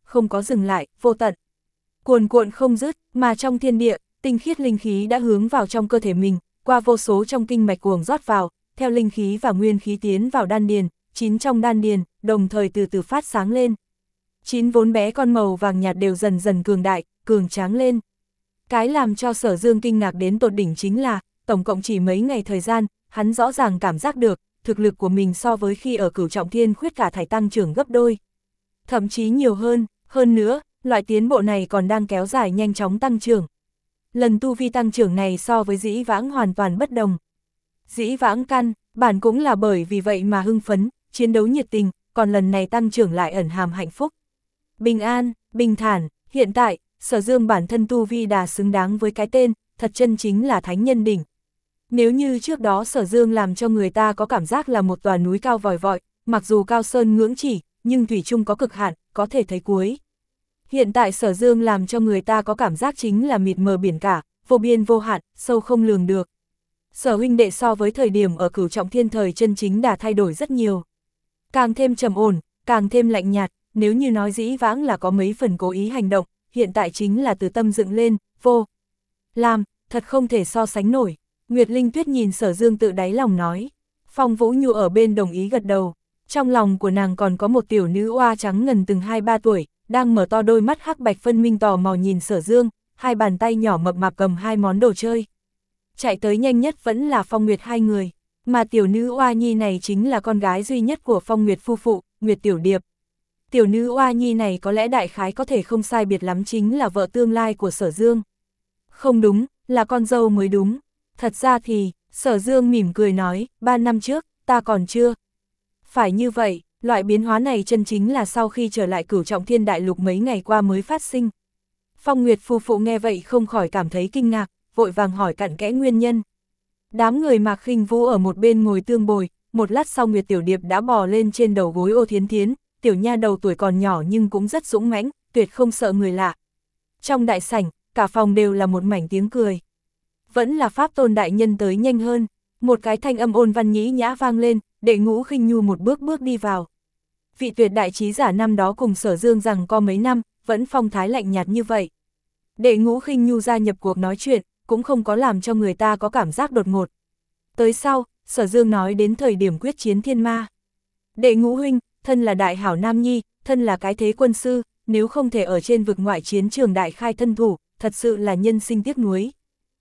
không có dừng lại, vô tận. Cuồn cuộn không dứt, mà trong thiên địa, tinh khiết linh khí đã hướng vào trong cơ thể mình, qua vô số trong kinh mạch cuồng rót vào, theo linh khí và nguyên khí tiến vào đan điền, chín trong đan điền, đồng thời từ từ phát sáng lên. Chín vốn bé con màu vàng nhạt đều dần dần cường đại, cường tráng lên. Cái làm cho Sở Dương kinh ngạc đến tột đỉnh chính là, tổng cộng chỉ mấy ngày thời gian, hắn rõ ràng cảm giác được, thực lực của mình so với khi ở Cửu Trọng Thiên Khuyết cả thảy tăng trưởng gấp đôi. Thậm chí nhiều hơn, hơn nữa, loại tiến bộ này còn đang kéo dài nhanh chóng tăng trưởng. Lần tu vi tăng trưởng này so với dĩ vãng hoàn toàn bất đồng. Dĩ vãng căn, bản cũng là bởi vì vậy mà hưng phấn, chiến đấu nhiệt tình, còn lần này tăng trưởng lại ẩn hàm hạnh phúc. Bình an, bình thản, hiện tại, Sở Dương bản thân tu vi đà xứng đáng với cái tên, thật chân chính là thánh nhân đỉnh. Nếu như trước đó Sở Dương làm cho người ta có cảm giác là một tòa núi cao vòi vọi, mặc dù cao sơn ngưỡng chỉ, nhưng thủy chung có cực hạn, có thể thấy cuối. Hiện tại Sở Dương làm cho người ta có cảm giác chính là mịt mờ biển cả, vô biên vô hạn, sâu không lường được. Sở huynh đệ so với thời điểm ở Cửu Trọng Thiên thời chân chính đã thay đổi rất nhiều. Càng thêm trầm ổn, càng thêm lạnh nhạt, nếu như nói dĩ vãng là có mấy phần cố ý hành động, hiện tại chính là từ tâm dựng lên, vô. Làm, thật không thể so sánh nổi. Nguyệt Linh Tuyết nhìn Sở Dương tự đáy lòng nói. Phong Vũ Nhu ở bên đồng ý gật đầu. Trong lòng của nàng còn có một tiểu nữ oa trắng ngần từng hai ba tuổi, đang mở to đôi mắt hắc bạch phân minh tò mò nhìn Sở Dương, hai bàn tay nhỏ mập mạp cầm hai món đồ chơi. Chạy tới nhanh nhất vẫn là Phong Nguyệt hai người, mà tiểu nữ oa nhi này chính là con gái duy nhất của Phong Nguyệt phu phụ, Nguyệt Tiểu Điệp. Tiểu nữ oa nhi này có lẽ đại khái có thể không sai biệt lắm chính là vợ tương lai của Sở Dương. Không đúng, là con dâu mới đúng. Thật ra thì, Sở Dương mỉm cười nói, ba năm trước, ta còn chưa. Phải như vậy, loại biến hóa này chân chính là sau khi trở lại Cửu Trọng Thiên Đại Lục mấy ngày qua mới phát sinh. Phong Nguyệt phu phụ nghe vậy không khỏi cảm thấy kinh ngạc, vội vàng hỏi cặn kẽ nguyên nhân. Đám người Mạc Khinh Vũ ở một bên ngồi tương bồi, một lát sau Nguyệt Tiểu Điệp đã bò lên trên đầu gối Ô Thiến Thiến, tiểu nha đầu tuổi còn nhỏ nhưng cũng rất dũng mãnh, tuyệt không sợ người lạ. Trong đại sảnh, cả phòng đều là một mảnh tiếng cười. Vẫn là Pháp Tôn đại nhân tới nhanh hơn, một cái thanh âm ôn văn nhĩ nhã vang lên, Đệ Ngũ Khinh Nhu một bước bước đi vào. Vị tuyệt đại trí giả năm đó cùng Sở Dương rằng có mấy năm, vẫn phong thái lạnh nhạt như vậy. Đệ Ngũ Khinh Nhu gia nhập cuộc nói chuyện, cũng không có làm cho người ta có cảm giác đột ngột. Tới sau, Sở Dương nói đến thời điểm quyết chiến thiên ma. Đệ Ngũ huynh, thân là đại hảo nam nhi, thân là cái thế quân sư, nếu không thể ở trên vực ngoại chiến trường đại khai thân thủ, thật sự là nhân sinh tiếc nuối.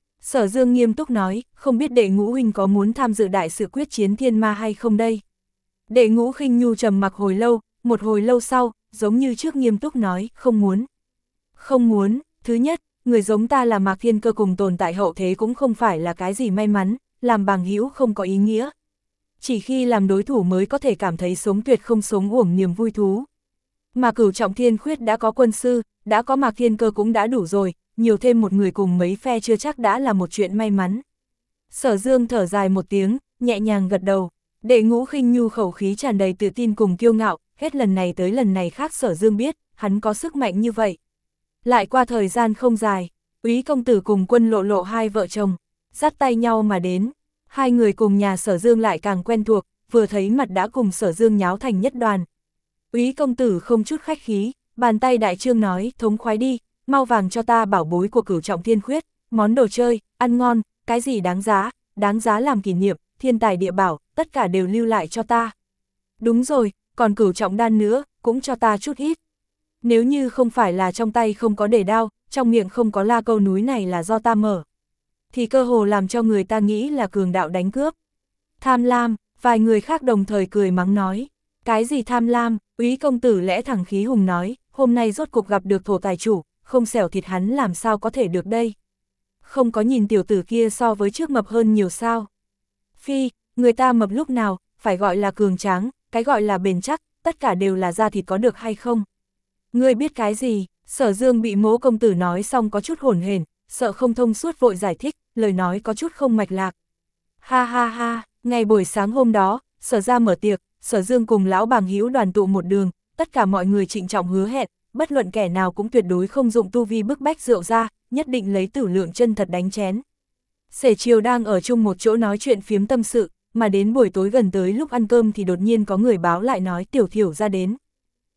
Sở Dương nghiêm túc nói, không biết Đệ Ngũ huynh có muốn tham dự đại sự quyết chiến thiên ma hay không đây? Đệ Ngũ Khinh Nhu trầm mặc hồi lâu, một hồi lâu sau, giống như trước nghiêm túc nói, không muốn. Không muốn, thứ nhất, người giống ta là Mạc Thiên Cơ cùng tồn tại hậu thế cũng không phải là cái gì may mắn, làm bằng hữu không có ý nghĩa. Chỉ khi làm đối thủ mới có thể cảm thấy sống tuyệt không sống uổng niềm vui thú. Mà Cửu Trọng Thiên Khuyết đã có quân sư, đã có Mạc Thiên Cơ cũng đã đủ rồi, nhiều thêm một người cùng mấy phe chưa chắc đã là một chuyện may mắn. Sở Dương thở dài một tiếng, nhẹ nhàng gật đầu. Đệ Ngũ Khinh Nhu khẩu khí tràn đầy tự tin cùng kiêu ngạo, hết lần này tới lần này khác Sở Dương biết, hắn có sức mạnh như vậy. Lại qua thời gian không dài, Úy công tử cùng Quân Lộ Lộ hai vợ chồng, dắt tay nhau mà đến. Hai người cùng nhà Sở Dương lại càng quen thuộc, vừa thấy mặt đã cùng Sở Dương nháo thành nhất đoàn. Úy công tử không chút khách khí, bàn tay đại trương nói, thống khoái đi, mau vàng cho ta bảo bối của Cửu Trọng Thiên Khuyết, món đồ chơi, ăn ngon, cái gì đáng giá, đáng giá làm kỷ niệm, thiên tài địa bảo, tất cả đều lưu lại cho ta. Đúng rồi, còn Cửu Trọng đan nữa, cũng cho ta chút ít. Nếu như không phải là trong tay không có để đao, trong miệng không có la câu núi này là do ta mở, thì cơ hồ làm cho người ta nghĩ là cường đạo đánh cướp. Tham lam, vài người khác đồng thời cười mắng nói. Cái gì tham lam, Úy công tử lẽ thẳng khí hùng nói, hôm nay rốt cuộc gặp được thổ tài chủ, không xẻo thịt hắn làm sao có thể được đây. Không có nhìn tiểu tử kia so với trước mập hơn nhiều sao. Phi, người ta mập lúc nào, phải gọi là cường tráng, cái gọi là bền chắc, tất cả đều là da thịt có được hay không. Ngươi biết cái gì, Sở Dương bị Mỗ công tử nói xong có chút hổn hển, sợ không thông suốt vội giải thích, lời nói có chút không mạch lạc. Ha ha ha, ngày buổi sáng hôm đó, Sở ra mở tiệc, Sở Dương cùng lão bàng hữu đoàn tụ một đường, tất cả mọi người trịnh trọng hứa hẹn, bất luận kẻ nào cũng tuyệt đối không dụng tu vi bức bách rượu ra, nhất định lấy tử lượng chân thật đánh chén. Sể chiều đang ở chung một chỗ nói chuyện phiếm tâm sự, mà đến buổi tối gần tới lúc ăn cơm thì đột nhiên có người báo lại nói Tiểu Thiểu ra đến.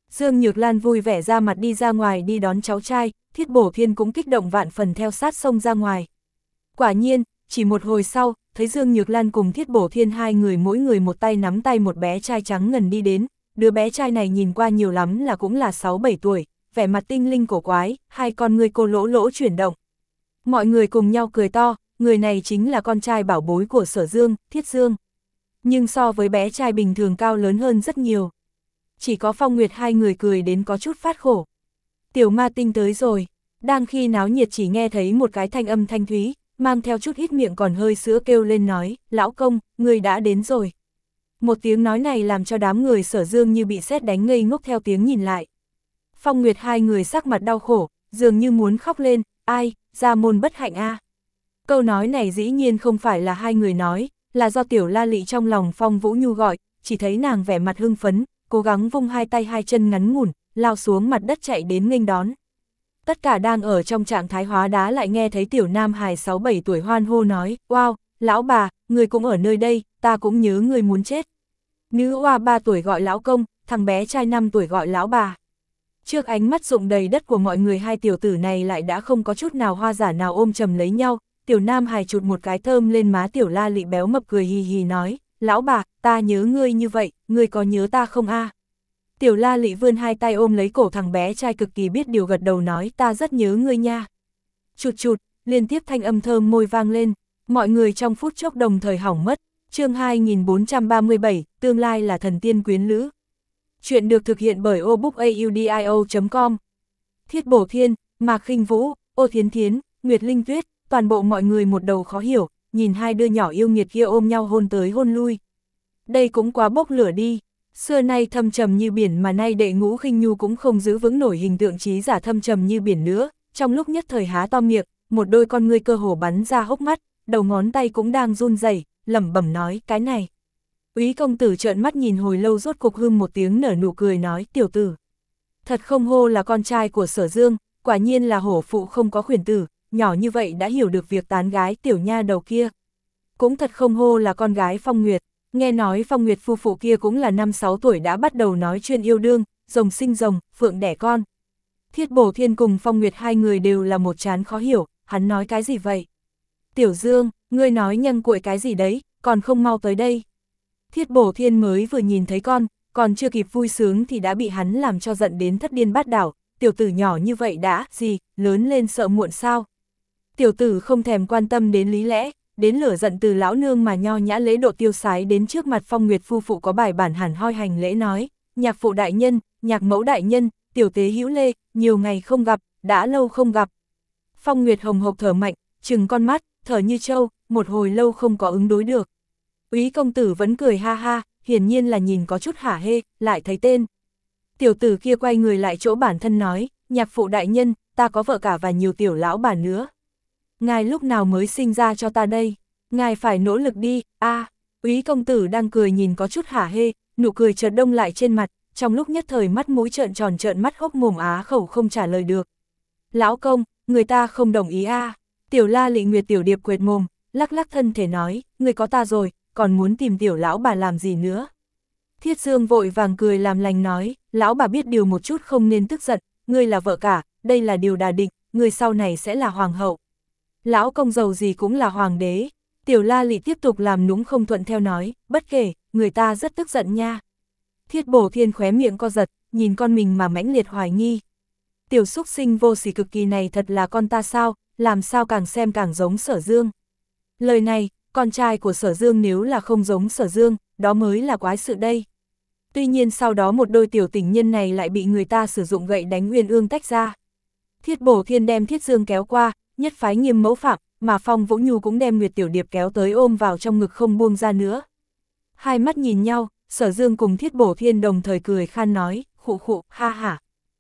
Dương Nhược Lan vui vẻ ra mặt đi ra ngoài đi đón cháu trai, Thiết Bổ Thiên cũng kích động vạn phần theo sát sông ra ngoài. Quả nhiên, chỉ một hồi sau, thấy Dương Nhược Lan cùng Thiết Bổ Thiên hai người mỗi người một tay nắm tay một bé trai trắng ngần đi đến, đứa bé trai này nhìn qua nhiều lắm là cũng là sáu bảy tuổi, vẻ mặt tinh linh cổ quái, hai con ngươi cô lỗ lỗ chuyển động. Mọi người cùng nhau cười to, người này chính là con trai bảo bối của Sở Dương, Thiết Dương. Nhưng so với bé trai bình thường cao lớn hơn rất nhiều. Chỉ có Phong Nguyệt hai người cười đến có chút phát khổ. Tiểu ma tinh tới rồi, đang khi náo nhiệt chỉ nghe thấy một cái thanh âm thanh thúy, mang theo chút hít miệng còn hơi sữa kêu lên nói, lão công, người đã đến rồi. Một tiếng nói này làm cho đám người Sở Dương như bị sét đánh ngây ngốc theo tiếng nhìn lại. Phong Nguyệt hai người sắc mặt đau khổ, dường như muốn khóc lên, ai, gia môn bất hạnh a. Câu nói này dĩ nhiên không phải là hai người nói, là do Tiểu La Lị trong lòng Phong Vũ Nhu gọi, chỉ thấy nàng vẻ mặt hưng phấn, cố gắng vung hai tay hai chân ngắn ngủn, lao xuống mặt đất chạy đến nghênh đón. Tất cả đang ở trong trạng thái hóa đá lại nghe thấy Tiểu Nam hài sáu bảy tuổi hoan hô nói, wow, lão bà, người cũng ở nơi đây, ta cũng nhớ người muốn chết. Nữ oa ba tuổi gọi lão công, thằng bé trai năm tuổi gọi lão bà. Trước ánh mắt rụng đầy đất của mọi người hai tiểu tử này lại đã không có chút nào hoa giả nào ôm chầm lấy nhau. Tiểu Nam hài chụt một cái thơm lên má Tiểu La Lị béo mập cười hì hì nói, lão bà, ta nhớ ngươi như vậy, ngươi có nhớ ta không a? Tiểu La Lị vươn hai tay ôm lấy cổ thằng bé trai cực kỳ biết điều gật đầu nói, ta rất nhớ ngươi nha. Chụt chụt, liên tiếp thanh âm thơm môi vang lên, mọi người trong phút chốc đồng thời hỏng mất. Chương hai nghìn bốn trăm ba mươi bảy, tương lai là thần tiên quyến lữ. Chuyện được thực hiện bởi obookaudio chấm com. Thiết Bổ Thiên, Mạc Khinh Vũ, Ô Thiến Thiến, Nguyệt Linh Tuyết, toàn bộ mọi người một đầu khó hiểu, nhìn hai đứa nhỏ yêu nghiệt kia ôm nhau hôn tới hôn lui. Đây cũng quá bốc lửa đi, xưa nay thâm trầm như biển mà nay đệ Ngũ Khinh Nhu cũng không giữ vững nổi hình tượng trí giả thâm trầm như biển nữa, trong lúc nhất thời há to miệng, một đôi con ngươi cơ hồ bắn ra hốc mắt, đầu ngón tay cũng đang run rẩy, lẩm bẩm nói, cái này. Úy công tử trợn mắt nhìn hồi lâu rốt cục hưng một tiếng nở nụ cười nói, tiểu tử. Thật không hô là con trai của Sở Dương, quả nhiên là hổ phụ không có khuyển tử, nhỏ như vậy đã hiểu được việc tán gái tiểu nha đầu kia. Cũng thật không hô là con gái Phong Nguyệt, nghe nói Phong Nguyệt phu phụ kia cũng là năm sáu tuổi đã bắt đầu nói chuyện yêu đương, rồng sinh rồng, phượng đẻ con. Thiết Bổ Thiên cùng Phong Nguyệt hai người đều là một chán khó hiểu, hắn nói cái gì vậy? Tiểu Dương, ngươi nói nhân cuội cái gì đấy, còn không mau tới đây. Thiết Bổ Thiên mới vừa nhìn thấy con, còn chưa kịp vui sướng thì đã bị hắn làm cho giận đến thất điên bát đảo, tiểu tử nhỏ như vậy đã, gì, lớn lên sợ muộn sao. Tiểu tử không thèm quan tâm đến lý lẽ, đến lửa giận từ lão nương mà nho nhã lễ độ tiêu sái đến trước mặt Phong Nguyệt phu phụ có bài bản hẳn hoi hành lễ nói, nhạc phụ đại nhân, nhạc mẫu đại nhân, tiểu tế hữu lê, nhiều ngày không gặp, đã lâu không gặp. Phong Nguyệt hồng hộc thở mạnh, trừng con mắt, thở như trâu, một hồi lâu không có ứng đối được. Úy công tử vẫn cười ha ha, hiển nhiên là nhìn có chút hả hê, lại thấy tên. Tiểu tử kia quay người lại chỗ bản thân nói, nhạc phụ đại nhân, ta có vợ cả và nhiều tiểu lão bà nữa. Ngài lúc nào mới sinh ra cho ta đây? Ngài phải nỗ lực đi, a. À, Úy công tử đang cười nhìn có chút hả hê, nụ cười chợt đông lại trên mặt, trong lúc nhất thời mắt mũi trợn tròn trợn mắt hốc mồm á khẩu không trả lời được. Lão công, người ta không đồng ý a. À. Tiểu La Lị Nguyệt tiểu điệp quệt mồm, lắc lắc thân thể nói, người có ta rồi, còn muốn tìm tiểu lão bà làm gì nữa. Thiết Dương vội vàng cười làm lành nói, lão bà biết điều một chút không nên tức giận, ngươi là vợ cả, đây là điều đà định, ngươi sau này sẽ là hoàng hậu. Lão công giàu gì cũng là hoàng đế. Tiểu La Lị tiếp tục làm nũng không thuận theo nói, bất kể, người ta rất tức giận nha. Thiết Bổ Thiên khóe miệng co giật, nhìn con mình mà mãnh liệt hoài nghi. Tiểu xúc sinh vô sỉ cực kỳ này thật là con ta sao, làm sao càng xem càng giống Sở Dương. Lời này, con trai của Sở Dương nếu là không giống Sở Dương, đó mới là quái sự đây. Tuy nhiên sau đó một đôi tiểu tình nhân này lại bị người ta sử dụng gậy đánh uyên ương tách ra. Thiết Bổ Thiên đem Thiết Dương kéo qua, nhất phái nghiêm mẫu phạm, mà Phong Vũ Nhu cũng đem Nguyệt Tiểu Điệp kéo tới ôm vào trong ngực không buông ra nữa. Hai mắt nhìn nhau, Sở Dương cùng Thiết Bổ Thiên đồng thời cười khan nói, khụ khụ, ha hả.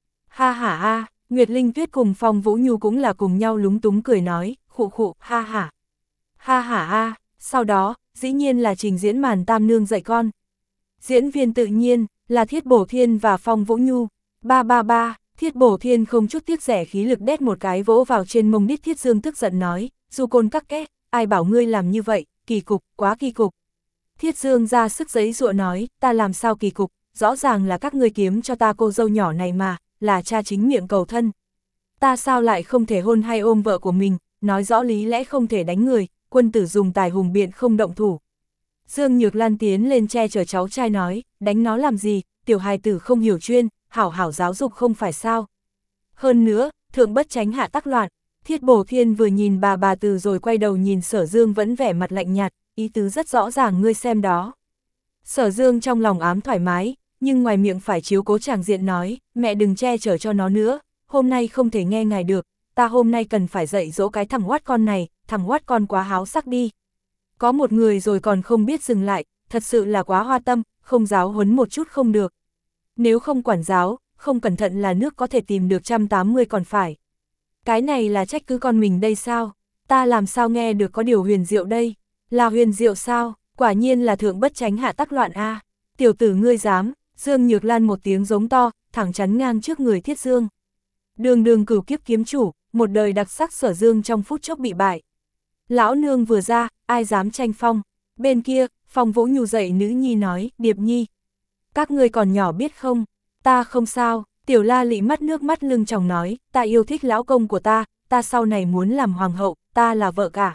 Ha hả a, Nguyệt Linh Tuyết cùng Phong Vũ Nhu cũng là cùng nhau lúng túng cười nói, khụ khụ, ha hả. Ha hả a, sau đó, dĩ nhiên là trình diễn màn tam nương dạy con. Diễn viên tự nhiên, là Thiết Bổ Thiên và Phong Vũ Nhu. Ba ba ba, Thiết Bổ Thiên không chút tiếc rẻ khí lực đét một cái vỗ vào trên mông đít Thiết Dương tức giận nói, du côn các két, ai bảo ngươi làm như vậy, kỳ cục, quá kỳ cục. Thiết Dương ra sức giấy dụa nói, ta làm sao kỳ cục, rõ ràng là các ngươi kiếm cho ta cô dâu nhỏ này mà, là cha chính miệng cầu thân. Ta sao lại không thể hôn hay ôm vợ của mình, nói rõ lý lẽ không thể đánh người, quân tử dùng tài hùng biện không động thủ. Dương Nhược Lan tiến lên che chở cháu trai nói, đánh nó làm gì, tiểu hài tử không hiểu chuyên, hảo hảo giáo dục không phải sao. Hơn nữa, thượng bất tránh hạ tắc loạn, Thiết Bổ Thiên vừa nhìn bà bà Từ rồi quay đầu nhìn Sở Dương vẫn vẻ mặt lạnh nhạt, ý tứ rất rõ ràng ngươi xem đó. Sở Dương trong lòng ám thoải mái, nhưng ngoài miệng phải chiếu cố tràng diện nói, mẹ đừng che chở cho nó nữa, hôm nay không thể nghe ngài được, ta hôm nay cần phải dạy dỗ cái thằng oát con này, thằng oát con quá háo sắc đi. Có một người rồi còn không biết dừng lại, thật sự là quá hoa tâm, không giáo huấn một chút không được. Nếu không quản giáo, không cẩn thận là nước có thể tìm được một trăm tám mươi còn phải. Cái này là trách cứ con mình đây sao? Ta làm sao nghe được có điều huyền diệu đây? Là huyền diệu sao? Quả nhiên là thượng bất tránh hạ tắc loạn a. Tiểu tử ngươi dám, Dương Nhược Lan một tiếng giống to, thẳng chắn ngang trước người Thiết Dương. Đường đường cửu kiếp kiếm chủ, một đời đặc sắc Sở Dương trong phút chốc bị bại. Lão nương vừa ra, ai dám tranh phong? Bên kia, Phong Vũ Nhu dậy nữ nhi nói, Điệp Nhi. Các ngươi còn nhỏ biết không? Ta không sao. Tiểu La Lị mắt nước mắt lưng tròng nói, ta yêu thích lão công của ta, ta sau này muốn làm hoàng hậu, ta là vợ cả.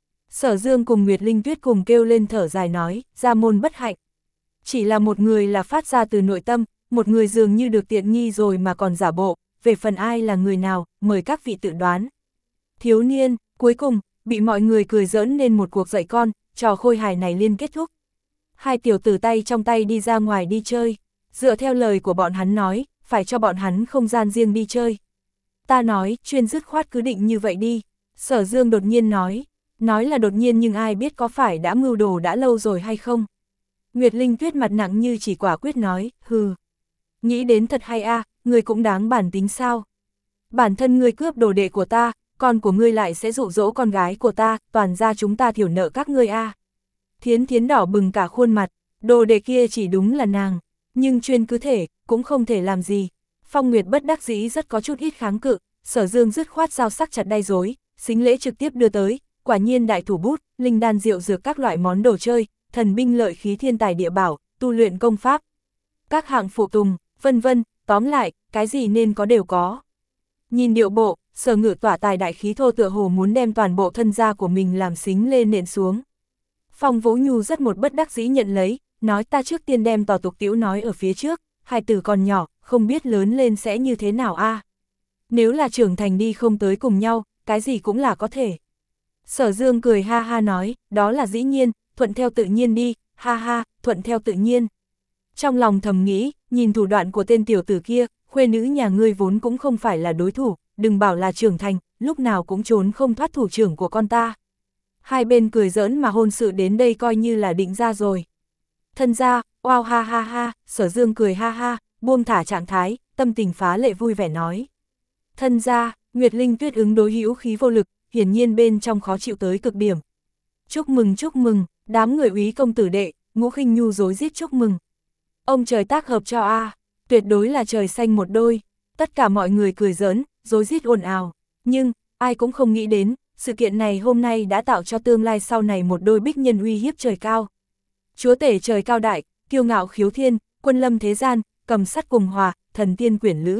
Sở Dương cùng Nguyệt Linh Tuyết cùng kêu lên thở dài nói, gia môn bất hạnh. Chỉ là một người là phát ra từ nội tâm, một người dường như được tiện nghi rồi mà còn giả bộ, về phần ai là người nào, mời các vị tự đoán. Thiếu niên, cuối cùng, bị mọi người cười giỡn nên một cuộc dạy con, trò khôi hài này liên kết thúc. Hai tiểu tử tay trong tay đi ra ngoài đi chơi, dựa theo lời của bọn hắn nói, phải cho bọn hắn không gian riêng đi chơi. Ta nói, chuyên dứt khoát cứ định như vậy đi. Sở Dương đột nhiên nói, nói là đột nhiên nhưng ai biết có phải đã mưu đồ đã lâu rồi hay không. Nguyệt Linh Tuyết mặt nặng như chỉ quả quyết nói, hừ. Nghĩ đến thật hay a, à, người cũng đáng bản tính sao. Bản thân ngươi cướp đồ đệ của ta, con của ngươi lại sẽ dụ dỗ con gái của ta, toàn ra chúng ta thiểu nợ các ngươi a. À. Thiến Thiến đỏ bừng cả khuôn mặt, đồ đệ kia chỉ đúng là nàng. Nhưng chuyên cứ thể, cũng không thể làm gì. Phong Nguyệt bất đắc dĩ rất có chút ít kháng cự, Sở Dương dứt khoát dao sắc chặt đay rối, xính lễ trực tiếp đưa tới, quả nhiên đại thủ bút, linh đan rượu dược các loại món đồ chơi, thần binh lợi khí thiên tài địa bảo, tu luyện công pháp, các hạng phụ tùng, vân vân, tóm lại, cái gì nên có đều có. Nhìn điệu bộ, Sở Ngự tỏa tài đại khí thô tựa hồ muốn đem toàn bộ thân gia của mình làm xính lên nện xuống. Phong Vũ Nhu rất một bất đắc dĩ nhận lấy, nói ta trước tiên đem tỏ tục tiểu nói ở phía trước, hai tử còn nhỏ, không biết lớn lên sẽ như thế nào a. À? Nếu là trưởng thành đi không tới cùng nhau, cái gì cũng là có thể. Sở Dương cười ha ha nói, đó là dĩ nhiên, thuận theo tự nhiên đi, ha ha, thuận theo tự nhiên. Trong lòng thầm nghĩ, nhìn thủ đoạn của tên tiểu tử kia, khuê nữ nhà ngươi vốn cũng không phải là đối thủ, đừng bảo là trưởng thành, lúc nào cũng trốn không thoát thủ trưởng của con ta. Hai bên cười giỡn mà hôn sự đến đây coi như là định ra rồi. Thân ra, wow ha ha ha, Sở Dương cười ha ha, buông thả trạng thái, tâm tình phá lệ vui vẻ nói. Thân ra, Nguyệt Linh Tuyết ứng đối hữu khí vô lực, hiển nhiên bên trong khó chịu tới cực điểm. Chúc mừng chúc mừng, đám người úy công tử đệ, Ngũ Khinh Nhu rối rít chúc mừng. Ông trời tác hợp cho a, tuyệt đối là trời xanh một đôi. Tất cả mọi người cười giỡn, rối rít ồn ào, nhưng ai cũng không nghĩ đến, sự kiện này hôm nay đã tạo cho tương lai sau này một đôi bích nhân uy hiếp trời cao. Chúa tể trời cao đại, kiêu ngạo khiếu thiên, quân lâm thế gian, cầm sắt cùng hòa, thần tiên quyển lữ.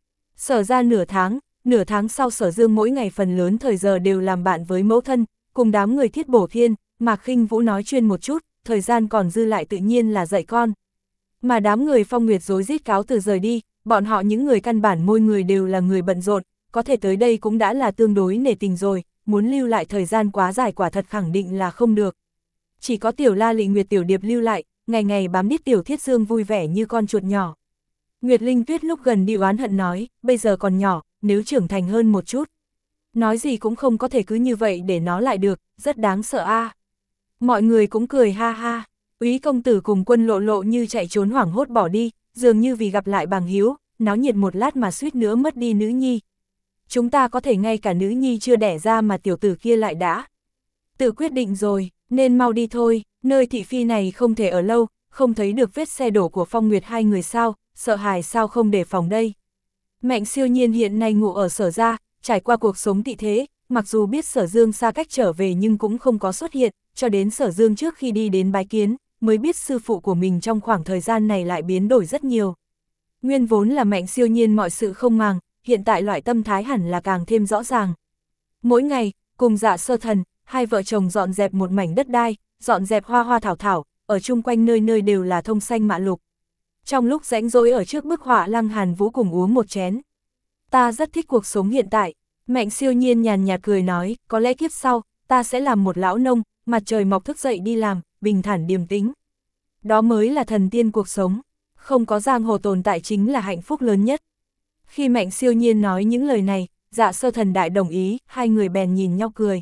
Sở ra nửa tháng, nửa tháng sau Sở Dương mỗi ngày phần lớn thời giờ đều làm bạn với mẫu thân, cùng đám người Thiết Bổ Thiên, Mạc Khinh Vũ nói chuyên một chút, thời gian còn dư lại tự nhiên là dạy con. Mà đám người Phong Nguyệt rối rít cáo từ rời đi, bọn họ những người căn bản môi người đều là người bận rộn, có thể tới đây cũng đã là tương đối nể tình rồi, muốn lưu lại thời gian quá dài quả thật khẳng định là không được. Chỉ có Tiểu La Lị Nguyệt Tiểu Điệp lưu lại, ngày ngày bám đít Tiểu Thiết Dương vui vẻ như con chuột nhỏ. Nguyệt Linh Tuyết lúc gần đi oán hận nói, bây giờ còn nhỏ, nếu trưởng thành hơn một chút. Nói gì cũng không có thể cứ như vậy để nó lại được, rất đáng sợ a. À. Mọi người cũng cười ha ha, úy công tử cùng Quân Lộ Lộ như chạy trốn hoảng hốt bỏ đi, dường như vì gặp lại bằng hiếu, náo nhiệt một lát mà suýt nữa mất đi nữ nhi. Chúng ta có thể ngay cả nữ nhi chưa đẻ ra mà tiểu tử kia lại đã tự quyết định rồi, nên mau đi thôi, nơi thị phi này không thể ở lâu, không thấy được vết xe đổ của Phong Nguyệt hai người sao, sợ hãi sao không đề phòng đây. Mạnh Siêu Nhiên hiện nay ngủ ở Sở gia, trải qua cuộc sống tị thế, mặc dù biết Sở Dương xa cách trở về nhưng cũng không có xuất hiện, cho đến Sở Dương trước khi đi đến bái kiến, mới biết sư phụ của mình trong khoảng thời gian này lại biến đổi rất nhiều. Nguyên vốn là Mạnh Siêu Nhiên mọi sự không màng, hiện tại loại tâm thái hẳn là càng thêm rõ ràng. Mỗi ngày, cùng Dạ Sơ Thần, hai vợ chồng dọn dẹp một mảnh đất đai, dọn dẹp hoa hoa thảo thảo, ở chung quanh nơi nơi đều là thông xanh mạ lục. Trong lúc rãnh rỗi ở trước bức họa Lăng Hàn Vũ cùng uống một chén. Ta rất thích cuộc sống hiện tại, Mạnh Siêu Nhiên nhàn nhạt cười nói, có lẽ kiếp sau, ta sẽ làm một lão nông, mặt trời mọc thức dậy đi làm, bình thản điềm tĩnh. Đó mới là thần tiên cuộc sống, không có giang hồ tồn tại chính là hạnh phúc lớn nhất. Khi Mạnh Siêu Nhiên nói những lời này, Dạ Sơ Thần đại đồng ý, hai người bèn nhìn nhau cười.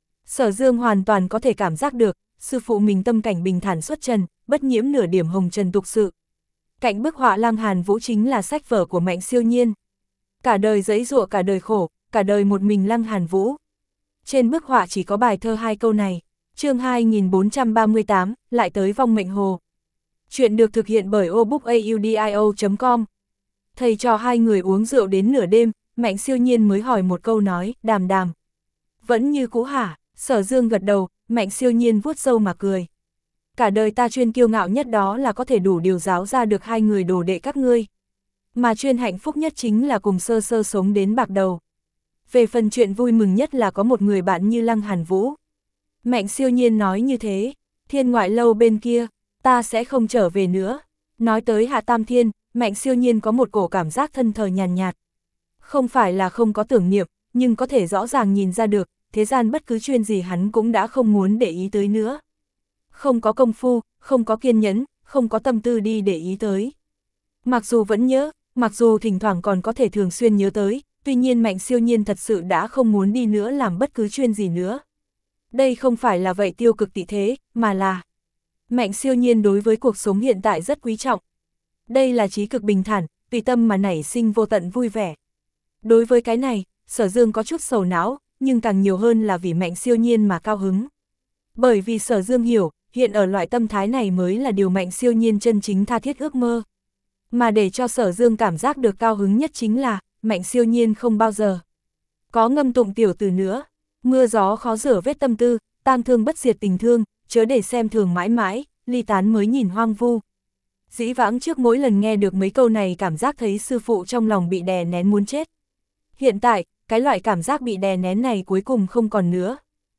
Sở Dương hoàn toàn có thể cảm giác được, sư phụ mình tâm cảnh bình thản xuất trần, bất nhiễm nửa điểm hồng trần tục sự. Cạnh bức họa Lăng Hàn Vũ chính là sách vở của Mạnh Siêu Nhiên. Cả đời giãy giụa, cả đời khổ, cả đời một mình Lăng Hàn Vũ. Trên bức họa chỉ có bài thơ hai câu này. Chương hai nghìn bốn trăm ba mươi tám, lại tới vong mệnh hồ. Chuyện được thực hiện bởi obookaudio chấm com. Thầy trò hai người uống rượu đến nửa đêm, Mạnh Siêu Nhiên mới hỏi một câu nói, Đàm Đàm. Vẫn như cũ hả? Sở Dương gật đầu, Mạnh Siêu Nhiên vuốt râu mà cười. Cả đời ta chuyên kiêu ngạo nhất đó là có thể đủ điều giáo ra được hai người đồ đệ các ngươi. Mà chuyên hạnh phúc nhất chính là cùng Sơ Sơ sống đến bạc đầu. Về phần chuyện vui mừng nhất là có một người bạn như Lăng Hàn Vũ. Mạnh Siêu Nhiên nói như thế, Thiên Ngoại Lâu bên kia, ta sẽ không trở về nữa. Nói tới Hạ Tam Thiên, Mạnh Siêu Nhiên có một cổ cảm giác thân thờ nhàn nhạt. Không phải là không có tưởng niệm, nhưng có thể rõ ràng nhìn ra được, thế gian bất cứ chuyện gì hắn cũng đã không muốn để ý tới nữa. Không có công phu, không có kiên nhẫn, không có tâm tư đi để ý tới. Mặc dù vẫn nhớ, mặc dù thỉnh thoảng còn có thể thường xuyên nhớ tới, tuy nhiên Mạnh Siêu Nhiên thật sự đã không muốn đi nữa làm bất cứ chuyện gì nữa. Đây không phải là vậy tiêu cực tị thế, mà là Mạnh Siêu Nhiên đối với cuộc sống hiện tại rất quý trọng. Đây là trí cực bình thản, tùy tâm mà nảy sinh vô tận vui vẻ. Đối với cái này, Sở Dương có chút sầu não, nhưng càng nhiều hơn là vì Mạnh Siêu Nhiên mà cao hứng. Bởi vì Sở Dương hiểu, hiện ở loại tâm thái này mới là điều Mạnh Siêu Nhiên chân chính tha thiết ước mơ. Mà để cho Sở Dương cảm giác được cao hứng nhất chính là, Mạnh Siêu Nhiên không bao giờ có ngâm tụng tiểu từ nữa. Mưa gió khó rửa vết tâm tư, tang thương bất diệt tình thương, chớ để xem thường mãi mãi, ly tán mới nhìn hoang vu. Dĩ vãng trước mỗi lần nghe được mấy câu này cảm giác thấy sư phụ trong lòng bị đè nén muốn chết. Hiện tại, cái loại cảm giác bị đè nén này cuối cùng không còn nữa.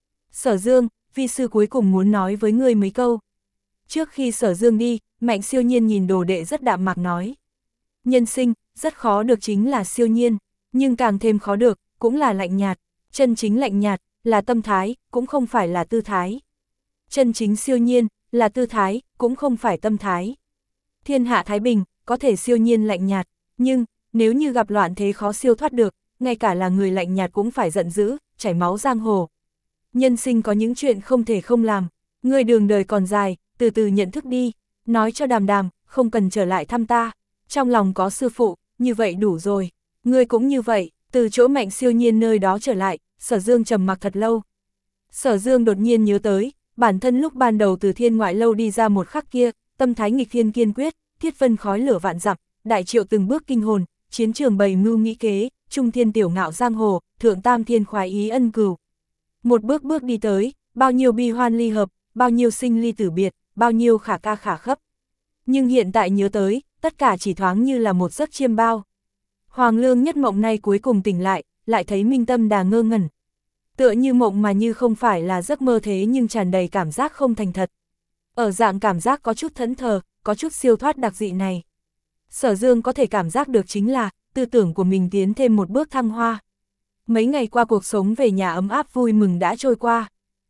Sở Dương, vi sư cuối cùng muốn nói với ngươi mấy câu. Trước khi Sở Dương đi, Mạnh Siêu Nhiên nhìn đồ đệ rất đạm mạc nói. Nhân sinh, rất khó được chính là siêu nhiên, nhưng càng thêm khó được, cũng là lạnh nhạt. Chân chính lạnh nhạt, là tâm thái, cũng không phải là tư thái. Chân chính siêu nhiên, là tư thái, cũng không phải tâm thái. Thiên hạ thái bình, có thể siêu nhiên lạnh nhạt, nhưng, nếu như gặp loạn thế khó siêu thoát được, ngay cả là người lạnh nhạt cũng phải giận dữ, chảy máu giang hồ. Nhân sinh có những chuyện không thể không làm, người đường đời còn dài, từ từ nhận thức đi, nói cho Đàm Đàm, không cần trở lại thăm ta, trong lòng có sư phụ, như vậy đủ rồi, ngươi cũng như vậy. Từ chỗ Mạnh Siêu Nhiên nơi đó trở lại, Sở Dương trầm mặc thật lâu. Sở Dương đột nhiên nhớ tới, bản thân lúc ban đầu từ Thiên Ngoại Lâu đi ra một khắc kia, tâm thái nghịch thiên kiên quyết, thiết vân khói lửa vạn dặm, đại triệu từng bước kinh hồn, chiến trường bày mưu nghĩ kế, trung thiên tiểu ngạo giang hồ, thượng tam thiên khoái ý ân cừu. Một bước bước đi tới, bao nhiêu bi hoan ly hợp, bao nhiêu sinh ly tử biệt, bao nhiêu khả ca khả khấp. Nhưng hiện tại nhớ tới, tất cả chỉ thoáng như là một giấc chiêm bao. Hoàng Lương Nhất mộng nay cuối cùng tỉnh lại, lại thấy minh tâm đà ngơ ngẩn. Tựa như mộng mà như không phải là giấc mơ thế nhưng tràn đầy cảm giác không thành thật. Ở dạng cảm giác có chút thẫn thờ, có chút siêu thoát đặc dị này. Sở Dương có thể cảm giác được chính là, tư tưởng của mình tiến thêm một bước thăng hoa. Mấy ngày qua cuộc sống về nhà ấm áp vui mừng đã trôi qua.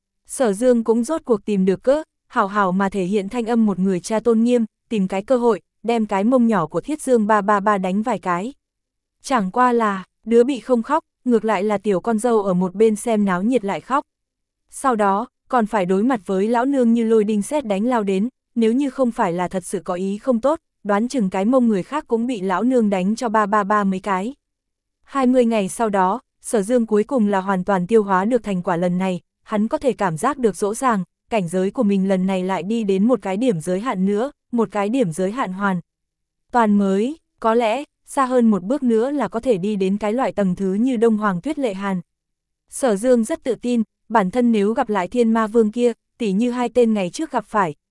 Sở Dương cũng rốt cuộc tìm được cớ, hảo hảo mà thể hiện thanh âm một người cha tôn nghiêm, tìm cái cơ hội, đem cái mông nhỏ của Thiết Dương ba ba ba đánh vài cái. Chẳng qua là, đứa bị không khóc, ngược lại là tiểu con dâu ở một bên xem náo nhiệt lại khóc. Sau đó, còn phải đối mặt với lão nương như lôi đinh sét đánh lao đến, nếu như không phải là thật sự có ý không tốt, đoán chừng cái mông người khác cũng bị lão nương đánh cho ba ba ba mấy cái. hai mươi ngày sau đó, Sở Dương cuối cùng là hoàn toàn tiêu hóa được thành quả lần này, hắn có thể cảm giác được rõ ràng, cảnh giới của mình lần này lại đi đến một cái điểm giới hạn nữa, một cái điểm giới hạn hoàn toàn mới, có lẽ, xa hơn một bước nữa là có thể đi đến cái loại tầng thứ như Đông Hoàng Tuyết Lệ Hàn. Sở Dương rất tự tin, bản thân nếu gặp lại Thiên Ma Vương kia, tỉ như hai tên ngày trước gặp phải,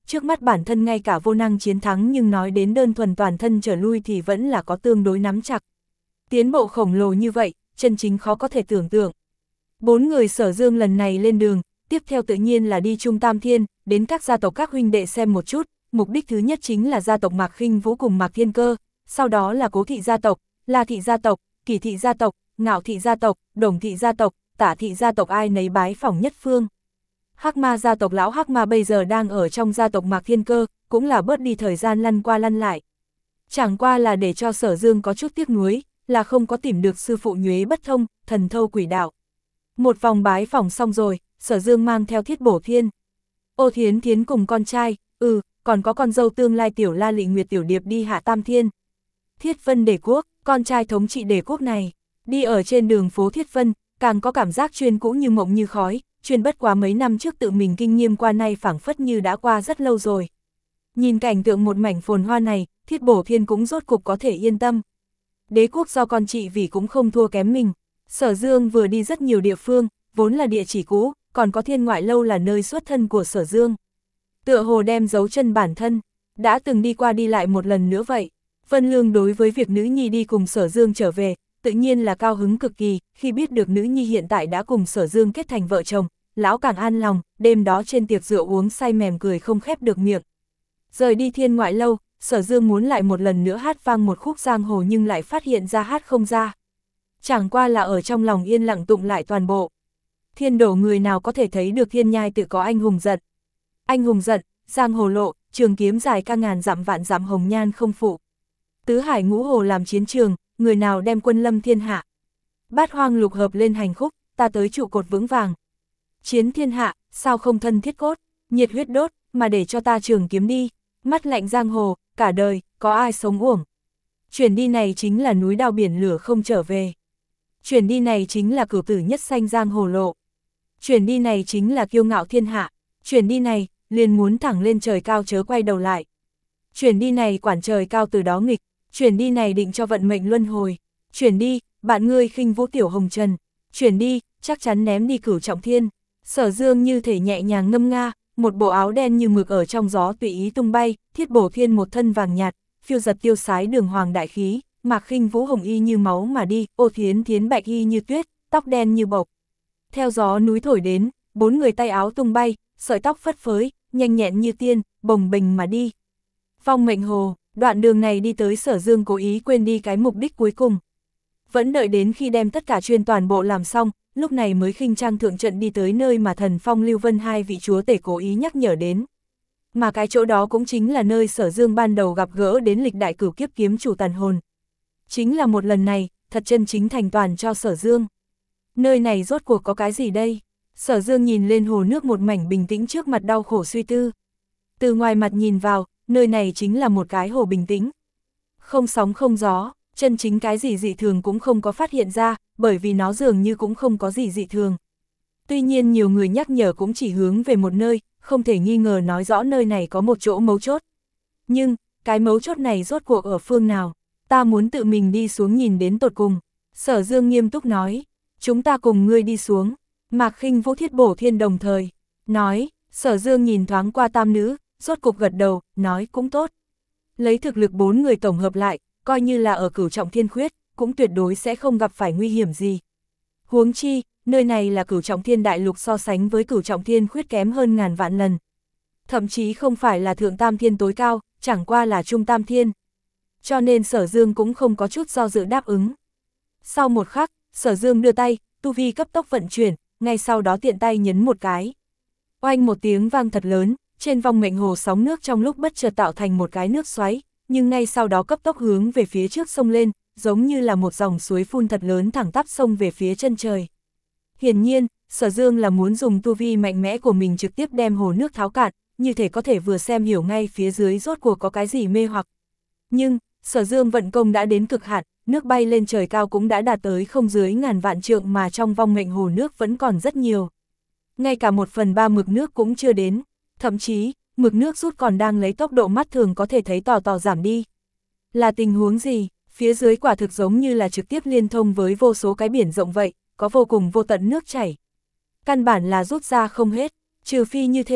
trước mắt bản thân ngay cả vô năng chiến thắng nhưng nói đến đơn thuần toàn thân trở lui thì vẫn là có tương đối nắm chặt. Tiến bộ khổng lồ như vậy, chân chính khó có thể tưởng tượng. Bốn người Sở Dương lần này lên đường, tiếp theo tự nhiên là đi Trung Tam Thiên, đến các gia tộc các huynh đệ xem một chút, mục đích thứ nhất chính là gia tộc Mạc Khinh Vũ cùng Mạc Thiên Cơ, sau đó là Cố thị gia tộc, La thị gia tộc, Kỷ thị gia tộc, Ngạo thị gia tộc, Đồng thị gia tộc, Tả thị gia tộc ai nấy bái phỏng nhất phương. Hắc Ma gia tộc lão Hắc Ma bây giờ đang ở trong gia tộc Mạc Thiên Cơ, cũng là bớt đi thời gian lăn qua lăn lại. Chẳng qua là để cho Sở Dương có chút tiếc nuối, là không có tìm được sư phụ Nhuế Bất Thông, thần thâu quỷ đạo. Một vòng bái phỏng xong rồi, Sở Dương mang theo Thiết Bổ Thiên. Ô Thiến Thiến cùng con trai, ừ, còn có con dâu tương lai Tiểu La Lị Nguyệt Tiểu Điệp đi hạ Tam Thiên. Thiết Vân Đế quốc, con trai thống trị đế quốc này, đi ở trên đường phố Thiết Vân, càng có cảm giác Chuyên cũ như mộng như khói, Chuyên bất quá mấy năm trước tự mình kinh nghiệm qua nay phảng phất như đã qua rất lâu rồi. Nhìn cảnh tượng một mảnh phồn hoa này, Thiết Bổ Thiên cũng rốt cục có thể yên tâm. Đế quốc do con trị vì cũng không thua kém mình. Sở Dương vừa đi rất nhiều địa phương, vốn là địa chỉ cũ, còn có Thiên Ngoại Lâu là nơi xuất thân của Sở Dương. Tựa hồ đem dấu chân bản thân, đã từng đi qua đi lại một lần nữa vậy. Vân Lương đối với việc nữ nhi đi cùng Sở Dương trở về, tự nhiên là cao hứng cực kỳ, khi biết được nữ nhi hiện tại đã cùng Sở Dương kết thành vợ chồng, lão càng an lòng, đêm đó trên tiệc rượu uống say mềm cười không khép được miệng. Rời đi Thiên Ngoại Lâu, Sở Dương muốn lại một lần nữa hát vang một khúc giang hồ nhưng lại phát hiện ra hát không ra. Chẳng qua là ở trong lòng yên lặng tụng lại toàn bộ. Thiên đổ người nào có thể thấy được thiên nhai tự có anh hùng giận. Anh hùng giận, giang hồ lộ, trường kiếm dài ca ngàn dặm vạn dặm hồng nhan không phụ. Tứ hải ngũ hồ làm chiến trường, người nào đem quân lâm thiên hạ. Bát hoang lục hợp lên hành khúc, ta tới trụ cột vững vàng. Chiến thiên hạ, sao không thân thiết cốt, nhiệt huyết đốt, mà để cho ta trường kiếm đi. Mắt lạnh giang hồ, cả đời, có ai sống uổng. Chuyển đi này chính là núi đao biển lửa không trở về. Chuyển đi này chính là cửu tử nhất sanh giang hồ lộ. Chuyển đi này chính là kiêu ngạo thiên hạ. Chuyển đi này, liền muốn thẳng lên trời cao chớ quay đầu lại. Chuyển đi này quản trời cao từ đó nghịch. Chuyển đi này định cho vận mệnh luân hồi. Chuyển đi, bạn ngươi khinh vũ tiểu hồng trần. Chuyển đi, chắc chắn ném đi cửu trọng thiên. Sở Dương như thể nhẹ nhàng ngâm nga, một bộ áo đen như mực ở trong gió tùy ý tung bay, Thiết Bổ Thiên một thân vàng nhạt, phiêu giật tiêu sái đường hoàng đại khí, Mạc Khinh Vũ hồng y như máu mà đi, Ô Thiến Thiến bạch y như tuyết, tóc đen như bộc. Theo gió núi thổi đến, bốn người tay áo tung bay, sợi tóc phất phới, nhanh nhẹn như tiên, bồng bềnh mà đi. Vong mệnh hồ, đoạn đường này đi tới Sở Dương cố ý quên đi cái mục đích cuối cùng. Vẫn đợi đến khi đem tất cả chuyên toàn bộ làm xong, lúc này mới khinh trang thượng trận đi tới nơi mà Thần Phong Lưu Vân hai vị chúa tể cố ý nhắc nhở đến. Mà cái chỗ đó cũng chính là nơi Sở Dương ban đầu gặp gỡ đến lịch đại cửu kiếp kiếm chủ tàn hồn. Chính là một lần này, thật chân chính thành toàn cho Sở Dương. Nơi này rốt cuộc có cái gì đây? Sở Dương nhìn lên hồ nước một mảnh bình tĩnh trước mặt đau khổ suy tư. Từ ngoài mặt nhìn vào, nơi này chính là một cái hồ bình tĩnh. Không sóng không gió, chân chính cái gì dị thường cũng không có phát hiện ra, bởi vì nó dường như cũng không có gì dị thường. Tuy nhiên nhiều người nhắc nhở cũng chỉ hướng về một nơi, không thể nghi ngờ nói rõ nơi này có một chỗ mấu chốt. Nhưng, cái mấu chốt này rốt cuộc ở phương nào? Ta muốn tự mình đi xuống nhìn đến tột cùng. Sở Dương nghiêm túc nói, chúng ta cùng ngươi đi xuống. Mạc Khinh Vũ Thiết Bổ Thiên đồng thời, nói, Sở Dương nhìn thoáng qua tam nữ, rốt cục gật đầu, nói cũng tốt. Lấy thực lực bốn người tổng hợp lại, coi như là ở cửu trọng thiên khuyết, cũng tuyệt đối sẽ không gặp phải nguy hiểm gì. Huống chi, nơi này là cửu trọng thiên đại lục so sánh với cửu trọng thiên khuyết kém hơn ngàn vạn lần. Thậm chí không phải là thượng tam thiên tối cao, chẳng qua là trung tam thiên. Cho nên Sở Dương cũng không có chút do dự đáp ứng. Sau một khắc, Sở Dương đưa tay, tu vi cấp tốc vận chuyển, ngay sau đó tiện tay nhấn một cái. Oanh một tiếng vang thật lớn, trên vong mệnh hồ sóng nước trong lúc bất chợt tạo thành một cái nước xoáy, nhưng ngay sau đó cấp tốc hướng về phía trước sông lên, giống như là một dòng suối phun thật lớn thẳng tắp sông về phía chân trời. Hiển nhiên, Sở Dương là muốn dùng tu vi mạnh mẽ của mình trực tiếp đem hồ nước tháo cạn, như thể có thể vừa xem hiểu ngay phía dưới rốt cuộc có cái gì mê hoặc. Nhưng, Sở Dương vận công đã đến cực hạn, nước bay lên trời cao cũng đã đạt tới không dưới ngàn vạn trượng mà trong vong mệnh hồ nước vẫn còn rất nhiều. Ngay cả một phần ba mực nước cũng chưa đến, thậm chí, mực nước rút còn đang lấy tốc độ mắt thường có thể thấy tò tò giảm đi. Là tình huống gì? Phía dưới quả thực giống như là trực tiếp liên thông với vô số cái biển rộng vậy, có vô cùng vô tận nước chảy. Căn bản là rút ra không hết, trừ phi như thể,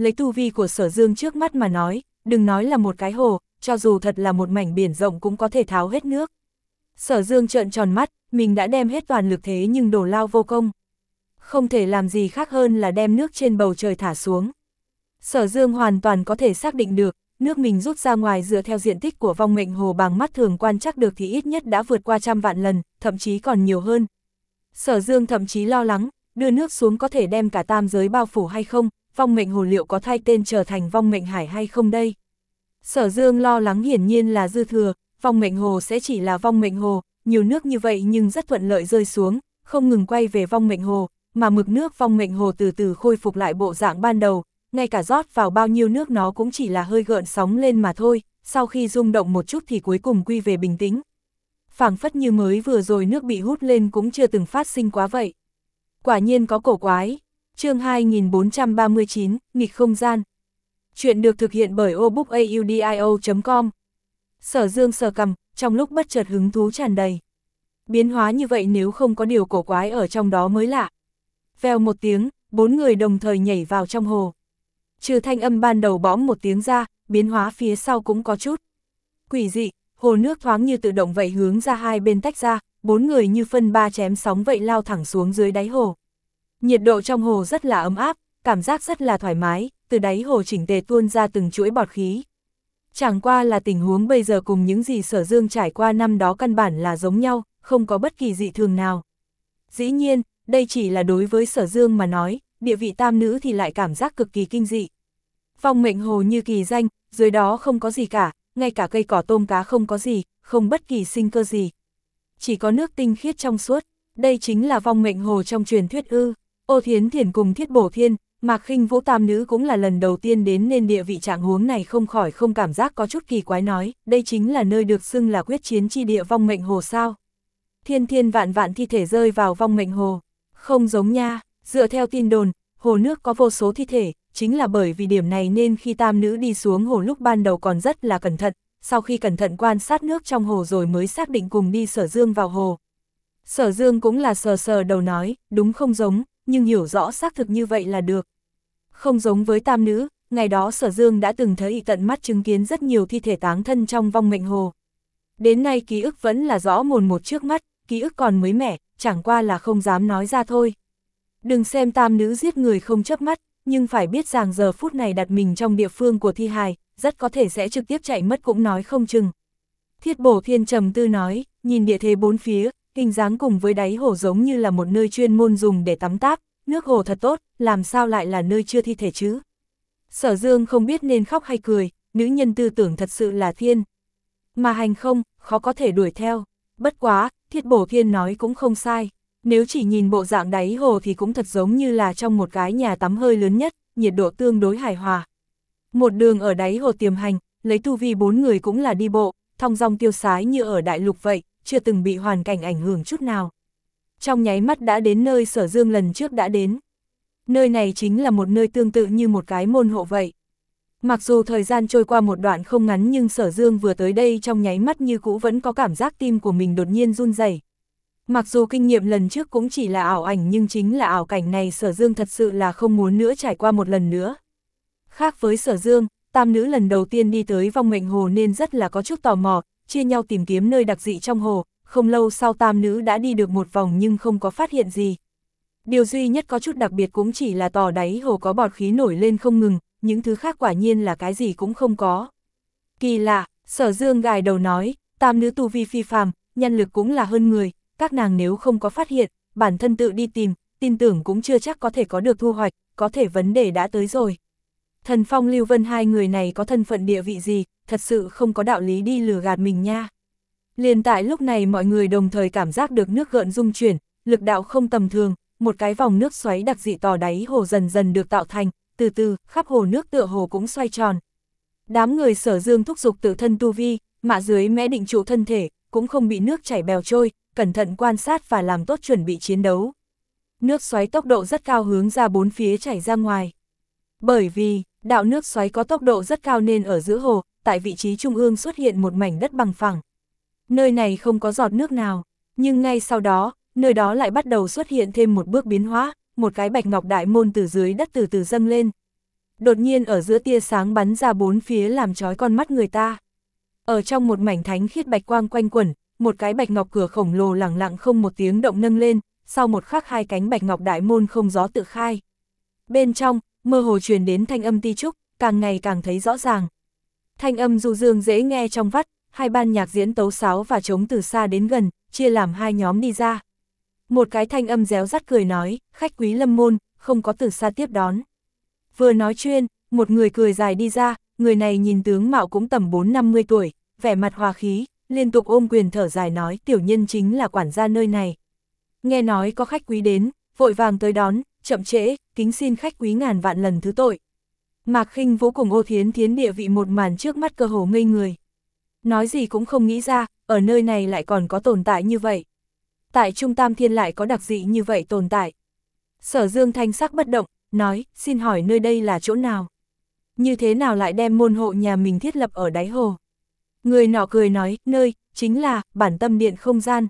lấy tu vi của Sở Dương trước mắt mà nói, đừng nói là một cái hồ, cho dù thật là một mảnh biển rộng cũng có thể tháo hết nước. Sở Dương trợn tròn mắt, mình đã đem hết toàn lực thế nhưng đổ lao vô công. Không thể làm gì khác hơn là đem nước trên bầu trời thả xuống. Sở Dương hoàn toàn có thể xác định được, nước mình rút ra ngoài dựa theo diện tích của vong mệnh hồ bằng mắt thường quan trắc được thì ít nhất đã vượt qua trăm vạn lần, thậm chí còn nhiều hơn. Sở Dương thậm chí lo lắng, đưa nước xuống có thể đem cả tam giới bao phủ hay không, vong mệnh hồ liệu có thay tên trở thành vong mệnh hải hay không đây. Sở Dương lo lắng hiển nhiên là dư thừa, vong mệnh hồ sẽ chỉ là vong mệnh hồ, nhiều nước như vậy nhưng rất thuận lợi rơi xuống, không ngừng quay về vong mệnh hồ, mà mực nước vong mệnh hồ từ từ khôi phục lại bộ dạng ban đầu, ngay cả rót vào bao nhiêu nước nó cũng chỉ là hơi gợn sóng lên mà thôi, sau khi rung động một chút thì cuối cùng quy về bình tĩnh. Phảng phất như mới vừa rồi nước bị hút lên cũng chưa từng phát sinh quá vậy. Quả nhiên có cổ quái. Chương hai nghìn bốn trăm ba mươi chín, nghịch không gian. Chuyện được thực hiện bởi obookaudio chấm com. Sở Dương sờ cằm, trong lúc bất chợt hứng thú tràn đầy. Biến hóa như vậy nếu không có điều cổ quái ở trong đó mới lạ. Vèo một tiếng, bốn người đồng thời nhảy vào trong hồ. Trừ thanh âm ban đầu bõm một tiếng ra, biến hóa phía sau cũng có chút quỷ dị, hồ nước thoáng như tự động vậy hướng ra hai bên tách ra, bốn người như phân ba chém sóng vậy lao thẳng xuống dưới đáy hồ. Nhiệt độ trong hồ rất là ấm áp, cảm giác rất là thoải mái, từ đáy hồ chỉnh tề tuôn ra từng chuỗi bọt khí. Chẳng qua là tình huống bây giờ cùng những gì Sở Dương trải qua năm đó căn bản là giống nhau, không có bất kỳ dị thường nào. Dĩ nhiên, đây chỉ là đối với Sở Dương mà nói, địa vị tam nữ thì lại cảm giác cực kỳ kinh dị. Vong mệnh hồ như kỳ danh, dưới đó không có gì cả, ngay cả cây cỏ tôm cá không có gì, không bất kỳ sinh cơ gì. Chỉ có nước tinh khiết trong suốt, đây chính là vong mệnh hồ trong truyền thuyết ư. Ô Thiến Thiển cùng Thiết Bổ Thiên, Mạc Khinh Vũ tam nữ cũng là lần đầu tiên đến nên địa vị trạng huống này không khỏi không cảm giác có chút kỳ quái nói, đây chính là nơi được xưng là quyết chiến chi địa vong mệnh hồ sao. Thiên thiên vạn vạn thi thể rơi vào vong mệnh hồ, không giống nha, dựa theo tin đồn, hồ nước có vô số thi thể, chính là bởi vì điểm này nên khi tam nữ đi xuống hồ lúc ban đầu còn rất là cẩn thận, sau khi cẩn thận quan sát nước trong hồ rồi mới xác định cùng đi Sở Dương vào hồ. Sở Dương cũng là sờ sờ đầu nói, đúng không giống, nhưng hiểu rõ xác thực như vậy là được. Không giống với tam nữ, ngày đó Sở Dương đã từng thấy tận mắt chứng kiến rất nhiều thi thể táng thân trong vong mệnh hồ. Đến nay ký ức vẫn là rõ mồn một trước mắt, ký ức còn mới mẻ, chẳng qua là không dám nói ra thôi. Đừng xem tam nữ giết người không chớp mắt, nhưng phải biết rằng giờ phút này đặt mình trong địa phương của thi hài, rất có thể sẽ trực tiếp chạy mất cũng nói không chừng. Thiết Bổ Thiên trầm tư nói, nhìn địa thế bốn phía, hình dáng cùng với đáy hồ giống như là một nơi chuyên môn dùng để tắm táp, nước hồ thật tốt, làm sao lại là nơi chưa thi thể chứ? Sở Dương không biết nên khóc hay cười, nữ nhân tư tưởng thật sự là thiên. Mà hành không, khó có thể đuổi theo. Bất quá, Thiết Bổ Thiên nói cũng không sai. Nếu chỉ nhìn bộ dạng đáy hồ thì cũng thật giống như là trong một cái nhà tắm hơi lớn nhất, nhiệt độ tương đối hài hòa. Một đường ở đáy hồ tiềm hành, lấy tu vi bốn người cũng là đi bộ, thong dong tiêu sái như ở đại lục vậy, chưa từng bị hoàn cảnh ảnh hưởng chút nào. Trong nháy mắt đã đến nơi Sở Dương lần trước đã đến. Nơi này chính là một nơi tương tự như một cái môn hộ vậy. Mặc dù thời gian trôi qua một đoạn không ngắn nhưng Sở Dương vừa tới đây trong nháy mắt như cũ vẫn có cảm giác tim của mình đột nhiên run rẩy. Mặc dù kinh nghiệm lần trước cũng chỉ là ảo ảnh nhưng chính là ảo cảnh này Sở Dương thật sự là không muốn nữa trải qua một lần nữa. Khác với Sở Dương, tam nữ lần đầu tiên đi tới vong mệnh hồ nên rất là có chút tò mò, chia nhau tìm kiếm nơi đặc dị trong hồ, không lâu sau tam nữ đã đi được một vòng nhưng không có phát hiện gì. Điều duy nhất có chút đặc biệt cũng chỉ là tò đáy hồ có bọt khí nổi lên không ngừng, những thứ khác quả nhiên là cái gì cũng không có. Kỳ lạ, Sở Dương gài đầu nói, tam nữ tu vi phi phàm, nhân lực cũng là hơn người, các nàng nếu không có phát hiện, bản thân tự đi tìm, tin tưởng cũng chưa chắc có thể có được thu hoạch, có thể vấn đề đã tới rồi. Thần Phong Lưu Vân hai người này có thân phận địa vị gì, thật sự không có đạo lý đi lừa gạt mình nha. Liền tại lúc này mọi người đồng thời cảm giác được nước gợn rung chuyển, lực đạo không tầm thường, một cái vòng nước xoáy đặc dị tỏ đáy hồ dần dần được tạo thành, từ từ, khắp hồ nước tựa hồ cũng xoay tròn. Đám người Sở Dương thúc giục tự thân tu vi, mạ dưới mẽ định trụ thân thể, cũng không bị nước chảy bèo trôi, cẩn thận quan sát và làm tốt chuẩn bị chiến đấu. Nước xoáy tốc độ rất cao hướng ra bốn phía chảy ra ngoài. Bởi vì, đạo nước xoáy có tốc độ rất cao nên ở giữa hồ, tại vị trí trung ương xuất hiện một mảnh đất bằng phẳng. Nơi này không có giọt nước nào, nhưng ngay sau đó, nơi đó lại bắt đầu xuất hiện thêm một bước biến hóa, một cái bạch ngọc đại môn từ dưới đất từ từ dâng lên. Đột nhiên ở giữa tia sáng bắn ra bốn phía làm chói con mắt người ta. Ở trong một mảnh thánh khiết bạch quang quanh quẩn, một cái bạch ngọc cửa khổng lồ lẳng lặng không một tiếng động nâng lên, sau một khắc hai cánh bạch ngọc đại môn không gió tự khai. Bên trong, mơ hồ truyền đến thanh âm ti trúc, càng ngày càng thấy rõ ràng. Thanh âm du dương dễ nghe trong vắt, hai ban nhạc diễn tấu sáo và trống từ xa đến gần, chia làm hai nhóm đi ra. Một cái thanh âm réo rắt cười nói, khách quý lâm môn, không có từ xa tiếp đón. Vừa nói chuyên, một người cười dài đi ra, người này nhìn tướng mạo cũng tầm bốn năm mươi tuổi, vẻ mặt hòa khí, liên tục ôm quyền thở dài nói tiểu nhân chính là quản gia nơi này. Nghe nói có khách quý đến, vội vàng tới đón, chậm trễ, kính xin khách quý ngàn vạn lần thứ tội. Mạc Khinh Vũ cùng Ô Thiến Thiến địa vị một màn trước mắt cơ hồ ngây người. Nói gì cũng không nghĩ ra, ở nơi này lại còn có tồn tại như vậy. Tại Trung Tam Thiên lại có đặc dị như vậy tồn tại. Sở Dương thanh sắc bất động, nói, xin hỏi nơi đây là chỗ nào? Như thế nào lại đem môn hộ nhà mình thiết lập ở đáy hồ? Người nọ cười nói, nơi, chính là, bản tâm điện không gian.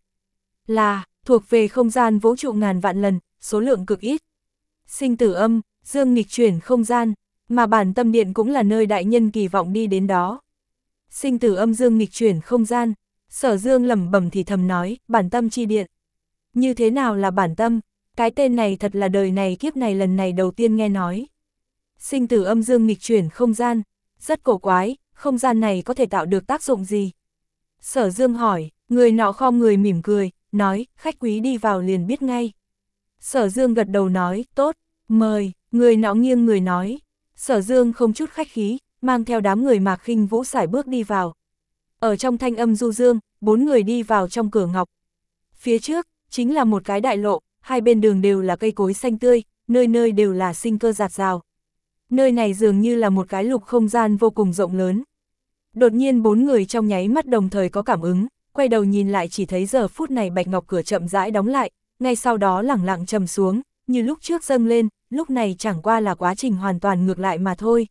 Là, thuộc về không gian vũ trụ ngàn vạn lần, số lượng cực ít. Sinh tử âm, dương nghịch chuyển không gian, mà bản tâm điện cũng là nơi đại nhân kỳ vọng đi đến đó. Sinh tử âm dương nghịch chuyển không gian, Sở Dương lẩm bẩm thì thầm nói, bản tâm chi điện. Như thế nào là bản tâm? Cái tên này thật là đời này kiếp này lần này đầu tiên nghe nói. Sinh tử âm dương nghịch chuyển không gian, rất cổ quái, không gian này có thể tạo được tác dụng gì? Sở Dương hỏi, người nọ khom người mỉm cười, nói, khách quý đi vào liền biết ngay. Sở Dương gật đầu nói, tốt, mời, người nọ nghiêng người nói. Sở Dương không chút khách khí, mang theo đám người Mạc Khinh Vũ sải bước đi vào. Ở trong thanh âm du dương, bốn người đi vào trong cửa ngọc. Phía trước, chính là một cái đại lộ, hai bên đường đều là cây cối xanh tươi, nơi nơi đều là sinh cơ rạt rào. Nơi này dường như là một cái lục không gian vô cùng rộng lớn. Đột nhiên bốn người trong nháy mắt đồng thời có cảm ứng, quay đầu nhìn lại chỉ thấy giờ phút này bạch ngọc cửa chậm rãi đóng lại, ngay sau đó lẳng lặng trầm xuống, như lúc trước dâng lên, lúc này chẳng qua là quá trình hoàn toàn ngược lại mà thôi.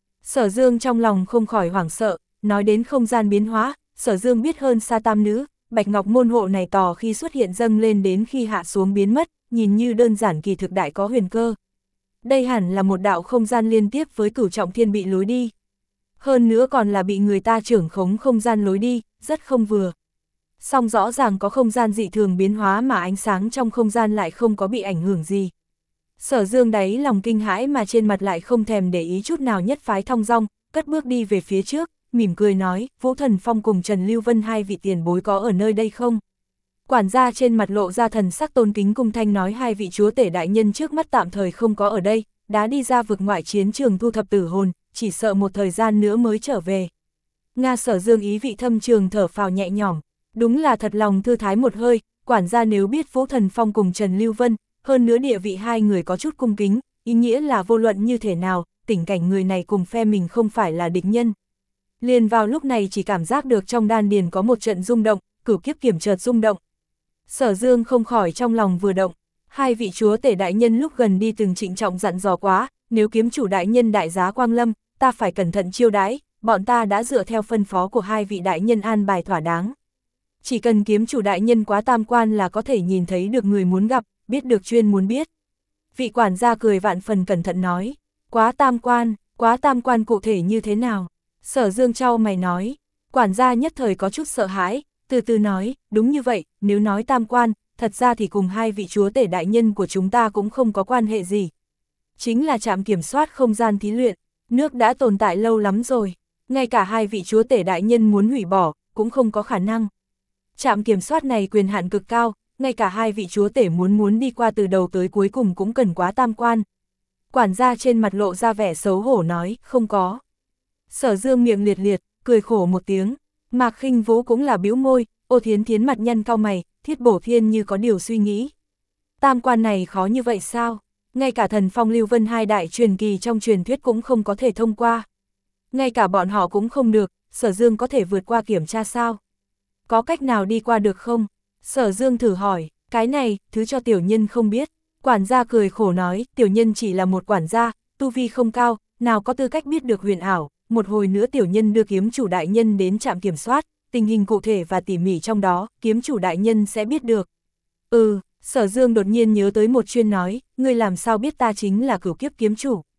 Sở Dương trong lòng không khỏi hoảng sợ, nói đến không gian biến hóa, Sở Dương biết hơn xa tam nữ, bạch ngọc môn hộ này tò khi xuất hiện dâng lên đến khi hạ xuống biến mất, nhìn như đơn giản kỳ thực đại có huyền cơ. Đây hẳn là một đạo không gian liên tiếp với cửu trọng thiên bị lối đi. Hơn nữa còn là bị người ta trưởng khống không gian lối đi, rất không vừa. Song rõ ràng có không gian dị thường biến hóa mà ánh sáng trong không gian lại không có bị ảnh hưởng gì. Sở Dương đáy lòng kinh hãi mà trên mặt lại không thèm để ý chút nào, nhất phái thong dong, cất bước đi về phía trước, mỉm cười nói, Vũ Thần Phong cùng Trần Lưu Vân hai vị tiền bối có ở nơi đây không? Quản gia trên mặt lộ ra thần sắc tôn kính cung thanh nói hai vị chúa tể đại nhân trước mắt tạm thời không có ở đây, đã đi ra vực ngoại chiến trường thu thập tử hồn, chỉ sợ một thời gian nữa mới trở về. Nga Sở Dương ý vị thâm trường thở phào nhẹ nhõm, đúng là thật lòng thư thái một hơi, quản gia nếu biết Vũ Thần Phong cùng Trần Lưu Vân, hơn nữa địa vị hai người có chút cung kính, ý nghĩa là vô luận như thế nào, tình cảnh người này cùng phe mình không phải là địch nhân. Liền vào lúc này chỉ cảm giác được trong đan điền có một trận rung động, cửu kiếp kiểm chợt rung động. Sở Dương không khỏi trong lòng vừa động, hai vị chúa tể đại nhân lúc gần đi từng trịnh trọng dặn dò quá, nếu kiếm chủ đại nhân đại giá quang lâm, ta phải cẩn thận chiêu đãi, bọn ta đã dựa theo phân phó của hai vị đại nhân an bài thỏa đáng. Chỉ cần kiếm chủ đại nhân quá tam quan là có thể nhìn thấy được người muốn gặp, biết được chuyên muốn biết. Vị quản gia cười vạn phần cẩn thận nói, quá tam quan, quá tam quan cụ thể như thế nào? Sở Dương trao mày nói, quản gia nhất thời có chút sợ hãi, từ từ nói, đúng như vậy, nếu nói tam quan, thật ra thì cùng hai vị chúa tể đại nhân của chúng ta cũng không có quan hệ gì. Chính là trạm kiểm soát không gian thí luyện, nước đã tồn tại lâu lắm rồi, ngay cả hai vị chúa tể đại nhân muốn hủy bỏ, cũng không có khả năng. Trạm kiểm soát này quyền hạn cực cao, ngay cả hai vị chúa tể muốn muốn đi qua từ đầu tới cuối cùng cũng cần quá tam quan. Quản gia trên mặt lộ ra vẻ xấu hổ nói, không có. Sở Dương miệng liệt liệt, cười khổ một tiếng, Mạc Khinh Vũ cũng là bĩu môi, Ô Thiến Thiến mặt nhăn cau mày, Thiết Bổ Thiên như có điều suy nghĩ. Tam quan này khó như vậy sao? Ngay cả Thần Phong Lưu Vân hai đại truyền kỳ trong truyền thuyết cũng không có thể thông qua. Ngay cả bọn họ cũng không được, Sở Dương có thể vượt qua kiểm tra sao? Có cách nào đi qua được không? Sở Dương thử hỏi, cái này, thứ cho tiểu nhân không biết. Quản gia cười khổ nói, tiểu nhân chỉ là một quản gia, tu vi không cao, nào có tư cách biết được huyền ảo. Một hồi nữa tiểu nhân đưa kiếm chủ đại nhân đến trạm kiểm soát, tình hình cụ thể và tỉ mỉ trong đó, kiếm chủ đại nhân sẽ biết được. Ừ, Sở Dương đột nhiên nhớ tới một chuyên nói, ngươi làm sao biết ta chính là cửu kiếp kiếm chủ.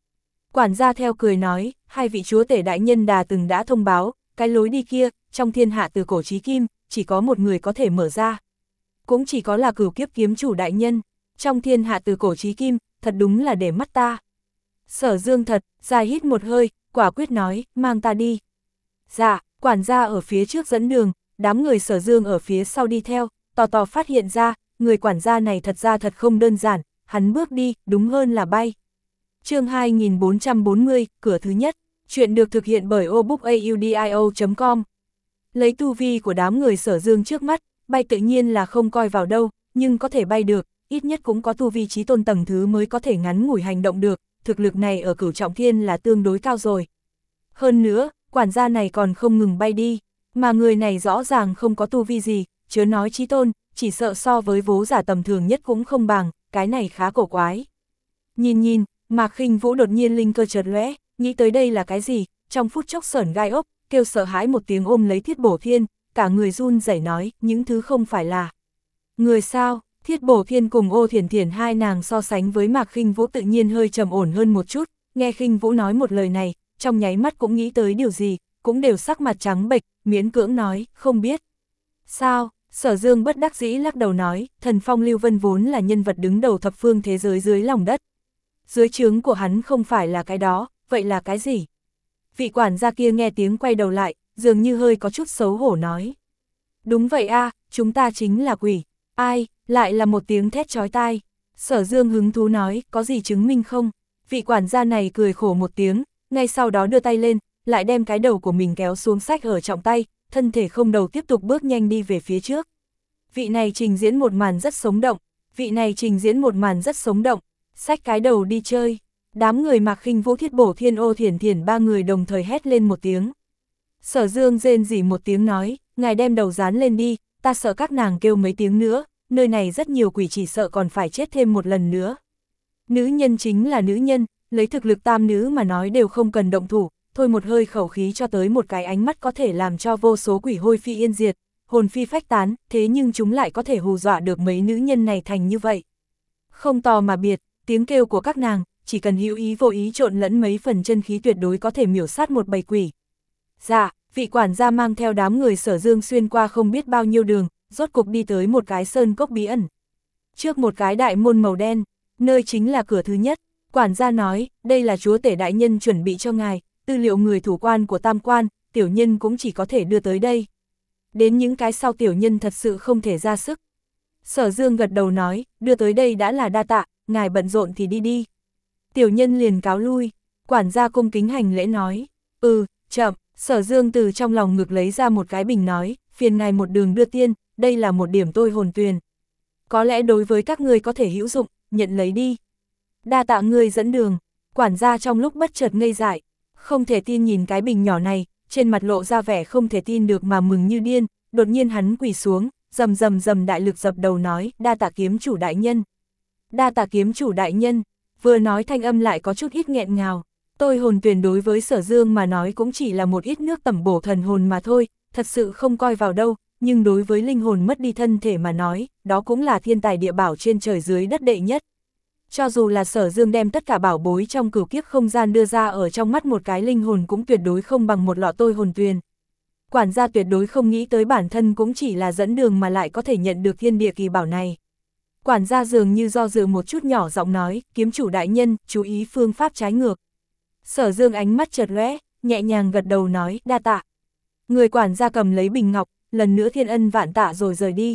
Quản gia theo cười nói, hai vị chúa tể đại nhân đà từng đã thông báo, cái lối đi kia, trong thiên hạ từ cổ chí kim, chỉ có một người có thể mở ra. Cũng chỉ có là Cửu Kiếp kiếm chủ đại nhân, trong thiên hạ từ cổ chí kim, thật đúng là để mắt ta. Sở Dương thật, dài hít một hơi, quả quyết nói, mang ta đi. Dạ, quản gia ở phía trước dẫn đường, đám người Sở Dương ở phía sau đi theo, tò tò phát hiện ra, người quản gia này thật ra thật không đơn giản, hắn bước đi, đúng hơn là bay. Chương hai nghìn bốn trăm bốn mươi, cửa thứ nhất, chuyện được thực hiện bởi obookaudio chấm com. Lấy tu vi của đám người Sở Dương trước mắt, bay tự nhiên là không coi vào đâu, nhưng có thể bay được, ít nhất cũng có tu vi chí tôn tầng thứ mới có thể ngắn ngủi hành động được, thực lực này ở Cửu Trọng Thiên là tương đối cao rồi. Hơn nữa, quản gia này còn không ngừng bay đi, mà người này rõ ràng không có tu vi gì, chớ nói chí tôn, chỉ sợ so với vố giả tầm thường nhất cũng không bằng, cái này khá cổ quái. Nhìn nhìn, Mạc Khinh Vũ đột nhiên linh cơ chợt lóe, nghĩ tới đây là cái gì, trong phút chốc sởn gai ốc, kêu sợ hãi một tiếng ôm lấy Thiết Bổ Thiên, cả người run rẩy nói, những thứ không phải là người sao. Thiết Bổ Thiên cùng Ô Thiển Thiển hai nàng so sánh với Mạc Khinh Vũ tự nhiên hơi trầm ổn hơn một chút, nghe Khinh Vũ nói một lời này, trong nháy mắt cũng nghĩ tới điều gì, cũng đều sắc mặt trắng bệch, miễn cưỡng nói, không biết. Sao? Sở Dương bất đắc dĩ lắc đầu nói, Thần Phong Lưu Vân vốn là nhân vật đứng đầu thập phương thế giới dưới lòng đất. Dưới trướng của hắn không phải là cái đó, vậy là cái gì? Vị quản gia kia nghe tiếng quay đầu lại, dường như hơi có chút xấu hổ nói. Đúng vậy a, chúng ta chính là quỷ. Ai? Lại là một tiếng thét chói tai. Sở Dương hứng thú nói, có gì chứng minh không? Vị quản gia này cười khổ một tiếng, ngay sau đó đưa tay lên, lại đem cái đầu của mình kéo xuống sách ở trọng tay, thân thể không đầu tiếp tục bước nhanh đi về phía trước. Vị này trình diễn một màn rất sống động, vị này trình diễn một màn rất sống động, xách cái đầu đi chơi. Đám người Mạc Khinh Vũ, Thiết Bổ Thiên, Ô Thiển Thiển ba người đồng thời hét lên một tiếng. Sở Dương rên rỉ một tiếng nói, ngài đem đầu dán lên đi, ta sợ các nàng kêu mấy tiếng nữa, nơi này rất nhiều quỷ chỉ sợ còn phải chết thêm một lần nữa. Nữ nhân chính là nữ nhân, lấy thực lực tam nữ mà nói đều không cần động thủ, thôi một hơi khẩu khí cho tới một cái ánh mắt có thể làm cho vô số quỷ hôi phi yên diệt, hồn phi phách tán, thế nhưng chúng lại có thể hù dọa được mấy nữ nhân này thành như vậy. Không tò mà biệt, tiếng kêu của các nàng, chỉ cần hữu ý vô ý trộn lẫn mấy phần chân khí tuyệt đối có thể miểu sát một bầy quỷ. Dạ, vị quản gia mang theo đám người Sở Dương xuyên qua không biết bao nhiêu đường, rốt cục đi tới một cái sơn cốc bí ẩn. Trước một cái đại môn màu đen, nơi chính là cửa thứ nhất, quản gia nói, đây là chúa tể đại nhân chuẩn bị cho ngài, tư liệu người thủ quan của tam quan, tiểu nhân cũng chỉ có thể đưa tới đây. Đến những cái sau tiểu nhân thật sự không thể ra sức. Sở Dương gật đầu nói, đưa tới đây đã là đa tạ, ngài bận rộn thì đi đi. Tiểu nhân liền cáo lui, quản gia cung kính hành lễ nói, ừ, chậm. Sở Dương từ trong lòng ngực lấy ra một cái bình nói, phiền ngài một đường đưa tiên, đây là một điểm tôi hồn tuyền. Có lẽ đối với các ngươi có thể hữu dụng, nhận lấy đi. Đa tạ ngươi dẫn đường, quản gia trong lúc bất chợt ngây dại, không thể tin nhìn cái bình nhỏ này, trên mặt lộ ra vẻ không thể tin được mà mừng như điên, đột nhiên hắn quỳ xuống, rầm rầm rầm đại lực dập đầu nói, đa tạ kiếm chủ đại nhân. Đa tạ kiếm chủ đại nhân, vừa nói thanh âm lại có chút ít nghẹn ngào. Tôi hồn tuyền đối với Sở Dương mà nói cũng chỉ là một ít nước tẩm bổ thần hồn mà thôi, thật sự không coi vào đâu, nhưng đối với linh hồn mất đi thân thể mà nói, đó cũng là thiên tài địa bảo trên trời dưới đất đệ nhất. Cho dù là Sở Dương đem tất cả bảo bối trong cửu kiếp không gian đưa ra ở trong mắt một cái linh hồn cũng tuyệt đối không bằng một lọ tôi hồn tuyền. Quản gia tuyệt đối không nghĩ tới bản thân cũng chỉ là dẫn đường mà lại có thể nhận được thiên địa kỳ bảo này. Quản gia dường như do dự một chút nhỏ giọng nói, kiếm chủ đại nhân, chú ý phương pháp trái ngược. Sở Dương ánh mắt chợt lóe, nhẹ nhàng gật đầu nói, đa tạ. Người quản gia cầm lấy bình ngọc, lần nữa thiên ân vạn tạ rồi rời đi.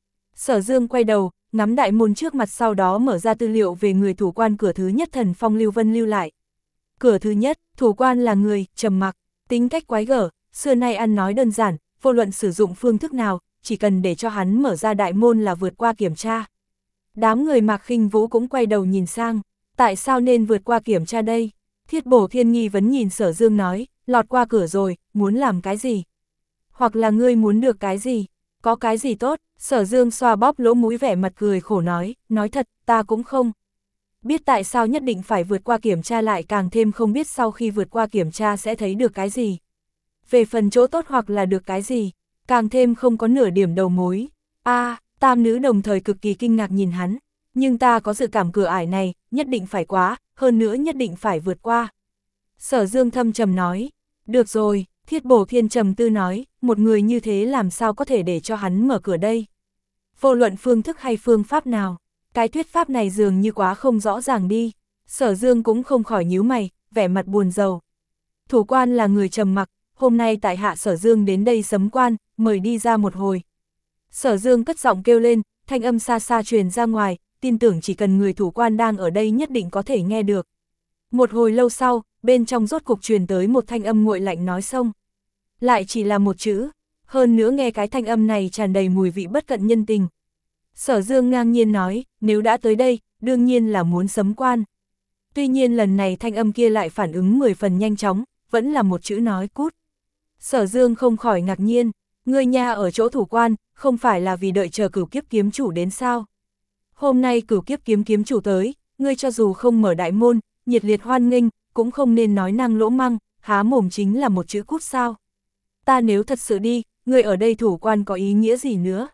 Sở Dương quay đầu, ngắm đại môn trước mặt sau đó mở ra tư liệu về người thủ quan cửa thứ nhất Thần Phong Lưu Vân lưu lại. Cửa thứ nhất, thủ quan là người, trầm mặc, tính cách quái gở, xưa nay ăn nói đơn giản, vô luận sử dụng phương thức nào, chỉ cần để cho hắn mở ra đại môn là vượt qua kiểm tra. Đám người Mạc Khinh Vũ cũng quay đầu nhìn sang, tại sao nên vượt qua kiểm tra đây? Thiết Bổ Thiên nghi vấn nhìn Sở Dương nói, lọt qua cửa rồi, muốn làm cái gì? Hoặc là ngươi muốn được cái gì? Có cái gì tốt? Sở Dương xoa bóp lỗ mũi vẻ mặt cười khổ nói, nói thật, ta cũng không biết tại sao nhất định phải vượt qua kiểm tra, lại càng thêm không biết sau khi vượt qua kiểm tra sẽ thấy được cái gì. Về phần chỗ tốt hoặc là được cái gì, càng thêm không có nửa điểm đầu mối. A, à, tam nữ đồng thời cực kỳ kinh ngạc nhìn hắn, nhưng ta có dự cảm cửa ải này, nhất định phải quá, hơn nữa nhất định phải vượt qua. Sở Dương thâm trầm nói, được rồi, Thiết Bổ Thiên trầm tư nói, một người như thế làm sao có thể để cho hắn mở cửa đây. Vô luận phương thức hay phương pháp nào, cái thuyết pháp này dường như quá không rõ ràng đi. Sở Dương cũng không khỏi nhíu mày, vẻ mặt buồn rầu. Thủ quan là người trầm mặc, hôm nay tại hạ Sở Dương đến đây sấm quan, mời đi ra một hồi. Sở Dương cất giọng kêu lên, thanh âm xa xa truyền ra ngoài, tin tưởng chỉ cần người thủ quan đang ở đây nhất định có thể nghe được. Một hồi lâu sau, bên trong rốt cục truyền tới một thanh âm nguội lạnh nói xong. Lại chỉ là một chữ, hơn nữa nghe cái thanh âm này tràn đầy mùi vị bất cận nhân tình. Sở Dương ngang nhiên nói, nếu đã tới đây, đương nhiên là muốn sấm quan. Tuy nhiên lần này thanh âm kia lại phản ứng mười phần nhanh chóng, vẫn là một chữ nói cút. Sở Dương không khỏi ngạc nhiên, ngươi nha ở chỗ thủ quan, không phải là vì đợi chờ cửu kiếp kiếm chủ đến sao? Hôm nay cửu kiếp kiếm kiếm chủ tới, ngươi cho dù không mở đại môn, nhiệt liệt hoan nghênh, cũng không nên nói năng lỗ măng, há mồm chính là một chữ cút sao? Ta nếu thật sự đi, ngươi ở đây thủ quan có ý nghĩa gì nữa?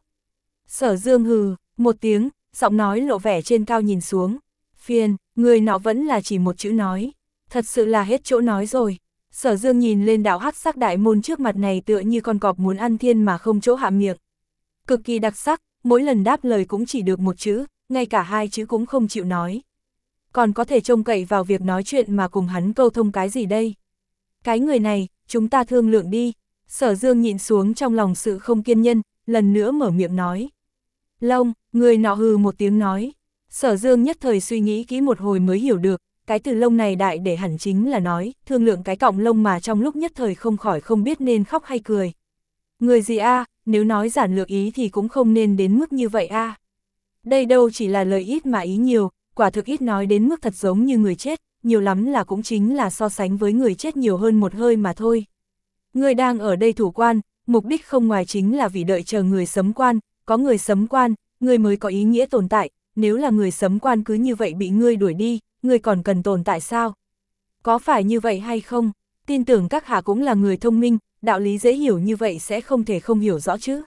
Sở Dương hừ, một tiếng, giọng nói lộ vẻ trên cao nhìn xuống. Phiền, người nọ vẫn là chỉ một chữ nói. Thật sự là hết chỗ nói rồi. Sở Dương nhìn lên đạo hắc sắc đại môn trước mặt này tựa như con cọp muốn ăn thiên mà không chỗ hạ miệng. Cực kỳ đặc sắc, mỗi lần đáp lời cũng chỉ được một chữ, ngay cả hai chữ cũng không chịu nói. Còn có thể trông cậy vào việc nói chuyện mà cùng hắn câu thông cái gì đây? Cái người này, chúng ta thương lượng đi. Sở Dương nhịn xuống trong lòng sự không kiên nhân, lần nữa mở miệng nói. Lông, người nọ hừ một tiếng nói. Sở Dương nhất thời suy nghĩ kỹ một hồi mới hiểu được, cái từ lông này đại để hẳn chính là nói, thương lượng cái cọng lông mà trong lúc nhất thời không khỏi không biết nên khóc hay cười. Người gì a, nếu nói giản lược ý thì cũng không nên đến mức như vậy a. Đây đâu chỉ là lời ít mà ý nhiều, quả thực ít nói đến mức thật giống như người chết, nhiều lắm là cũng chính là so sánh với người chết nhiều hơn một hơi mà thôi. Người đang ở đây thủ quan, mục đích không ngoài chính là vì đợi chờ người sấm quan, có người sấm quan, người mới có ý nghĩa tồn tại, nếu là người sấm quan cứ như vậy bị ngươi đuổi đi, ngươi còn cần tồn tại sao? Có phải như vậy hay không? Tin tưởng các hạ cũng là người thông minh, đạo lý dễ hiểu như vậy sẽ không thể không hiểu rõ chứ.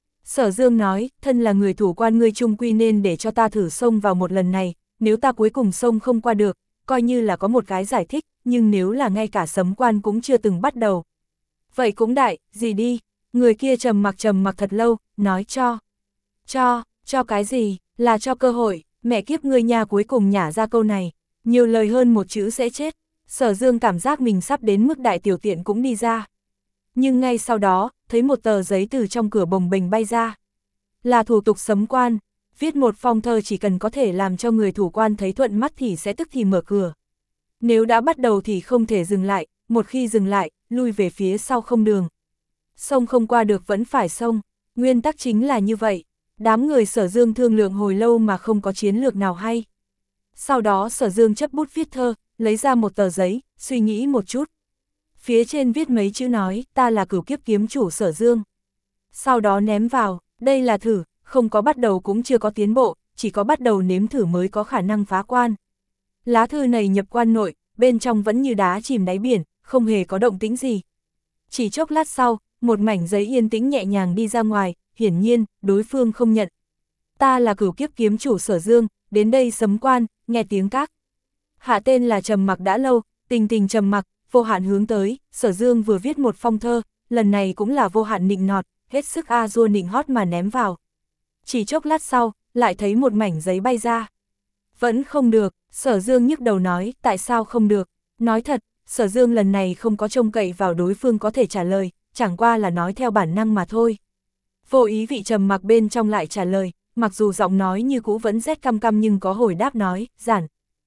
Sở Dương nói, thân là người thủ quan ngươi chung quy nên để cho ta thử xông vào một lần này, nếu ta cuối cùng xông không qua được, coi như là có một cái giải thích, nhưng nếu là ngay cả sấm quan cũng chưa từng bắt đầu. Vậy cũng đại, gì đi, người kia trầm mặc trầm mặc thật lâu, nói cho. Cho, cho cái gì, là cho cơ hội, mẹ kiếp ngươi nha cuối cùng nhả ra câu này, nhiều lời hơn một chữ sẽ chết. Sở Dương cảm giác mình sắp đến mức đại tiểu tiện cũng đi ra. Nhưng ngay sau đó, thấy một tờ giấy từ trong cửa bồng bềnh bay ra. Là thủ tục sấm quan, viết một phong thơ chỉ cần có thể làm cho người thủ quan thấy thuận mắt thì sẽ tức thì mở cửa. Nếu đã bắt đầu thì không thể dừng lại, một khi dừng lại, lui về phía sau không đường. Xông không qua được vẫn phải xông, nguyên tắc chính là như vậy. Đám người Sở Dương thương lượng hồi lâu mà không có chiến lược nào hay. Sau đó Sở Dương chấp bút viết thơ, lấy ra một tờ giấy, suy nghĩ một chút. Phía trên viết mấy chữ nói, ta là cửu kiếp kiếm chủ Sở Dương. Sau đó ném vào, đây là thử, không có bắt đầu cũng chưa có tiến bộ, chỉ có bắt đầu nếm thử mới có khả năng phá quan. Lá thư này nhập quan nội, bên trong vẫn như đá chìm đáy biển, không hề có động tĩnh gì. Chỉ chốc lát sau, một mảnh giấy yên tĩnh nhẹ nhàng đi ra ngoài, hiển nhiên, đối phương không nhận. Ta là cửu kiếp kiếm chủ Sở Dương, đến đây sấm quan, nghe tiếng các. Hạ tên là trầm mặc đã lâu, tình tình trầm mặc, vô hạn hướng tới, Sở Dương vừa viết một phong thơ, lần này cũng là vô hạn nịnh nọt, hết sức a dua nịnh hót mà ném vào. Chỉ chốc lát sau, lại thấy một mảnh giấy bay ra. Vẫn không được, Sở Dương nhức đầu nói, tại sao không được? Nói thật, Sở Dương lần này không có trông cậy vào đối phương có thể trả lời, chẳng qua là nói theo bản năng mà thôi. Vô ý vị trầm mặc bên trong lại trả lời, mặc dù giọng nói như cũ vẫn rét căm căm nhưng có hồi đáp nói, giản.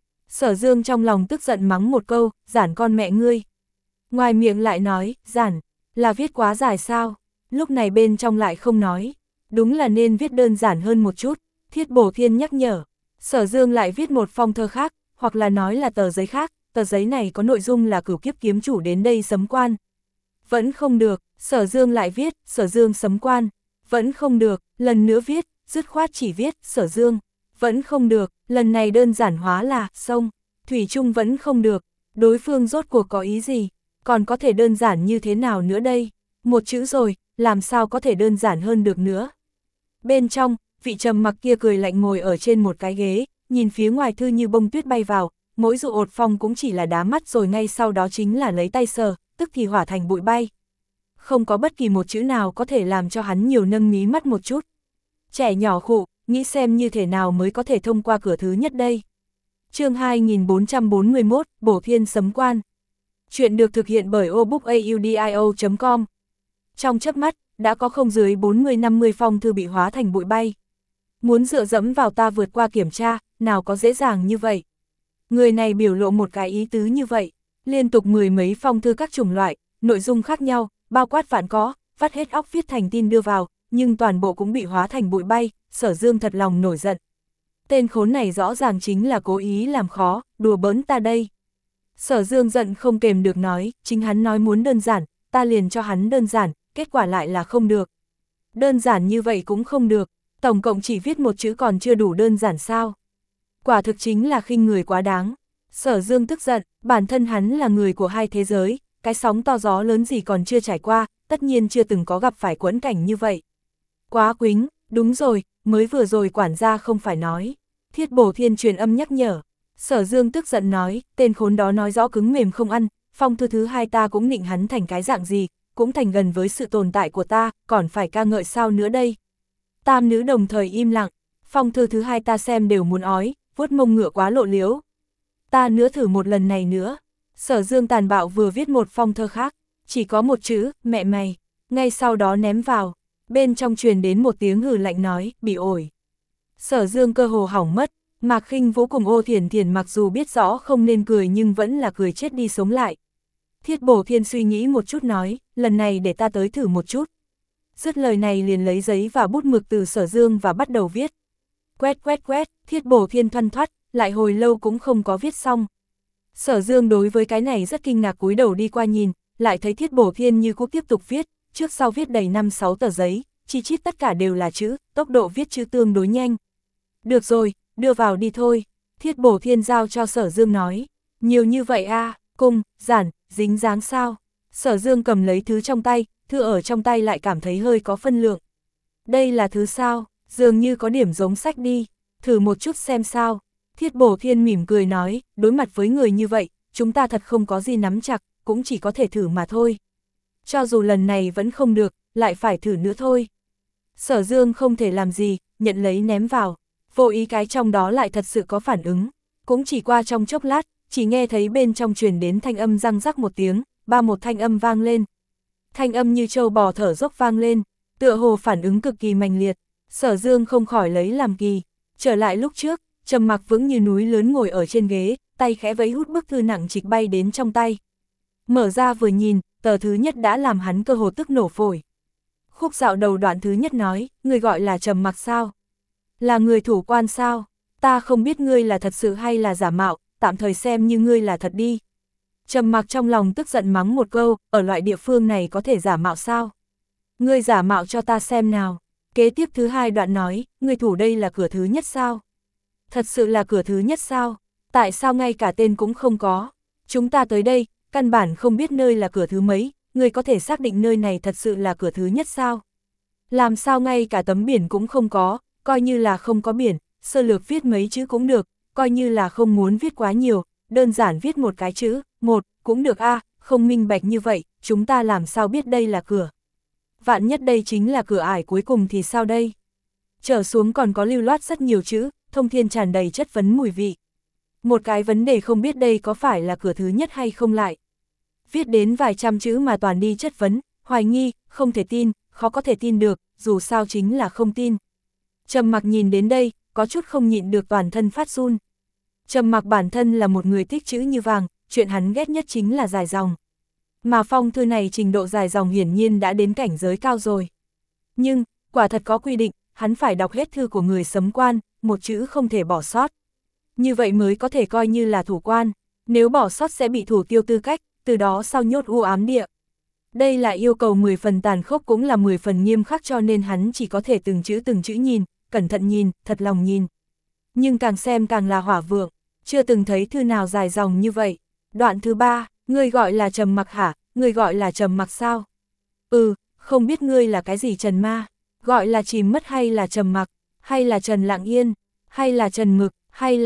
Sở Dương trong lòng tức giận mắng một câu, giản con mẹ ngươi. Ngoài miệng lại nói, giản, là viết quá dài sao? Lúc này bên trong lại không nói. Đúng là nên viết đơn giản hơn một chút, Thiết Bổ Thiên nhắc nhở. Sở Dương lại viết một phong thơ khác, hoặc là nói là tờ giấy khác, tờ giấy này có nội dung là cửu kiếp kiếm chủ đến đây sấm quan. Vẫn không được, Sở Dương lại viết, Sở Dương sấm quan. Vẫn không được, lần nữa viết, dứt khoát chỉ viết, Sở Dương. Vẫn không được, lần này đơn giản hóa là, sông. Thủy chung vẫn không được, đối phương rốt cuộc có ý gì, còn có thể đơn giản như thế nào nữa đây? Một chữ rồi, làm sao có thể đơn giản hơn được nữa? Bên trong, vị trầm mặc kia cười lạnh ngồi ở trên một cái ghế, nhìn phía ngoài thư như bông tuyết bay vào, mỗi dụ ột phong cũng chỉ là đá mắt rồi ngay sau đó chính là lấy tay sờ, tức thì hỏa thành bụi bay. Không có bất kỳ một chữ nào có thể làm cho hắn nhiều nâng mí mắt một chút. Trẻ nhỏ khụ, nghĩ xem như thế nào mới có thể thông qua cửa thứ nhất đây. Chương hai nghìn bốn trăm bốn mươi mốt, Bổ Thiên Sấm Quan. Chuyện được thực hiện bởi obookaudio chấm com. Trong chớp mắt, đã có không dưới bốn mươi năm mươi phong thư bị hóa thành bụi bay. Muốn dựa dẫm vào ta vượt qua kiểm tra, nào có dễ dàng như vậy. Người này biểu lộ một cái ý tứ như vậy, liên tục mười mấy phong thư các chủng loại, nội dung khác nhau, bao quát vạn có, vắt hết óc viết thành tin đưa vào, nhưng toàn bộ cũng bị hóa thành bụi bay, Sở Dương thật lòng nổi giận. Tên khốn này rõ ràng chính là cố ý làm khó, đùa bỡn ta đây. Sở Dương giận không kềm được nói, chính hắn nói muốn đơn giản, ta liền cho hắn đơn giản, kết quả lại là không được. Đơn giản như vậy cũng không được, tổng cộng chỉ viết một chữ còn chưa đủ đơn giản sao. Quả thực chính là khinh người quá đáng. Sở Dương tức giận, bản thân hắn là người của hai thế giới, cái sóng to gió lớn gì còn chưa trải qua, tất nhiên chưa từng có gặp phải quẫn cảnh như vậy. Quá quính, đúng rồi, mới vừa rồi quản gia không phải nói. Thiết Bổ Thiên truyền âm nhắc nhở. Sở Dương tức giận nói, tên khốn đó nói rõ cứng mềm không ăn, phong thư thứ hai ta cũng định hắn thành cái dạng gì, cũng thành gần với sự tồn tại của ta, còn phải ca ngợi sao nữa đây. Tam nữ đồng thời im lặng, phong thư thứ hai ta xem đều muốn ói, vuốt mông ngựa quá lộ liếu. Ta nữa thử một lần này nữa. Sở Dương tàn bạo vừa viết một phong thơ khác, chỉ có một chữ, mẹ mày, ngay sau đó ném vào, bên trong truyền đến một tiếng hừ lạnh nói, bị ổi. Sở Dương cơ hồ hỏng mất, Mạc Khinh Vũ cùng Ô Thiển Thiển mặc dù biết rõ không nên cười nhưng vẫn là cười chết đi sống lại. Thiết Bổ Thiên suy nghĩ một chút nói, lần này để ta tới thử một chút. Dứt lời này liền lấy giấy và bút mực từ Sở Dương và bắt đầu viết. Quét quét quét, Thiết Bổ Thiên thoăn thoắt, lại hồi lâu cũng không có viết xong. Sở Dương đối với cái này rất kinh ngạc, cúi đầu đi qua nhìn, lại thấy Thiết Bổ Thiên như cũ tiếp tục viết, trước sau viết đầy năm sáu tờ giấy, chi chít tất cả đều là chữ, tốc độ viết chữ tương đối nhanh. Được rồi, đưa vào đi thôi, Thiết Bổ Thiên giao cho Sở Dương nói. Nhiều như vậy a à, cung, giản, dính dáng sao? Sở Dương cầm lấy thứ trong tay, thư ở trong tay lại cảm thấy hơi có phân lượng. Đây là thứ sao? Dường như có điểm giống sách đi, thử một chút xem sao. Thiết Bổ Thiên mỉm cười nói, đối mặt với người như vậy, chúng ta thật không có gì nắm chặt, cũng chỉ có thể thử mà thôi. Cho dù lần này vẫn không được, lại phải thử nữa thôi. Sở Dương không thể làm gì, nhận lấy ném vào, vô ý cái trong đó lại thật sự có phản ứng. Cũng chỉ qua trong chốc lát, chỉ nghe thấy bên trong truyền đến thanh âm răng rắc một tiếng, ba một thanh âm vang lên. Thanh âm như trâu bò thở dốc vang lên, tựa hồ phản ứng cực kỳ mạnh liệt. Sở Dương không khỏi lấy làm kỳ, trở lại lúc trước, trầm mặc vững như núi lớn ngồi ở trên ghế, tay khẽ vẫy hút bức thư nặng trịch bay đến trong tay. Mở ra vừa nhìn, tờ thứ nhất đã làm hắn cơ hồ tức nổ phổi. Khúc dạo đầu đoạn thứ nhất nói, người gọi là trầm mặc sao? Là người thủ quan sao? Ta không biết ngươi là thật sự hay là giả mạo, tạm thời xem như ngươi là thật đi. Trầm mặc trong lòng tức giận mắng một câu, ở loại địa phương này có thể giả mạo sao? Ngươi giả mạo cho ta xem nào. Kế tiếp thứ hai đoạn nói, ngươi thủ đây là cửa thứ nhất sao? Thật sự là cửa thứ nhất sao? Tại sao ngay cả tên cũng không có? Chúng ta tới đây, căn bản không biết nơi là cửa thứ mấy, ngươi có thể xác định nơi này thật sự là cửa thứ nhất sao? Làm sao ngay cả tấm biển cũng không có, coi như là không có biển, sơ lược viết mấy chữ cũng được, coi như là không muốn viết quá nhiều, đơn giản viết một cái chữ, một, cũng được a, à, không minh bạch như vậy, chúng ta làm sao biết đây là cửa? Vạn nhất đây chính là cửa ải cuối cùng thì sao đây? Trở xuống còn có lưu loát rất nhiều chữ, thông thiên tràn đầy chất vấn mùi vị. Một cái vấn đề không biết đây có phải là cửa thứ nhất hay không lại. Viết đến vài trăm chữ mà toàn đi chất vấn, hoài nghi, không thể tin, khó có thể tin được, dù sao chính là không tin. Trầm mặc nhìn đến đây, có chút không nhịn được toàn thân phát run. Trầm mặc bản thân là một người thích chữ như vàng, chuyện hắn ghét nhất chính là dài dòng. Mà phong thư này trình độ dài dòng hiển nhiên đã đến cảnh giới cao rồi. Nhưng, quả thật có quy định, hắn phải đọc hết thư của người sấm quan, một chữ không thể bỏ sót. Như vậy mới có thể coi như là thủ quan, nếu bỏ sót sẽ bị thủ tiêu tư cách, từ đó sau nhốt u ám địa. Đây là yêu cầu mười phần tàn khốc cũng là mười phần nghiêm khắc, cho nên hắn chỉ có thể từng chữ từng chữ nhìn, cẩn thận nhìn, thật lòng nhìn. Nhưng càng xem càng là hỏa vượng, chưa từng thấy thư nào dài dòng như vậy. Đoạn thứ ba, ngươi gọi là trầm mặc hả, ngươi gọi là trầm mặc sao? Ừ, không biết ngươi là cái gì Trần Ma, gọi là chìm mất hay là trầm mặc, hay là Trần Lặng Yên, hay là Trần Mực, hay là,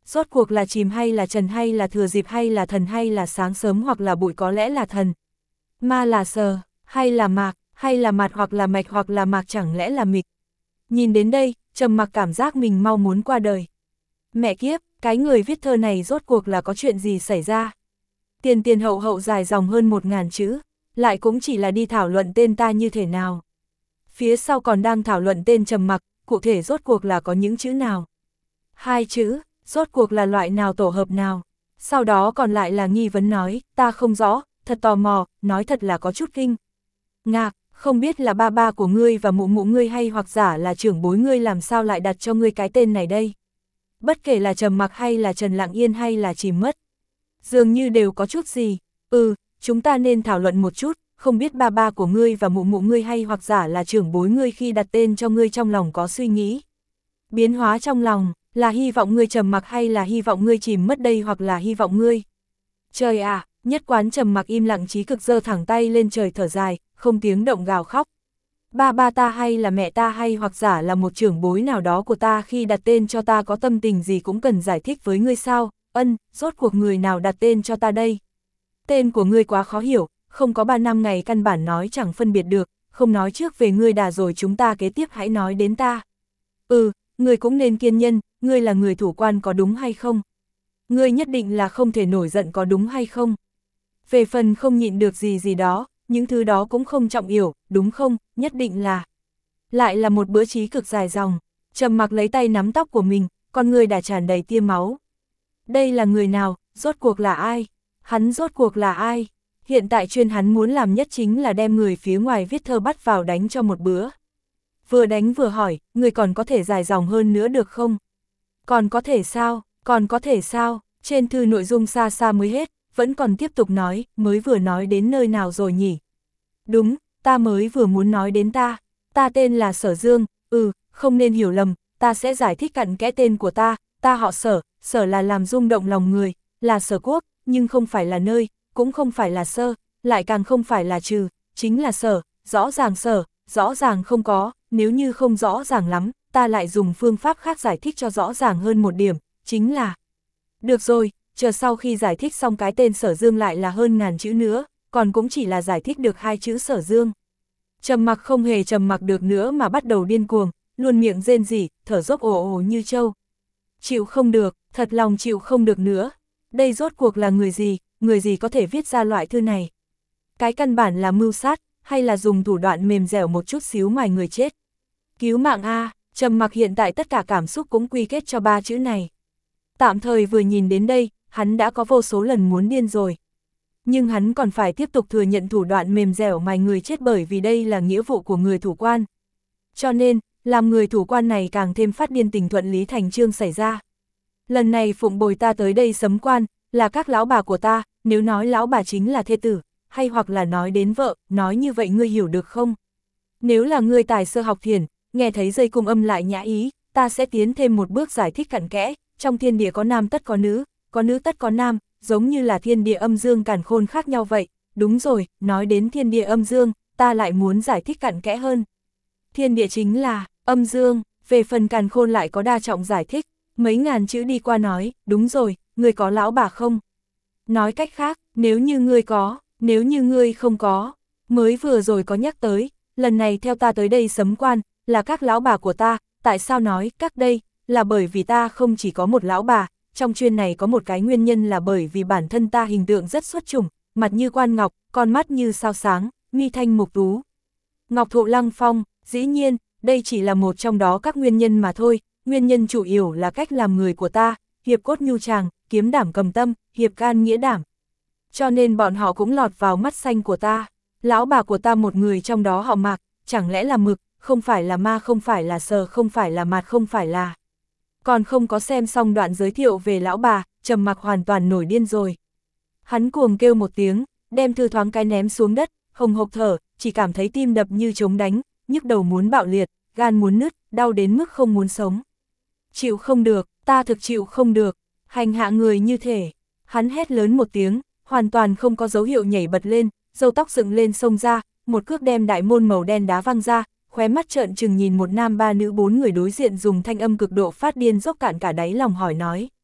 Rốt cuộc là chìm hay là trần hay là thừa dịp hay là thần hay là sáng sớm hoặc là bụi, có lẽ là thần. Ma là sờ, hay là mạc, hay là mặt hoặc là mạch hoặc là mạc, chẳng lẽ là mịch. Nhìn đến đây, Trầm Mặc cảm giác mình mau muốn qua đời. Mẹ kiếp, cái người viết thơ này rốt cuộc là có chuyện gì xảy ra? Tiền tiền hậu hậu dài dòng hơn một ngàn chữ, lại cũng chỉ là đi thảo luận tên ta như thế nào. Phía sau còn đang thảo luận tên Trầm Mặc, cụ thể rốt cuộc là có những chữ nào? Hai chữ, rốt cuộc là loại nào tổ hợp nào? Sau đó còn lại là nghi vấn nói, ta không rõ, thật tò mò, nói thật là có chút kinh ngạc, không biết là ba ba của ngươi và mụ mụ ngươi hay hoặc giả là trưởng bối ngươi làm sao lại đặt cho ngươi cái tên này đây? Bất kể là Trầm Mặc hay là Trần Lặng Yên hay là Chìm Mất, dường như đều có chút gì. Ừ, chúng ta nên thảo luận một chút, không biết ba ba của ngươi và mụ mụ ngươi hay hoặc giả là trưởng bối ngươi khi đặt tên cho ngươi trong lòng có suy nghĩ biến hóa trong lòng, là hy vọng ngươi Trầm Mặc hay là hy vọng ngươi Chìm Mất đây, hoặc là hy vọng ngươi. Trời ạ, nhất quán Trầm Mặc im lặng chí cực, giơ thẳng tay lên trời thở dài, không tiếng động gào khóc. Ba ba ta hay là mẹ ta hay hoặc giả là một trưởng bối nào đó của ta khi đặt tên cho ta có tâm tình gì cũng cần giải thích với ngươi sao? Ân, rốt cuộc người nào đặt tên cho ta đây? Tên của ngươi quá khó hiểu, không có ba năm ngày căn bản nói chẳng phân biệt được, không nói trước về ngươi đã rồi chúng ta kế tiếp hãy nói đến ta. Ừ, ngươi cũng nên kiên nhân, ngươi là người thủ quan có đúng hay không? Ngươi nhất định là không thể nổi giận có đúng hay không? Về phần không nhịn được gì gì đó, những thứ đó cũng không trọng yếu, đúng không? Nhất định là. Lại là một bữa trí cực dài dòng. Trầm Mặc lấy tay nắm tóc của mình, con người đã tràn đầy tia máu. Đây là người nào? Rốt cuộc là ai? Hắn rốt cuộc là ai? Hiện tại chuyên hắn muốn làm nhất chính là đem người phía ngoài viết thơ bắt vào đánh cho một bữa. Vừa đánh vừa hỏi, người còn có thể dài dòng hơn nữa được không? Còn có thể sao? Còn có thể sao? Trên thư nội dung xa xa mới hết, vẫn còn tiếp tục nói, mới vừa nói đến nơi nào rồi nhỉ? Đúng, ta mới vừa muốn nói đến ta. Ta tên là Sở Dương, ừ, không nên hiểu lầm, ta sẽ giải thích cặn kẽ tên của ta, ta họ Sở, Sở là làm rung động lòng người, là Sở Quốc, nhưng không phải là nơi, cũng không phải là Sơ, lại càng không phải là Trừ, chính là Sở, rõ ràng Sở, rõ ràng không có, nếu như không rõ ràng lắm, ta lại dùng phương pháp khác giải thích cho rõ ràng hơn một điểm, chính là. Được rồi, chờ sau khi giải thích xong cái tên Sở Dương lại là hơn ngàn chữ nữa, còn cũng chỉ là giải thích được hai chữ Sở Dương. Trầm Mặc không hề trầm mặc được nữa mà bắt đầu điên cuồng, luôn miệng rên rỉ, thở dốc ồ ồ như trâu. Chịu không được, thật lòng chịu không được nữa. Đây rốt cuộc là người gì, người gì có thể viết ra loại thư này? Cái căn bản là mưu sát, hay là dùng thủ đoạn mềm dẻo một chút xíu mài người chết? Cứu mạng a, Trầm Mặc hiện tại tất cả cảm xúc cũng quy kết cho ba chữ này. Tạm thời vừa nhìn đến đây, hắn đã có vô số lần muốn điên rồi. Nhưng hắn còn phải tiếp tục thừa nhận thủ đoạn mềm dẻo mài người chết, bởi vì đây là nghĩa vụ của người thủ quan. Cho nên, làm người thủ quan này càng thêm phát điên, tình thuận lý thành chương xảy ra. Lần này phụng bồi ta tới đây sấm quan, là các lão bà của ta, nếu nói lão bà chính là thê tử, hay hoặc là nói đến vợ, nói như vậy ngươi hiểu được không? Nếu là ngươi tài sơ học thiền, nghe thấy dây cung âm lại nhã ý, ta sẽ tiến thêm một bước giải thích cặn kẽ, trong thiên địa có nam tất có nữ, có nữ tất có nam, giống như là thiên địa âm dương càn khôn khác nhau vậy. Đúng rồi, nói đến thiên địa âm dương, ta lại muốn giải thích cặn kẽ hơn. Thiên địa chính là âm dương, về phần càn khôn lại có đa trọng giải thích, mấy ngàn chữ đi qua nói, đúng rồi, ngươi có lão bà không? Nói cách khác, nếu như ngươi có, nếu như ngươi không có, mới vừa rồi có nhắc tới, lần này theo ta tới đây sấm quan, là các lão bà của ta, tại sao nói các đây, là bởi vì ta không chỉ có một lão bà, trong chuyên này có một cái nguyên nhân là bởi vì bản thân ta hình tượng rất xuất chủng, mặt như quan ngọc, con mắt như sao sáng, mi thanh mục tú. Ngọc thụ lăng phong, dĩ nhiên, đây chỉ là một trong đó các nguyên nhân mà thôi, nguyên nhân chủ yếu là cách làm người của ta, hiệp cốt nhu tràng, kiếm đảm cầm tâm, hiệp can nghĩa đảm. Cho nên bọn họ cũng lọt vào mắt xanh của ta. Lão bà của ta một người trong đó họ Mạc, chẳng lẽ là Mực, không phải là Ma, không phải là Sờ, không phải là Mạt, không phải là. Còn không có xem xong đoạn giới thiệu về lão bà, Trầm Mặc hoàn toàn nổi điên rồi. Hắn cuồng kêu một tiếng, đem thư thoáng cái ném xuống đất, hồng hộc thở, chỉ cảm thấy tim đập như trống đánh, nhức đầu muốn bạo liệt, gan muốn nứt, đau đến mức không muốn sống. Chịu không được, ta thực chịu không được, hành hạ người như thể. Hắn hét lớn một tiếng, hoàn toàn không có dấu hiệu nhảy bật lên, râu tóc dựng lên xông ra, một cước đem đại môn màu đen đá văng ra, khóe mắt trợn trừng nhìn một nam ba nữ bốn người đối diện, dùng thanh âm cực độ phát điên dốc cạn cả đáy lòng hỏi nói,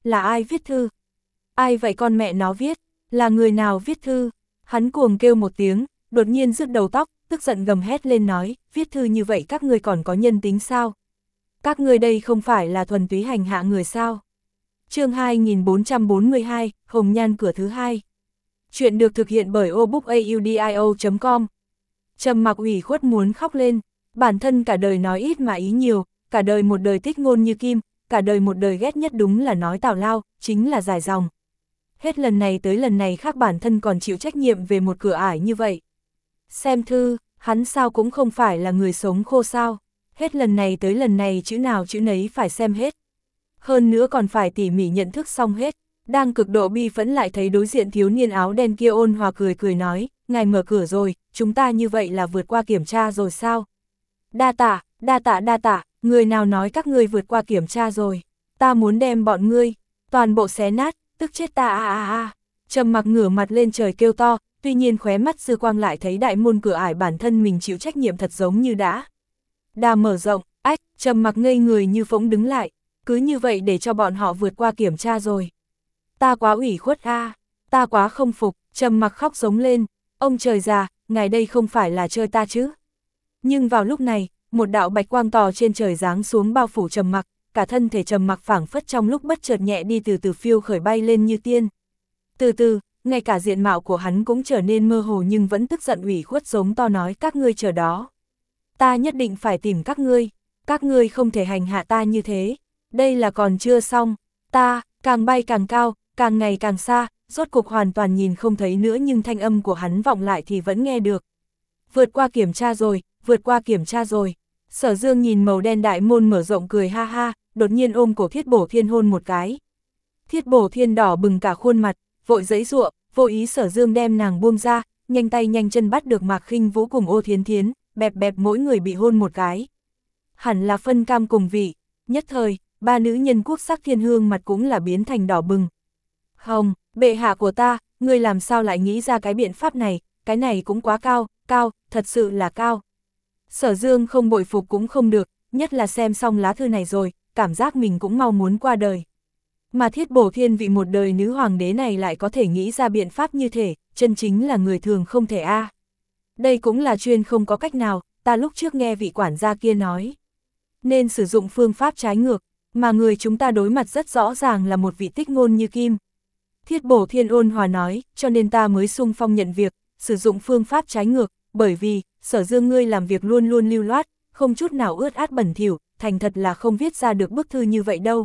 là ai viết thư? Ai vậy con mẹ nó viết? Là người nào viết thư? Hắn cuồng kêu một tiếng, đột nhiên rứt đầu tóc, tức giận gầm hét lên nói, viết thư như vậy các ngươi còn có nhân tính sao? Các ngươi đây không phải là thuần túy hành hạ người sao? Chương hai nghìn bốn trăm bốn mươi hai, Hồng Nhan cửa thứ hai. Chuyện được thực hiện bởi obookaudio chấm com. Trầm Mặc ủy khuất muốn khóc lên, bản thân cả đời nói ít mà ý nhiều, cả đời một đời tích ngôn như kim, cả đời một đời ghét nhất đúng là nói tào lao, chính là dài dòng. Hết lần này tới lần này khác bản thân còn chịu trách nhiệm về một cửa ải như vậy. Xem thư, hắn sao cũng không phải là người sống khô sao, hết lần này tới lần này chữ nào chữ nấy phải xem hết. Hơn nữa còn phải tỉ mỉ nhận thức xong hết, đang cực độ bi phẫn lại thấy đối diện thiếu niên áo đen kia ôn hòa cười cười nói, ngài mở cửa rồi, chúng ta như vậy là vượt qua kiểm tra rồi sao? Đa tạ, đa tạ đa tạ, người nào nói các ngươi vượt qua kiểm tra rồi, ta muốn đem bọn ngươi, toàn bộ xé nát, tức chết ta a a a. Trầm Mặc ngửa mặt lên trời kêu to, tuy nhiên khóe mắt dư quang lại thấy đại môn cửa ải bản thân mình chịu trách nhiệm thật giống như đã. Đà mở rộng, ách, Trầm Mặc ngây người như phỗng đứng lại, cứ như vậy để cho bọn họ vượt qua kiểm tra rồi. Ta quá ủy khuất a, à, ta quá không phục, Trầm Mặc khóc giống lên, ông trời già, ngài đây không phải là chơi ta chứ. Nhưng vào lúc này, một đạo bạch quang tò trên trời giáng xuống bao phủ Trầm Mặc, cả thân thể Trầm Mặc phảng phất trong lúc bất chợt nhẹ đi từ từ phiêu khởi bay lên như tiên. Từ từ, ngay cả diện mạo của hắn cũng trở nên mơ hồ nhưng vẫn tức giận ủy khuất giống to nói các ngươi chờ đó. Ta nhất định phải tìm các ngươi, các ngươi không thể hành hạ ta như thế, đây là còn chưa xong, ta, càng bay càng cao, càng ngày càng xa, rốt cục hoàn toàn nhìn không thấy nữa nhưng thanh âm của hắn vọng lại thì vẫn nghe được. Vượt qua kiểm tra rồi, vượt qua kiểm tra rồi. Sở Dương nhìn màu đen đại môn mở rộng cười ha ha, đột nhiên ôm cổ Thiết Bổ Thiên hôn một cái. Thiết Bổ Thiên đỏ bừng cả khuôn mặt, vội giãy giụa, vô ý Sở Dương đem nàng buông ra, nhanh tay nhanh chân bắt được Mạc Khinh Vũ cùng Ô Thiến Thiến, bẹp bẹp mỗi người bị hôn một cái. Hẳn là phân cam cùng vị, nhất thời, ba nữ nhân quốc sắc thiên hương mặt cũng là biến thành đỏ bừng. Hồng, bệ hạ của ta, ngươi làm sao lại nghĩ ra cái biện pháp này, cái này cũng quá cao, cao, thật sự là cao. Sở Dương không bội phục cũng không được, nhất là xem xong lá thư này rồi, cảm giác mình cũng mau muốn qua đời. Mà Thiết Bổ Thiên vị một đời nữ hoàng đế này lại có thể nghĩ ra biện pháp như thế, chân chính là người thường không thể a. À. Đây cũng là chuyên không có cách nào, ta lúc trước nghe vị quản gia kia nói. Nên sử dụng phương pháp trái ngược, mà người chúng ta đối mặt rất rõ ràng là một vị tích ngôn như kim. Thiết Bổ Thiên ôn hòa nói, cho nên ta mới xung phong nhận việc, sử dụng phương pháp trái ngược, bởi vì, Sở Dương ngươi làm việc luôn luôn lưu loát, không chút nào ướt át bẩn thỉu, thành thật là không viết ra được bức thư như vậy đâu.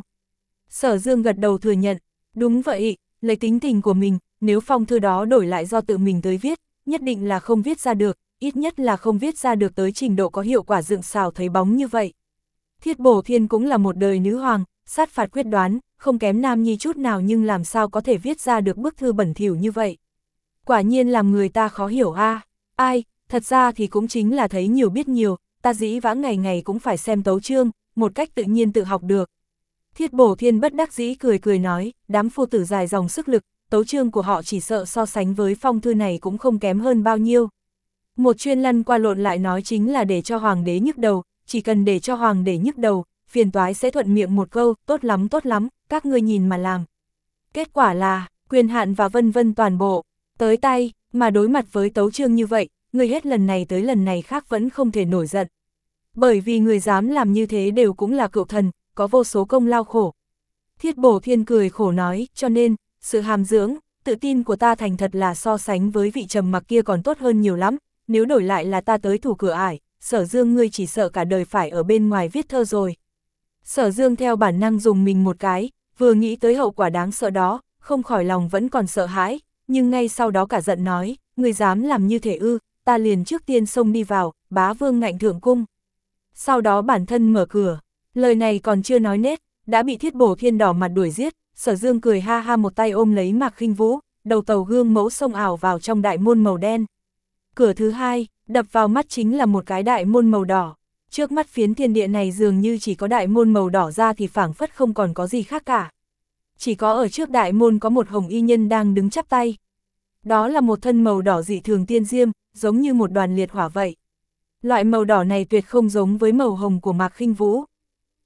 Sở Dương gật đầu thừa nhận, đúng vậy, lấy tính tình của mình, nếu phong thư đó đổi lại do tự mình tới viết, nhất định là không viết ra được, ít nhất là không viết ra được tới trình độ có hiệu quả dựng xào thấy bóng như vậy. Thiết Bổ Thiên cũng là một đời nữ hoàng, sát phạt quyết đoán, không kém Nam Nhi chút nào nhưng làm sao có thể viết ra được bức thư bẩn thỉu như vậy. Quả nhiên làm người ta khó hiểu a. À. Ai, thật ra thì cũng chính là thấy nhiều biết nhiều, ta dĩ vãng ngày ngày cũng phải xem tấu chương, một cách tự nhiên tự học được. Thiết Bổ Thiên bất đắc dĩ cười cười nói, đám phu tử dài dòng sức lực, tấu chương của họ chỉ sợ so sánh với phong thư này cũng không kém hơn bao nhiêu. Một chuyên lăn qua lộn lại nói chính là để cho hoàng đế nhức đầu, chỉ cần để cho hoàng đế nhức đầu, phiền toái sẽ thuận miệng một câu, tốt lắm tốt lắm, các ngươi nhìn mà làm. Kết quả là, quyền hạn và vân vân toàn bộ, tới tay, mà đối mặt với tấu chương như vậy, người hết lần này tới lần này khác vẫn không thể nổi giận. Bởi vì người dám làm như thế đều cũng là cựu thần, có vô số công lao khổ. Thiết Bổ Thiên cười khổ nói, cho nên, sự hàm dưỡng, tự tin của ta thành thật là so sánh với vị Trầm Mặc kia còn tốt hơn nhiều lắm, nếu đổi lại là ta tới thủ cửa ải, Sở Dương ngươi chỉ sợ cả đời phải ở bên ngoài viết thơ rồi. Sở Dương theo bản năng dùng mình một cái, vừa nghĩ tới hậu quả đáng sợ đó, không khỏi lòng vẫn còn sợ hãi, nhưng ngay sau đó cả giận nói, ngươi dám làm như thể ư, ta liền trước tiên xông đi vào, bá vương ngạnh thượng cung. Sau đó bản thân mở cửa, lời này còn chưa nói nết, đã bị Thiết Bổ Thiên đỏ mặt đuổi giết. Sở Dương cười ha ha một tay ôm lấy Mạc Khinh Vũ, đầu tàu gương mẫu xông ảo vào trong đại môn màu đen. Cửa thứ hai, đập vào mắt chính là một cái đại môn màu đỏ. Trước mắt phiến thiên địa này dường như chỉ có đại môn màu đỏ ra thì phảng phất không còn có gì khác cả. Chỉ có ở trước đại môn có một hồng y nhân đang đứng chắp tay. Đó là một thân màu đỏ dị thường tiên diêm, giống như một đoàn liệt hỏa vậy. Loại màu đỏ này tuyệt không giống với màu hồng của Mạc Khinh Vũ.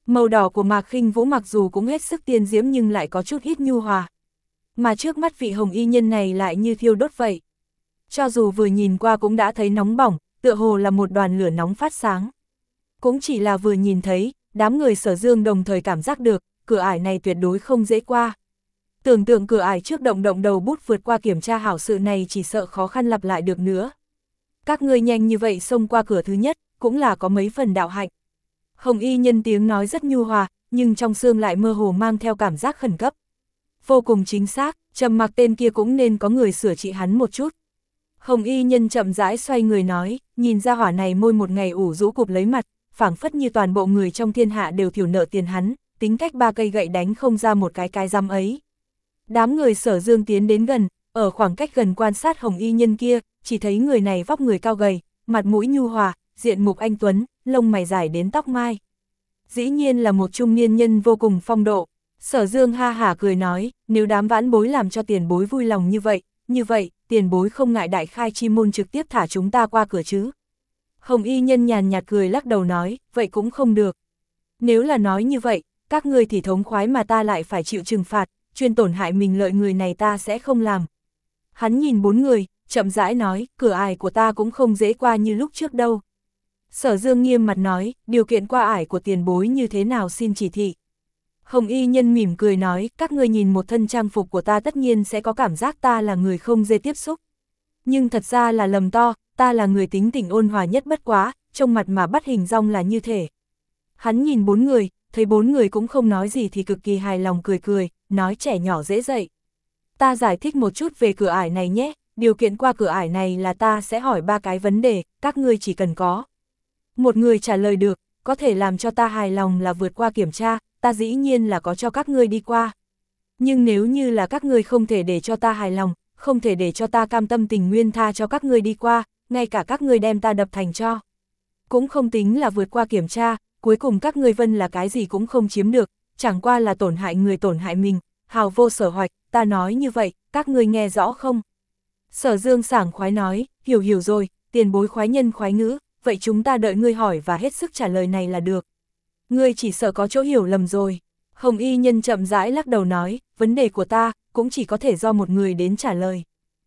Màu đỏ của Mạc Khinh Vũ mặc dù cũng hết sức tiên diễm nhưng lại có chút ít nhu hòa. Mà trước mắt vị hồng y nhân này lại như thiêu đốt vậy. Cho dù vừa nhìn qua cũng đã thấy nóng bỏng, tựa hồ là một đoàn lửa nóng phát sáng. Cũng chỉ là vừa nhìn thấy, đám người Sở Dương đồng thời cảm giác được, cửa ải này tuyệt đối không dễ qua. Tưởng tượng cửa ải trước động động đầu bút vượt qua kiểm tra hảo sự này chỉ sợ khó khăn lặp lại được nữa. Các ngươi nhanh như vậy xông qua cửa thứ nhất, cũng là có mấy phần đạo hạnh. Hồng y nhân tiếng nói rất nhu hòa, nhưng trong xương lại mơ hồ mang theo cảm giác khẩn cấp. Vô cùng chính xác, Trầm Mặc tên kia cũng nên có người sửa trị hắn một chút. Hồng y nhân chậm rãi xoay người nói, nhìn ra hỏa này môi một ngày ủ rũ cụp lấy mặt, phảng phất như toàn bộ người trong thiên hạ đều thiểu nợ tiền hắn, tính cách ba cây gậy đánh không ra một cái cái răm ấy. Đám người Sở Dương tiến đến gần, ở khoảng cách gần quan sát hồng y nhân kia, chỉ thấy người này vóc người cao gầy, mặt mũi nhu hòa, diện mục anh tuấn, lông mày dài đến tóc mai. Dĩ nhiên là một trung niên nhân vô cùng phong độ. Sở Dương ha hả cười nói, nếu đám vãn bối làm cho tiền bối vui lòng như vậy, như vậy, tiền bối không ngại đại khai chi môn trực tiếp thả chúng ta qua cửa chứ. Hồng y nhân nhàn nhạt cười lắc đầu nói, vậy cũng không được. Nếu là nói như vậy, các ngươi thì thống khoái mà ta lại phải chịu trừng phạt, chuyên tổn hại mình lợi người này ta sẽ không làm. Hắn nhìn bốn người, chậm rãi nói, cửa ải của ta cũng không dễ qua như lúc trước đâu. Sở Dương nghiêm mặt nói, điều kiện qua ải của tiền bối như thế nào xin chỉ thị. Hồng y nhân mỉm cười nói, các ngươi nhìn một thân trang phục của ta tất nhiên sẽ có cảm giác ta là người không dễ tiếp xúc. Nhưng thật ra là lầm to, ta là người tính tình ôn hòa nhất bất quá, trông mặt mà bắt hình dong là như thể. Hắn nhìn bốn người, thấy bốn người cũng không nói gì thì cực kỳ hài lòng cười cười, nói trẻ nhỏ dễ dậy. Ta giải thích một chút về cửa ải này nhé, điều kiện qua cửa ải này là ta sẽ hỏi ba cái vấn đề, các ngươi chỉ cần có. Một người trả lời được, có thể làm cho ta hài lòng là vượt qua kiểm tra, ta dĩ nhiên là có cho các ngươi đi qua. Nhưng nếu như là các ngươi không thể để cho ta hài lòng, không thể để cho ta cam tâm tình nguyên tha cho các ngươi đi qua, ngay cả các ngươi đem ta đập thành cho. Cũng không tính là vượt qua kiểm tra, cuối cùng các ngươi vân là cái gì cũng không chiếm được, chẳng qua là tổn hại người tổn hại mình, hào vô sở hoạch, ta nói như vậy, các ngươi nghe rõ không? Sở Dương sảng khoái nói, hiểu hiểu rồi, tiền bối khoái nhân khoái ngữ, vậy chúng ta đợi ngươi hỏi và hết sức trả lời này là được. Ngươi chỉ sợ có chỗ hiểu lầm rồi. Hồng y nhân chậm rãi lắc đầu nói, vấn đề của ta, cũng chỉ có thể do một người đến trả lời.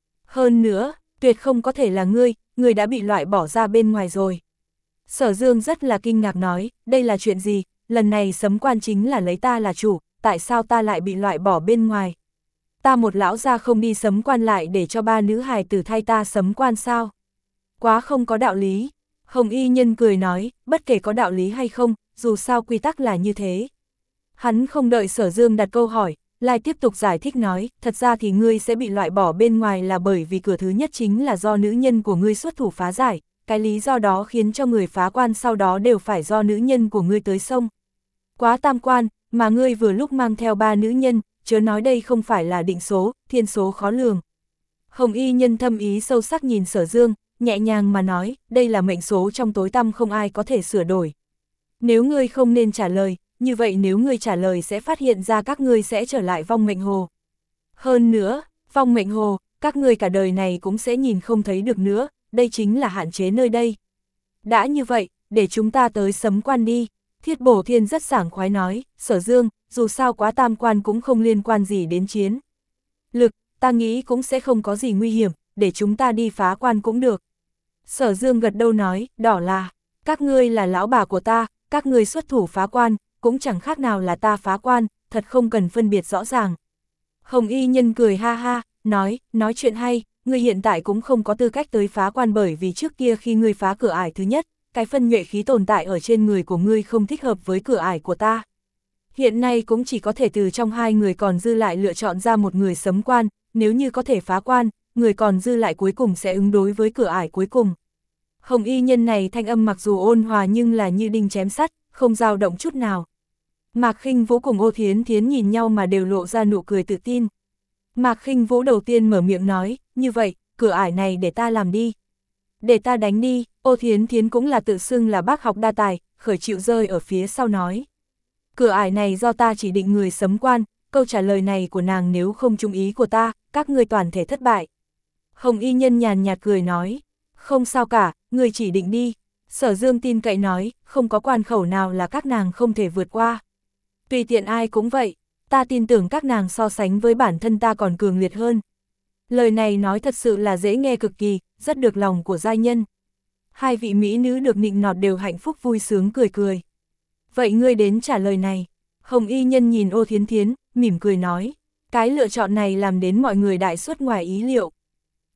Hơn nữa, tuyệt không có thể là ngươi, ngươi đã bị loại bỏ ra bên ngoài rồi. Sở Dương rất là kinh ngạc nói, đây là chuyện gì, lần này Sấm Quan chính là lấy ta là chủ, tại sao ta lại bị loại bỏ bên ngoài? Ta một lão gia không đi Sấm Quan lại để cho ba nữ hài tử thay ta Sấm Quan sao? Quá không có đạo lý. Hồng y nhân cười nói, bất kể có đạo lý hay không, dù sao quy tắc là như thế. Hắn không đợi Sở Dương đặt câu hỏi, lại tiếp tục giải thích nói, thật ra thì ngươi sẽ bị loại bỏ bên ngoài là bởi vì cửa thứ nhất chính là do nữ nhân của ngươi xuất thủ phá giải, cái lý do đó khiến cho người phá quan sau đó đều phải do nữ nhân của ngươi tới sông. Quá tam quan, mà ngươi vừa lúc mang theo ba nữ nhân, chớ nói đây không phải là định số, thiên số khó lường. Hồng y nhân thâm ý sâu sắc nhìn Sở Dương, nhẹ nhàng mà nói, đây là mệnh số trong tối tăm không ai có thể sửa đổi. Nếu ngươi không nên trả lời, như vậy nếu ngươi trả lời sẽ phát hiện ra các ngươi sẽ trở lại vong mệnh hồ. Hơn nữa, vong mệnh hồ, các ngươi cả đời này cũng sẽ nhìn không thấy được nữa, đây chính là hạn chế nơi đây. Đã như vậy, để chúng ta tới Sấm Quan đi. Thiết Bổ Thiên rất sảng khoái nói, Sở Dương, dù sao quá tam quan cũng không liên quan gì đến chiến lực, ta nghĩ cũng sẽ không có gì nguy hiểm, để chúng ta đi phá quan cũng được. Sở Dương gật đầu nói, đỏ là, các ngươi là lão bà của ta, các ngươi xuất thủ phá quan, cũng chẳng khác nào là ta phá quan, thật không cần phân biệt rõ ràng. Hồng y nhân cười ha ha, nói, nói chuyện hay, ngươi hiện tại cũng không có tư cách tới phá quan bởi vì trước kia khi ngươi phá cửa ải thứ nhất, cái phân nhuệ khí tồn tại ở trên người của ngươi không thích hợp với cửa ải của ta. Hiện nay cũng chỉ có thể từ trong hai người còn dư lại lựa chọn ra một người Sấm Quan, nếu như có thể phá quan, người còn dư lại cuối cùng sẽ ứng đối với cửa ải cuối cùng. Hồng y nhân này thanh âm mặc dù ôn hòa nhưng là như đinh chém sắt, không dao động chút nào. Mạc Khinh Vũ cùng Ô Thiến Thiến nhìn nhau mà đều lộ ra nụ cười tự tin. Mạc Khinh Vũ đầu tiên mở miệng nói, như vậy, cửa ải này để ta làm đi. Để ta đánh đi, Ô Thiến Thiến cũng là tự xưng là bác học đa tài, khởi chịu rơi ở phía sau nói. Cửa ải này do ta chỉ định người Sấm Quan, câu trả lời này của nàng nếu không trúng ý của ta, các ngươi toàn thể thất bại. Hồng y nhân nhàn nhạt cười nói, không sao cả, ngươi chỉ định đi. Sở Dương tin cậy nói, không có quan khẩu nào là các nàng không thể vượt qua. Tùy tiện ai cũng vậy, ta tin tưởng các nàng so sánh với bản thân ta còn cường liệt hơn. Lời này nói thật sự là dễ nghe cực kỳ, rất được lòng của giai nhân. Hai vị mỹ nữ được nịnh nọt đều hạnh phúc vui sướng cười cười. Vậy ngươi đến trả lời này. Hồng y nhân nhìn Ô Thiến Thiến, mỉm cười nói. Cái lựa chọn này làm đến mọi người đại suất ngoài ý liệu.